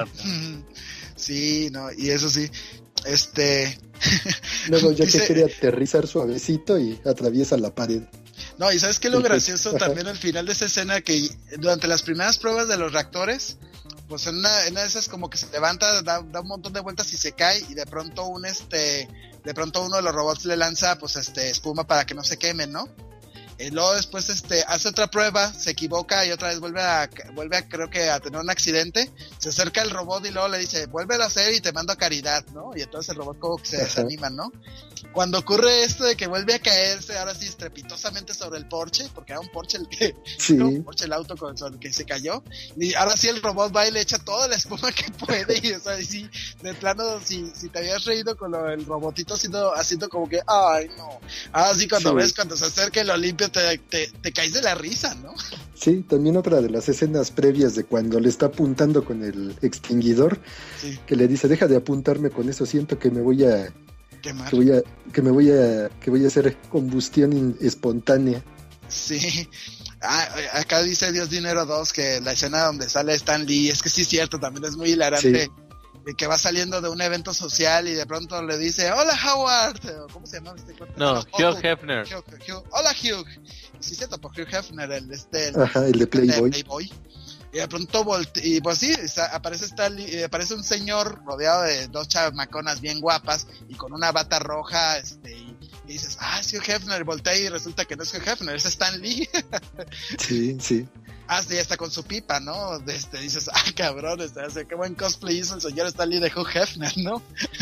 Sí, no, y eso sí, este... Luego ya dice... que quiere aterrizar suavecito y atraviesa la pared. No, y ¿sabes qué es lo gracioso también al final de esa escena? Que durante las primeras pruebas de los reactores, pues en una, en una de esas como que se levanta, da, da un montón de vueltas y se cae, y de pronto un este, de pronto uno de los robots le lanza pues este espuma para que no se quemen, ¿no? Y luego después este hace otra prueba, se equivoca y otra vez vuelve a vuelve a creo que a tener un accidente, se acerca el robot y luego le dice, vuelve a hacer y te mando a caridad, ¿no? Y entonces el robot como que se desanima, ¿no? Cuando ocurre esto de que vuelve a caerse ahora sí estrepitosamente sobre el Porsche, porque era un Porsche el que sí. ¿no? un Porsche el auto con sobre el que se cayó, y ahora sí el robot va y le echa toda la espuma que puede, y o sea, sí, de plano si, si te habías reído con lo, el robotito haciendo, haciendo como que ay no, ahora sí cuando sí. ves cuando se acerca y lo limpia Te, te, te caes de la risa, ¿no? Sí, también otra de las escenas previas de cuando le está apuntando con el extinguidor, sí. que le dice, deja de apuntarme con eso, siento que me voy a quemar, que voy a que me voy a que voy a hacer combustión espontánea. Sí, Ah, acá dice Dios Dinero dos que la escena donde sale Stan Lee, es que sí es cierto, también es muy hilarante. Sí. Que va saliendo de un evento social y de pronto le dice, hola Howard, ¿cómo se llama este cuento? No, Hugh Hefner. Hugh, Hugh, hola Hugh. Sí, es cierto, por Hugh Hefner, el, este, el, Ajá, el de Playboy. De Playboy. Y de pronto volte- y pues sí, está, aparece Stanley, aparece un señor rodeado de dos chamaconas bien guapas y con una bata roja, este, y, y dices, ah, es Hugh Hefner, voltea y resulta que no es Hugh Hefner, es Stan Lee. Sí, sí. Ah, sí, ya está con su pipa, ¿no? Este, dices, ah, cabrón, este, hace, qué buen cosplay hizo el señor Stan Lee de Hugh Hefner, ¿no?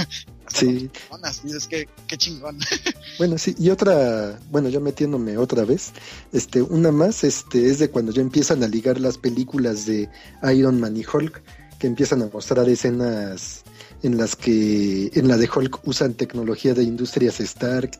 Sí. Dices, qué, qué chingón. Bueno, sí, y otra, bueno, ya metiéndome otra vez, este, una más, este, es de cuando ya empiezan a ligar las películas de Iron Man y Hulk, que empiezan a mostrar escenas en las que, en la de Hulk usan tecnología de Industrias Stark,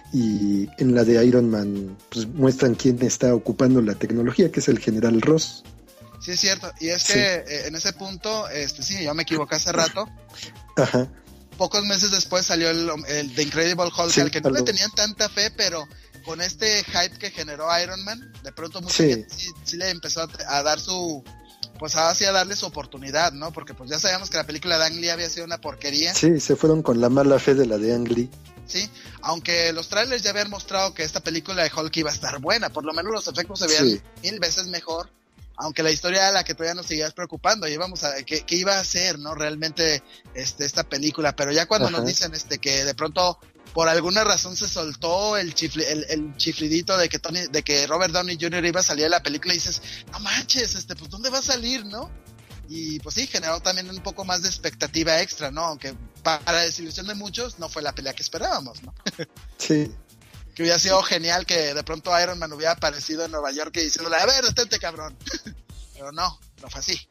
y en la de Iron Man pues muestran quién está ocupando la tecnología, que es el General Ross. Sí, es cierto, y es Sí. que eh, en ese punto, este, sí, yo me equivoqué hace rato. Ajá. Pocos meses después salió el, el The Incredible Hulk, Sí, al que no le algo. tenían tanta fe, pero con este hype que generó Iron Man, de pronto mucha Sí. gente sí, sí le empezó a, a dar su, pues así a darle su oportunidad, ¿no? Porque pues ya sabíamos que la película de Ang Lee había sido una porquería. Sí, se fueron con la mala fe de la de Ang Lee. Sí, aunque los trailers ya habían mostrado que esta película de Hulk iba a estar buena, por lo menos los efectos se veían Sí. mil veces mejor, aunque la historia era la que todavía nos seguías preocupando, y íbamos a qué, qué iba a ser, ¿no? Realmente este esta película, pero ya cuando Ajá. nos dicen este que de pronto por alguna razón se soltó el chifli, el, el chiflidito de que Tony, de que Robert Downey junior iba a salir de la película, y dices, no manches, este, pues ¿dónde va a salir, no? Y pues sí, generó también un poco más de expectativa extra, ¿no? Aunque para desilusión de muchos no fue la pelea que esperábamos, ¿no? Sí. Que hubiera sido genial que de pronto Iron Man hubiera aparecido en Nueva York y diciéndole, a ver, detente, cabrón. Pero no, no fue así.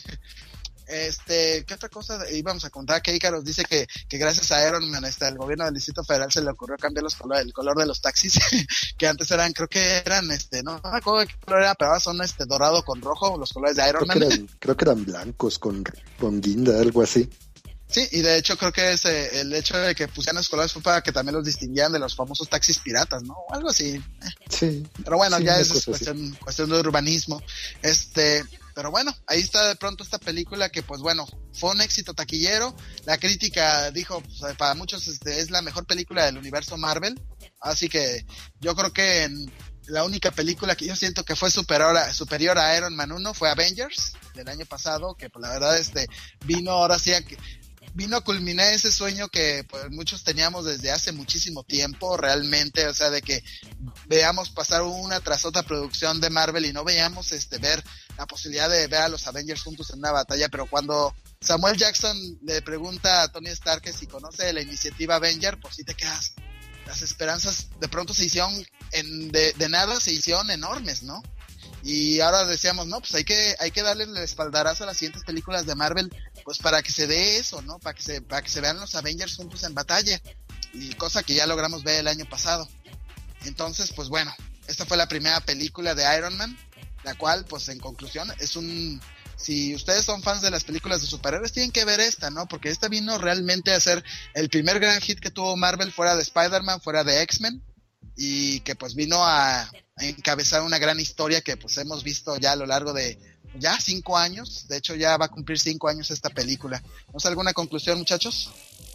Este, ¿qué otra cosa íbamos a contar? Que Icaros dice que, que gracias a Iron Man, este, al gobierno del Distrito Federal se le ocurrió cambiar los colores, el color de los taxis, que antes eran, creo que eran, este, no me acuerdo de qué color era, pero ahora son este dorado con rojo, los colores de Iron Creo que, Man. eran, creo que eran blancos con, con guinda, algo así. Sí, y de hecho creo que es, eh, el hecho de que pusieran los colores fue para que también los distinguieran de los famosos taxis piratas, ¿no? O algo así. Sí. Pero bueno, Sí, ya una es cosa cuestión, cuestión de urbanismo. Este, pero bueno, ahí está de pronto esta película que pues bueno, fue un éxito taquillero. La crítica dijo, pues, para muchos este, es la mejor película del universo Marvel. Así que yo creo que en la única película que yo siento que fue superior a, superior a Iron Man uno fue Avengers del año pasado, que pues la verdad este vino ahora sí a que vino a culminar ese sueño que pues muchos teníamos desde hace muchísimo tiempo, realmente, o sea, de que veamos pasar una tras otra producción de Marvel y no veíamos este ver la posibilidad de ver a los Avengers juntos en una batalla, pero cuando Samuel Jackson le pregunta a Tony Stark que si conoce la iniciativa Avenger, pues sí te quedas, las esperanzas de pronto se hicieron en, de, de nada se hicieron enormes, ¿no? Y ahora decíamos, no, pues hay que hay que darle el espaldarazo a las siguientes películas de Marvel, pues para que se dé eso, ¿no? Para que se para que se vean los Avengers juntos en batalla, y cosa que ya logramos ver el año pasado. Entonces, pues bueno, esta fue la primera película de Iron Man, la cual, pues en conclusión, es un... Si ustedes son fans de las películas de superhéroes, tienen que ver esta, ¿no? Porque esta vino realmente a ser el primer gran hit que tuvo Marvel fuera de Spider-Man, fuera de X-Men, y que pues vino a, a encabezar una gran historia que pues hemos visto ya a lo largo de ya cinco años. De hecho ya va a cumplir cinco años esta película. ¿No sé alguna conclusión, muchachos?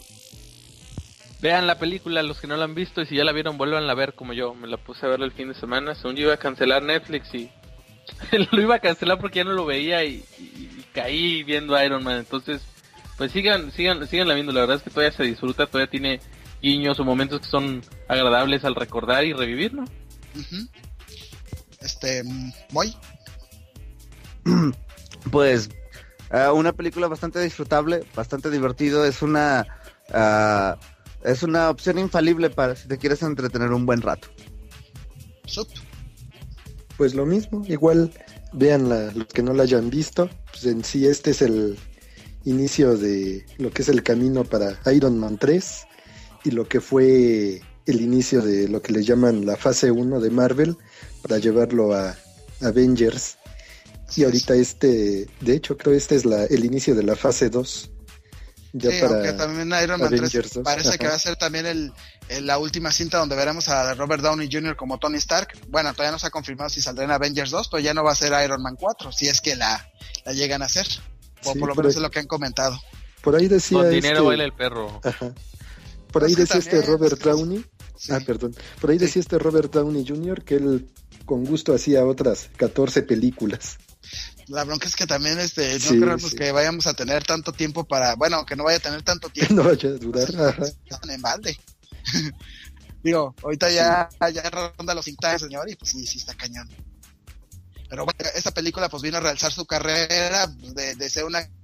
Vean la película, los que no la han visto, y si ya la vieron, vuelvan a ver como yo. Me la puse a ver el fin de semana. Según yo iba a cancelar Netflix y lo iba a cancelar porque ya no lo veía y, y, y caí viendo Iron Man. Entonces, pues sigan, sigan, siganla viendo. La verdad es que todavía se disfruta, todavía tiene guiños o momentos que son agradables al recordar y revivir, ¿no? Uh-huh. Este, ¿voy? Pues uh, una película bastante disfrutable, bastante divertido, es una uh, es una opción infalible para si te quieres entretener un buen rato. Sup. Pues lo mismo, igual veanla los que no la hayan visto, pues en sí este es el inicio de lo que es el camino para Iron Man tres y lo que fue el inicio de lo que le llaman la fase uno de Marvel para llevarlo a Avengers. Y ahorita este, de hecho creo este es la, el inicio de la fase dos. Ya sí, para aunque también Iron Man Avengers tres dos. parece Ajá. que va a ser también el, el- la última cinta donde veremos a Robert Downey junior como Tony Stark. Bueno, todavía no se ha confirmado si saldrá en Avengers dos, pero ya no va a ser Iron Man cuatro, si es que la, la llegan a hacer. O Sí, por lo por menos ahí- es lo que han comentado. Por ahí decía Con dinero este... baila el perro. Ajá. Por Pues ahí que decía este también, Robert es que- Downey. Sí. Ah, perdón. Por ahí Sí. decía este Robert Downey junior que él con gusto hacía otras catorce películas. La bronca es que también este, no Sí, creemos sí. que vayamos a tener tanto tiempo para, bueno, que no vaya a tener tanto tiempo. No vaya a durar. Ajá. Están en balde. Digo, ahorita ya, ya ronda los cincuenta, señor, y pues sí, sí está cañón. Pero bueno, esta película pues vino a realzar su carrera de, de ser una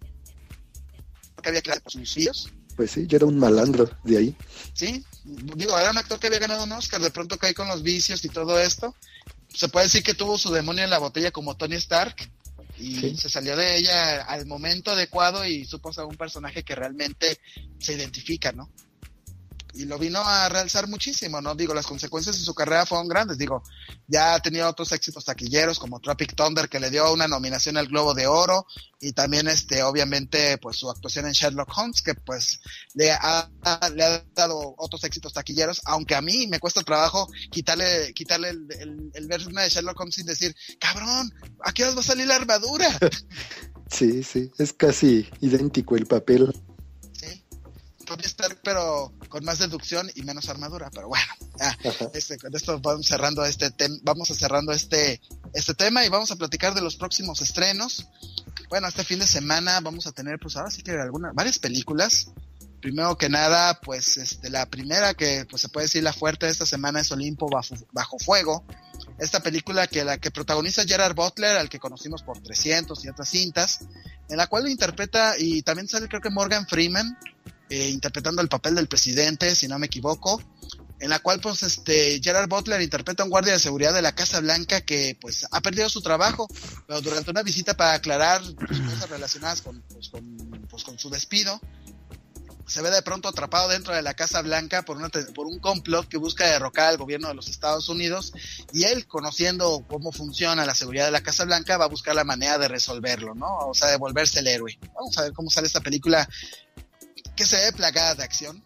que había creado por sus hijos, Pues sí, ya era un malandro de ahí. ¿sí? Digo, era un actor que había ganado un Oscar, de pronto cae con los vicios y todo esto. Se puede decir que tuvo su demonio en la botella como Tony Stark, y Sí. se salió de ella al momento adecuado y supo ser un personaje que realmente se identifica, ¿no? Y lo vino a realzar muchísimo, ¿no? Digo, las consecuencias de su carrera fueron grandes. Digo, ya ha tenido otros éxitos taquilleros como Tropic Thunder, que le dio una nominación al Globo de Oro, y también, este, obviamente, pues su actuación en Sherlock Holmes, que pues le ha, le ha dado otros éxitos taquilleros, aunque a mí me cuesta trabajo quitarle, quitarle el, el, el verme de Sherlock Holmes sin decir, cabrón, ¿a qué hora va a salir la armadura? Sí, sí, es casi idéntico el papel. Sí. Tony Stark, pero con más deducción y menos armadura, pero bueno, ya, este, con esto vamos cerrando este tem- vamos a cerrando este, este tema y vamos a platicar de los próximos estrenos. Bueno, este fin de semana vamos a tener, pues ahora sí que algunas, varias películas. Primero que nada, pues este, la primera que pues se puede decir la fuerte de esta semana es Olimpo bajo, bajo fuego. Esta película que la que protagoniza Gerard Butler, al que conocimos por trescientos y otras cintas, en la cual lo interpreta, y también sale creo que Morgan Freeman, eh, interpretando el papel del presidente, si no me equivoco, en la cual pues este Gerard Butler interpreta a un guardia de seguridad de la Casa Blanca que pues ha perdido su trabajo, pero durante una visita para aclarar pues, cosas relacionadas con, pues, con, pues, con su despido, se ve de pronto atrapado dentro de la Casa Blanca por, una, por un complot que busca derrocar al gobierno de los Estados Unidos, y él, conociendo cómo funciona la seguridad de la Casa Blanca, va a buscar la manera de resolverlo, ¿no? O sea, de volverse el héroe. Vamos a ver cómo sale esta película que se ve plagada de acción.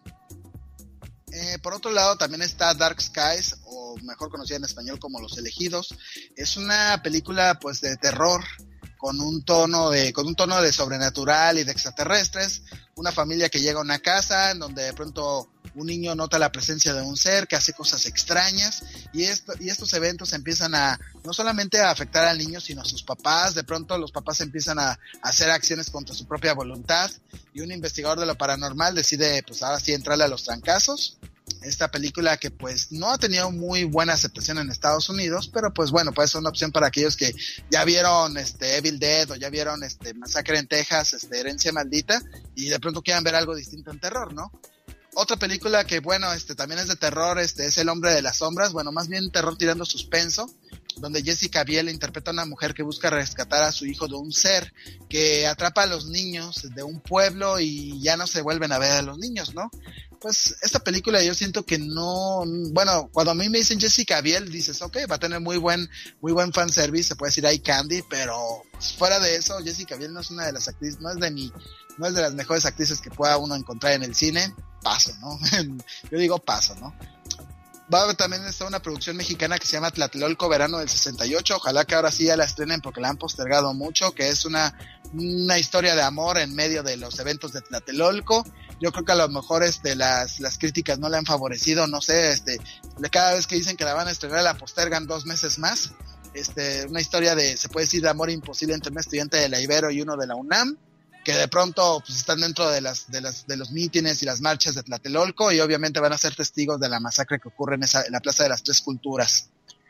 Eh, por otro lado, también está Dark Skies, o mejor conocida en español como Los Elegidos. Es una película pues de terror con un tono de con un tono de sobrenatural y de extraterrestres. Una familia que llega a una casa en donde de pronto un niño nota la presencia de un ser que hace cosas extrañas, y esto y estos eventos empiezan a no solamente a afectar al niño sino a sus papás. De pronto los papás empiezan a, a hacer acciones contra su propia voluntad, y un investigador de lo paranormal decide pues ahora sí entrarle a los trancazos. Esta película que pues no ha tenido muy buena aceptación en Estados Unidos, pero pues bueno, puede ser una opción para aquellos que ya vieron este Evil Dead o ya vieron este Masacre en Texas, este Herencia Maldita, y de pronto quieran ver algo distinto en terror, ¿no? Otra película que bueno, este también es de terror, este es El Hombre de las Sombras, bueno, más bien terror tirando suspenso, donde Jessica Biel interpreta a una mujer que busca rescatar a su hijo de un ser que atrapa a los niños de un pueblo y ya no se vuelven a ver a los niños, ¿no? Pues esta película yo siento que no, bueno, cuando a mí me dicen Jessica Biel, dices, ok, va a tener muy buen, muy buen fanservice, se puede decir eye candy, pero pues, fuera de eso, Jessica Biel no es una de las actrices, no es de mi, no es de las mejores actrices que pueda uno encontrar en el cine. Paso, ¿no? Yo digo paso, ¿no? Va a haber también está una producción mexicana que se llama Tlatelolco Verano del sesenta y ocho, ojalá que ahora sí ya la estrenen porque la han postergado mucho, que es una, una historia de amor en medio de los eventos de Tlatelolco. Yo creo que a lo mejor este, las, las críticas no le han favorecido, no sé, este, cada vez que dicen que la van a estrenar la postergan dos meses más. Este, una historia de, se puede decir, de amor imposible entre un estudiante de la Ibero y uno de la UNAM, que de pronto pues están dentro de las de las de los mítines y las marchas de Tlatelolco, y obviamente van a ser testigos de la masacre que ocurre en esa en la Plaza de las Tres Culturas.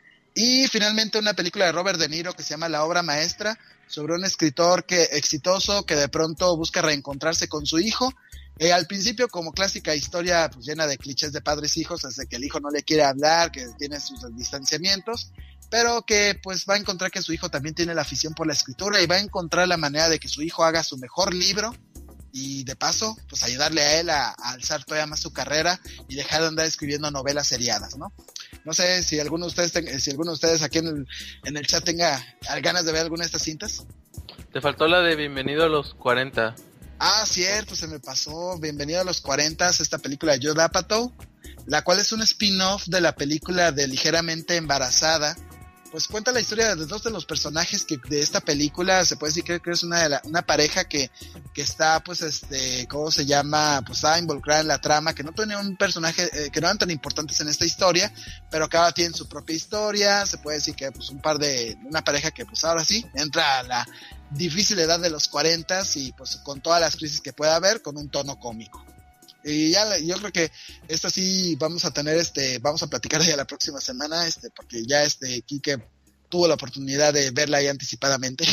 Y finalmente una película de Robert De Niro que se llama La Obra Maestra, sobre un escritor que exitoso que de pronto busca reencontrarse con su hijo. Eh, al principio, como clásica historia pues llena de clichés de padres e hijos, desde que el hijo no le quiere hablar, que tiene sus distanciamientos, pero que pues va a encontrar que su hijo también tiene la afición por la escritura y va a encontrar la manera de que su hijo haga su mejor libro, y de paso pues ayudarle a él a, a alzar todavía más su carrera y dejar de andar escribiendo novelas seriadas, ¿no? No sé si alguno de ustedes ten, si alguno de ustedes aquí en el, en el chat tenga ganas de ver alguna de estas cintas. Te faltó la de Bienvenido a los cuarenta. Ah, cierto, se me pasó. Bienvenido a los cuarentas, esta película de Judd Apatow, la cual es un spin-off de la película de Ligeramente Embarazada. Pues cuenta la historia de dos de los personajes que de esta película, se puede decir que, que es una de la, una pareja que, que está, pues, este, ¿cómo se llama? Pues está involucrada en la trama, que no tiene un personaje, eh, que no eran tan importantes en esta historia, pero que ahora tienen su propia historia. Se puede decir que, pues, un par de, una pareja que, pues, ahora sí, entra a la difícil edad de los cuarentas y, pues, con todas las crisis que pueda haber, con un tono cómico. Y ya, yo creo que esto sí vamos a tener, este, vamos a platicar ya la próxima semana, este, porque ya este, Quique tuvo la oportunidad de verla ahí anticipadamente.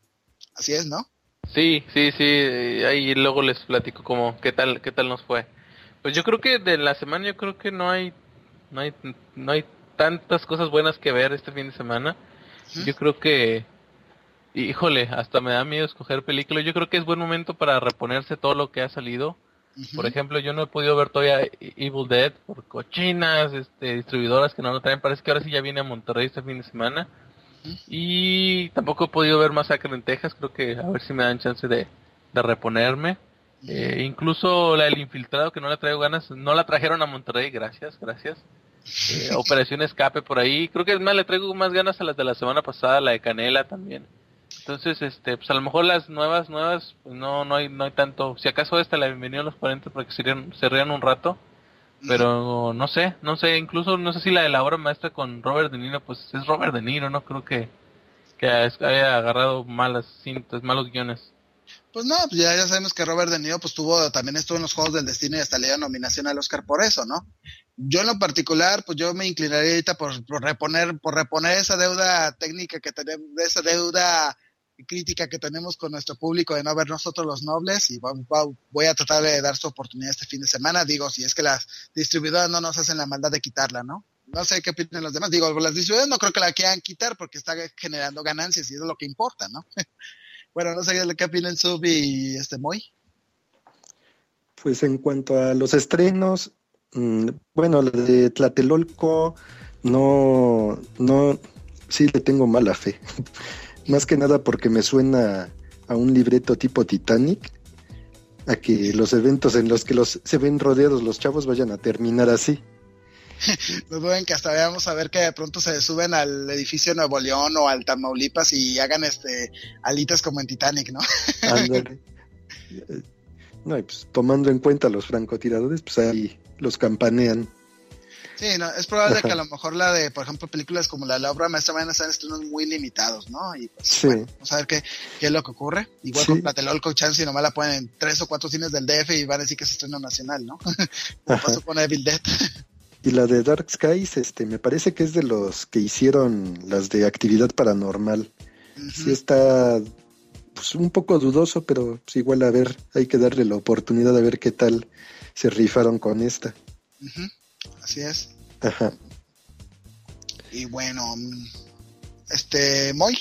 Así es, ¿no? Sí, sí, sí, ahí luego les platico cómo, qué tal, qué tal nos fue. Pues yo creo que de la semana, yo creo que no hay, no hay, no hay tantas cosas buenas que ver este fin de semana. ¿Mm? Yo creo que, híjole, hasta me da miedo escoger películas. Yo creo que es buen momento para reponerse todo lo que ha salido. Por ejemplo, yo no he podido ver todavía Evil Dead por cochinas, este, distribuidoras que no lo traen. Parece que ahora sí ya viene a Monterrey este fin de semana. Uh-huh. Y tampoco he podido ver Masacre en Texas. Creo que a ver si me dan chance de, de reponerme. Uh-huh. Eh, incluso la del Infiltrado, que no la traigo ganas, no la trajeron a Monterrey. Gracias, gracias. Eh, Operación Escape por ahí. Creo que es más, le traigo más ganas a las de la semana pasada, la de Canela también. Entonces, este, pues a lo mejor las nuevas, nuevas, pues no, no hay, no hay tanto. Si acaso esta, la bienvenida a los cuarenta para que se rían, se rían un rato, pero no sé, no sé, incluso no sé si la de la obra maestra con Robert De Niro, pues es Robert De Niro, no creo que, que haya agarrado malas cintas, malos guiones. Pues no, pues ya, ya sabemos que Robert De Niro pues tuvo, también estuvo en los Juegos del Destino y hasta le dio nominación al Oscar por eso, ¿no? Yo en lo particular, pues yo me inclinaría ahorita por, por reponer, por reponer esa deuda técnica que tenemos, esa deuda crítica que tenemos con nuestro público de no ver Nosotros los Nobles, y voy a tratar de dar su oportunidad este fin de semana, digo, si es que las distribuidoras no nos hacen la maldad de quitarla, ¿no? No sé qué opinan los demás, digo, las distribuidoras no creo que la quieran quitar porque está generando ganancias y eso es lo que importa, ¿no? Bueno, no sé qué opinan Sub y este Moy. Pues en cuanto a los estrenos, mmm, bueno, la de Tlatelolco no, no, sí le tengo mala fe. Más que nada porque me suena a un libreto tipo Titanic, a que los eventos en los que los se ven rodeados los chavos vayan a terminar así. No duden que hasta veamos a ver que de pronto se suben al edificio Nuevo León o al Tamaulipas y hagan este alitas como en Titanic, ¿no? Ándale. No, y pues tomando en cuenta los francotiradores, pues ahí los campanean. Sí, no, es probable que a lo mejor la de, por ejemplo, películas como la de la obra maestra van a estar estrenos muy limitados, ¿no? Y pues, sí. Bueno, vamos a ver qué, qué es lo que ocurre. Igual sí. Con Tlatelolco, chance y nomás la ponen en tres o cuatro cines del D F y van a decir que es estreno nacional, ¿no? Como pasó con Evil Dead. Y la de Dark Skies, este, me parece que es de los que hicieron las de Actividad Paranormal. Uh-huh. Sí está, pues, un poco dudoso, pero pues, igual a ver, hay que darle la oportunidad a ver qué tal se rifaron con esta. Uh-huh. Así es. Ajá. Y bueno, este, Moy.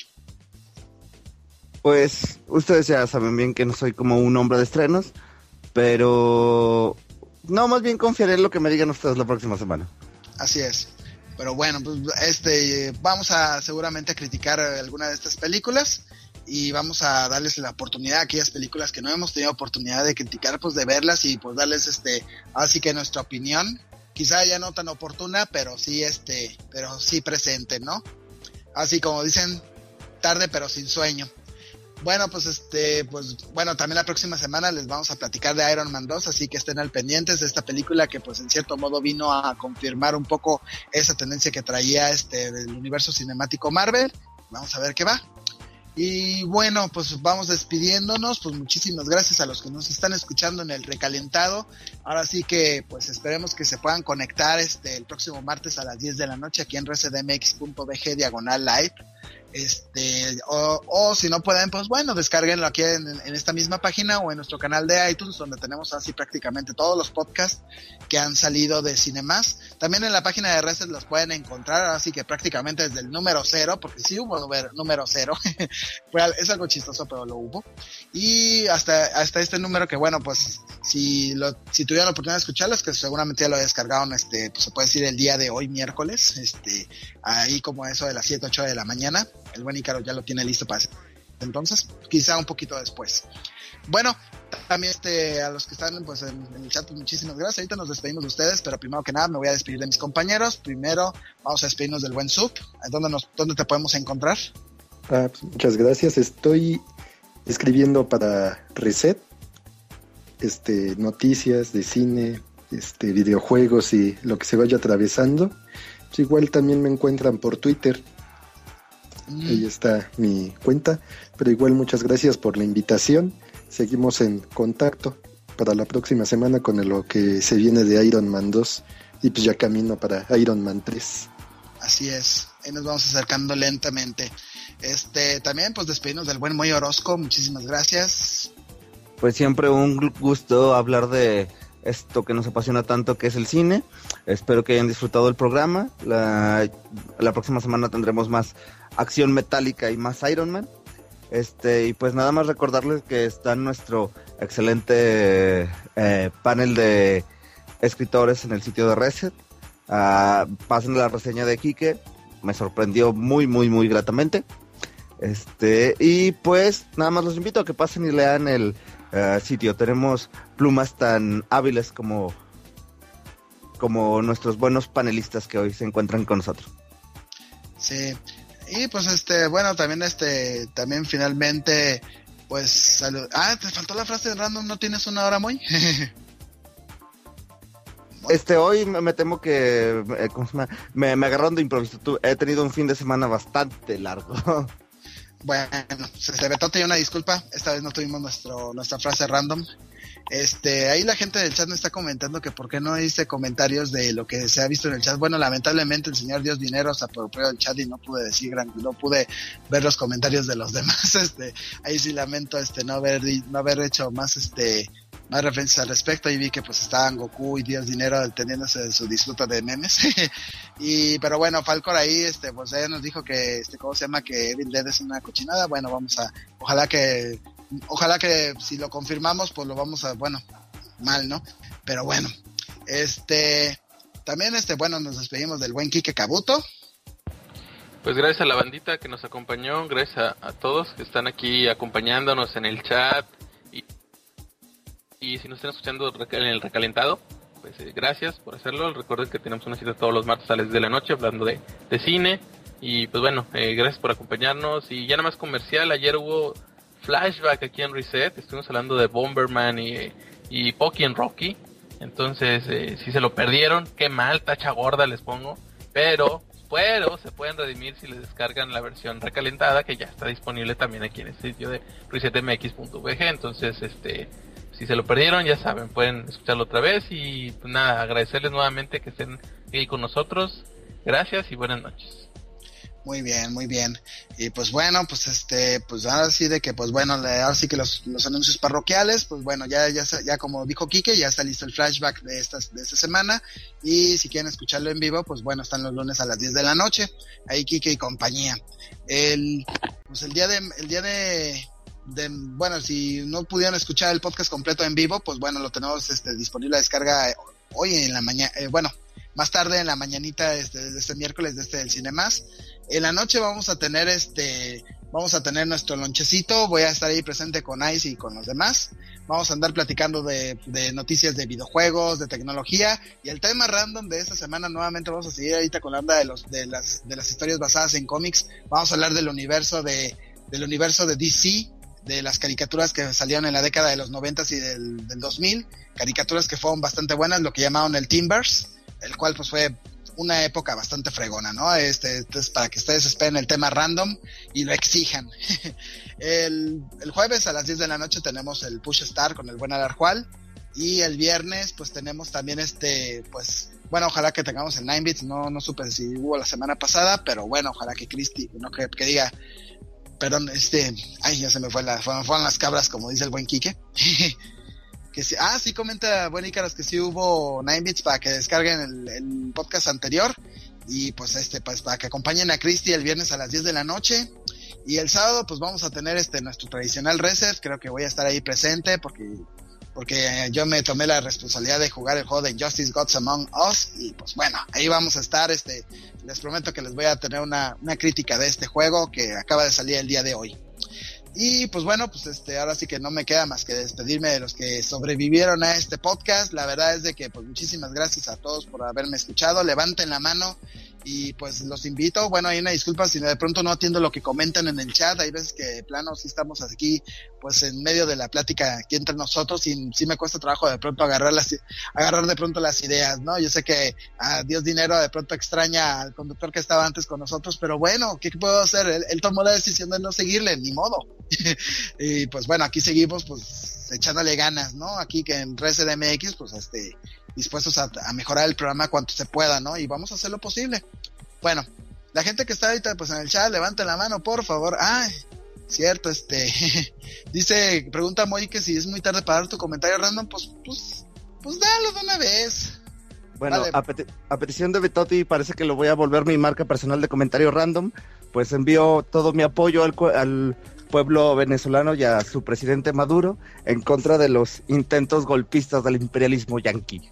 Pues ustedes ya saben bien que no soy como un hombre de estrenos, pero no, más bien confiaré en lo que me digan ustedes la próxima semana. Así es. Pero bueno, pues este, vamos a seguramente a criticar alguna de estas películas y vamos a darles la oportunidad a aquellas películas que no hemos tenido oportunidad de criticar, pues de verlas y pues darles este, así que nuestra opinión. Quizá ya no tan oportuna, pero sí este, pero sí presente, ¿no? Así como dicen, tarde pero sin sueño. Bueno, pues este, pues bueno, también la próxima semana les vamos a platicar de Iron Man dos, así que estén al pendientes de esta película que pues en cierto modo vino a confirmar un poco esa tendencia que traía este del universo cinemático Marvel. Vamos a ver qué va. Y bueno, pues vamos despidiéndonos, pues muchísimas gracias a los que nos están escuchando en el recalentado. Ahora sí que pues esperemos que se puedan conectar este el próximo martes a las diez de la noche aquí en recdmx.bg diagonal live. Este, o, o si no pueden, pues bueno, descárguenlo aquí en, en esta misma página o en nuestro canal de iTunes, donde tenemos así prácticamente todos los podcasts que han salido de Cinemás. También en la página de Reset los pueden encontrar, así que prácticamente desde el número cero, porque sí hubo número, número cero, es algo chistoso, pero lo hubo. Y hasta, hasta este número que bueno, pues si lo, si tuvieron la oportunidad de escucharlos, que seguramente ya lo descargaron, este, pues se puede decir el día de hoy, miércoles, este, ahí como eso de las siete, ocho de la mañana. El buen Ícaro ya lo tiene listo para entonces, quizá un poquito después. Bueno, también este, a los que están pues en, en el chat, pues, muchísimas gracias. Ahorita nos despedimos de ustedes, pero primero que nada me voy a despedir de mis compañeros. Primero vamos a despedirnos del buen Sub. ¿Dónde, nos, dónde te podemos encontrar? Ah, pues, muchas gracias. Estoy escribiendo para Reset, este, noticias de cine, este, videojuegos y lo que se vaya atravesando. Pues igual también me encuentran por Twitter. Mm. Ahí está mi cuenta. Pero igual muchas gracias por la invitación. Seguimos en contacto para la próxima semana con lo que se viene de Iron Man dos y pues ya camino para Iron Man tres. Así es, ahí nos vamos acercando lentamente. Este, también pues despedirnos del buen Moy Orozco, muchísimas gracias. Pues siempre un gusto hablar de esto que nos apasiona tanto, que es el cine. Espero que hayan disfrutado el programa. La, la próxima semana tendremos más acción metálica y más Iron Man. Este, y pues nada más recordarles que está nuestro excelente eh, panel de escritores en el sitio de Reset. Uh, pasen la reseña de Quique, me sorprendió muy muy muy gratamente. Este, y pues nada más los invito a que pasen y lean el uh, sitio. Tenemos plumas tan hábiles como como nuestros buenos panelistas que hoy se encuentran con nosotros. Sí. Y pues este, bueno, también este, también finalmente, pues salud. Ah, te faltó la frase de random, ¿no tienes una hora muy? Este, hoy me temo que eh, ¿cómo se llama? Me, me agarraron de improviso. Tú, he tenido un fin de semana bastante largo. Bueno, se Beto te dio una disculpa, esta vez no tuvimos nuestro nuestra frase random. Este, ahí la gente del chat me está comentando que por qué no hice comentarios de lo que se ha visto en el chat. Bueno, lamentablemente el señor Dios Dinero se apropió del chat y no pude decir gran, no pude ver los comentarios de los demás. Este, ahí sí lamento este no haber no haber hecho más este más referencias al respecto. Y vi que pues estaban Goku y Dios Dinero teniéndose de su disfruta de memes. Y pero bueno, Falcor ahí este pues ella nos dijo que este cómo se llama que Evil Dead es una cochinada. Bueno, vamos a ojalá que Ojalá que si lo confirmamos, pues lo vamos a, bueno, mal, ¿no? Pero bueno, este, también este, bueno, nos despedimos del buen Quique Cabuto. Pues gracias a la bandita que nos acompañó, gracias a, a todos que están aquí acompañándonos en el chat y, y si nos están escuchando en el recalentado, pues eh, gracias por hacerlo. Recuerden que tenemos una cita todos los martes a las diez de la noche hablando de, de cine y pues bueno, eh, gracias por acompañarnos y ya nada más comercial, ayer hubo flashback aquí en Reset, estuvimos hablando de Bomberman y, y Pocky and Rocky, entonces eh, si se lo perdieron, qué mal, tacha gorda les pongo, pero, pero se pueden redimir si les descargan la versión recalentada que ya está disponible también aquí en el sitio de reset m x punto v g, entonces este si se lo perdieron ya saben, pueden escucharlo otra vez y pues nada, agradecerles nuevamente que estén aquí con nosotros, gracias y buenas noches. Muy bien, muy bien. Y pues bueno, pues este, pues ahora sí de que pues bueno, ahora sí que los, los anuncios parroquiales, pues bueno, ya, ya, ya como dijo Quique, ya está listo el flashback de estas, de esta semana. Y si quieren escucharlo en vivo, pues bueno, están los lunes a las diez de la noche. Ahí Quique y compañía. El, pues el día de, el día de, de, bueno, si no pudieron escuchar el podcast completo en vivo, pues bueno, lo tenemos este disponible a descarga hoy en la mañana, eh, bueno, más tarde en la mañanita este, de este miércoles de este del Cinemás. En la noche vamos a tener este, vamos a tener nuestro lonchecito, voy a estar ahí presente con Ice y con los demás. Vamos a andar platicando de, de noticias de videojuegos, de tecnología y el tema random de esta semana nuevamente vamos a seguir ahorita con la onda de los, de las, de las historias basadas en cómics. Vamos a hablar del universo de, del universo de D C, de las caricaturas que salieron en la década de los noventas y del, del dos mil, caricaturas que fueron bastante buenas, lo que llamaron el Teamverse, el cual pues fue una época bastante fregona, ¿no? Este, entonces para que ustedes esperen el tema random y lo exijan. el, el jueves a las diez de la noche tenemos el Push Star con el buen Alarjual y el viernes pues tenemos también este, pues, bueno, ojalá que tengamos el nine bits, no, no supe si hubo la semana pasada, pero bueno, ojalá que Cristi, no que, que diga, perdón, este, ay, ya se me fue la, fueron, fueron las cabras como dice el buen Quique. Que sí, ah, sí comenta buen Ícaros que sí hubo nine bits para que descarguen el, el podcast anterior y pues este pues para que acompañen a Cristi el viernes a las diez de la noche y el sábado pues vamos a tener este nuestro tradicional reset, creo que voy a estar ahí presente porque porque yo me tomé la responsabilidad de jugar el juego de Injustice Gods Among Us y pues bueno, ahí vamos a estar, este les prometo que les voy a tener una, una crítica de este juego que acaba de salir el día de hoy. Y pues bueno, pues este, ahora sí que no me queda más que despedirme de los que sobrevivieron a este podcast. La verdad es de que pues muchísimas gracias a todos por haberme escuchado. Levanten la mano y pues los invito. Bueno, hay una disculpa si de pronto no atiendo lo que comentan en el chat. Hay veces que de plano sí estamos aquí pues en medio de la plática aquí entre nosotros y sí me cuesta trabajo de pronto agarrar las agarrar de pronto las ideas, ¿no? Yo sé que a Dios dinero de pronto extraña al conductor que estaba antes con nosotros, pero bueno, ¿qué puedo hacer? Él, él tomó la decisión de no seguirle, ni modo. Y pues bueno, aquí seguimos pues echándole ganas, ¿no? Aquí que en Reset M X pues este dispuestos a, a mejorar el programa cuanto se pueda, ¿no? Y vamos a hacer lo posible. Bueno, la gente que está ahorita pues en el chat, levanten la mano, por favor. Ay, cierto, este dice, pregunta Moy que si es muy tarde para dar tu comentario random, pues pues pues dalo de una vez. Bueno, a, peti- a petición de Betoti parece que lo voy a volver mi marca personal de comentario random, pues envío todo mi apoyo al, al pueblo venezolano y a su presidente Maduro en contra de los intentos golpistas del imperialismo yanqui.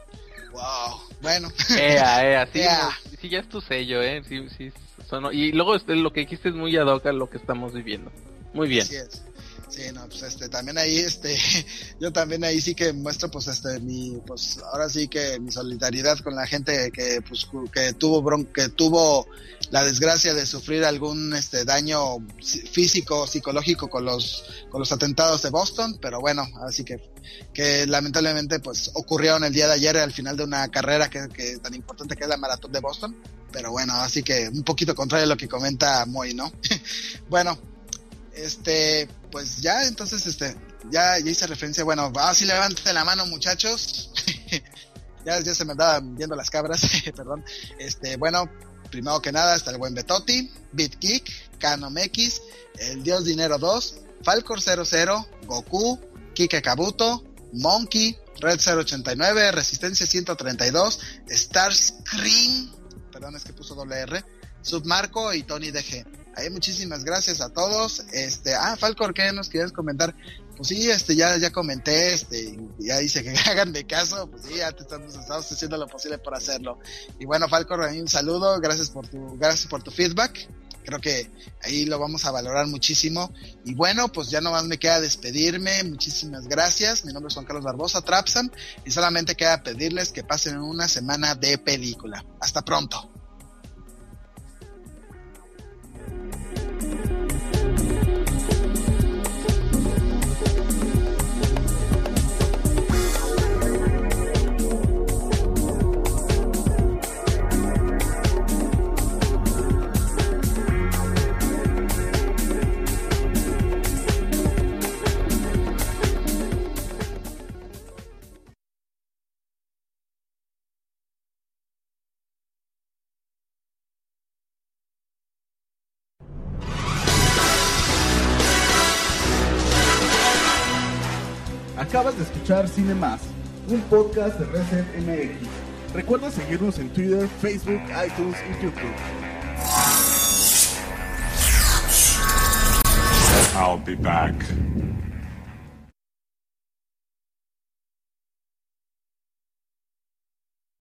Wow, bueno. Ea, ea, sí, Ea. no, sí, ya es tu sello, eh, sí, sí, sonó. Y luego este, lo que dijiste es muy ad hoc a lo que estamos viviendo. Muy bien. Así es. Sí, no, pues este, también ahí, este, yo también ahí sí que muestro, pues este, mi, pues ahora sí que mi solidaridad con la gente que, pues, que tuvo bron que tuvo la desgracia de sufrir algún, este, daño físico, psicológico con los, con los atentados de Boston, pero bueno, así que, que lamentablemente, pues, ocurrieron el día de ayer al final de una carrera que, que tan importante que es la maratón de Boston, pero bueno, así que un poquito contrario a lo que comenta Moy, ¿no? Bueno. Este, pues ya, entonces, este, ya, ya hice referencia, bueno, ah, sí, levanten la mano, muchachos. ya, ya se me andaban viendo las cabras, perdón. Este, bueno, primero que nada está el buen Betoti, BitKick, CanomX, el Dios Dinero dos, Falcor cero cero, Goku, Kike Kabuto, Monkey, Red cero ochenta y nueve, Resistencia ciento treinta y dos, Starscream, perdón, es que puso doble R, Submarco y Tony D G. Ahí muchísimas gracias a todos. Este, ah, Falcor, ¿qué nos quieres comentar? Pues sí, este, ya, ya comenté, este, ya dice que hagan de caso, pues sí, ya te estamos, estamos haciendo lo posible por hacerlo. Y bueno, Falcor, a mí un saludo, gracias por tu, gracias por tu feedback. Creo que ahí lo vamos a valorar muchísimo. Y bueno, pues ya nomás me queda despedirme. Muchísimas gracias. Mi nombre es Juan Carlos Barbosa, Trapsam, y solamente queda pedirles que pasen una semana de película. Hasta pronto. Acabas de escuchar Cine Más, un podcast de Reset M X. Recuerda seguirnos en Twitter, Facebook, iTunes y YouTube. I'll be back.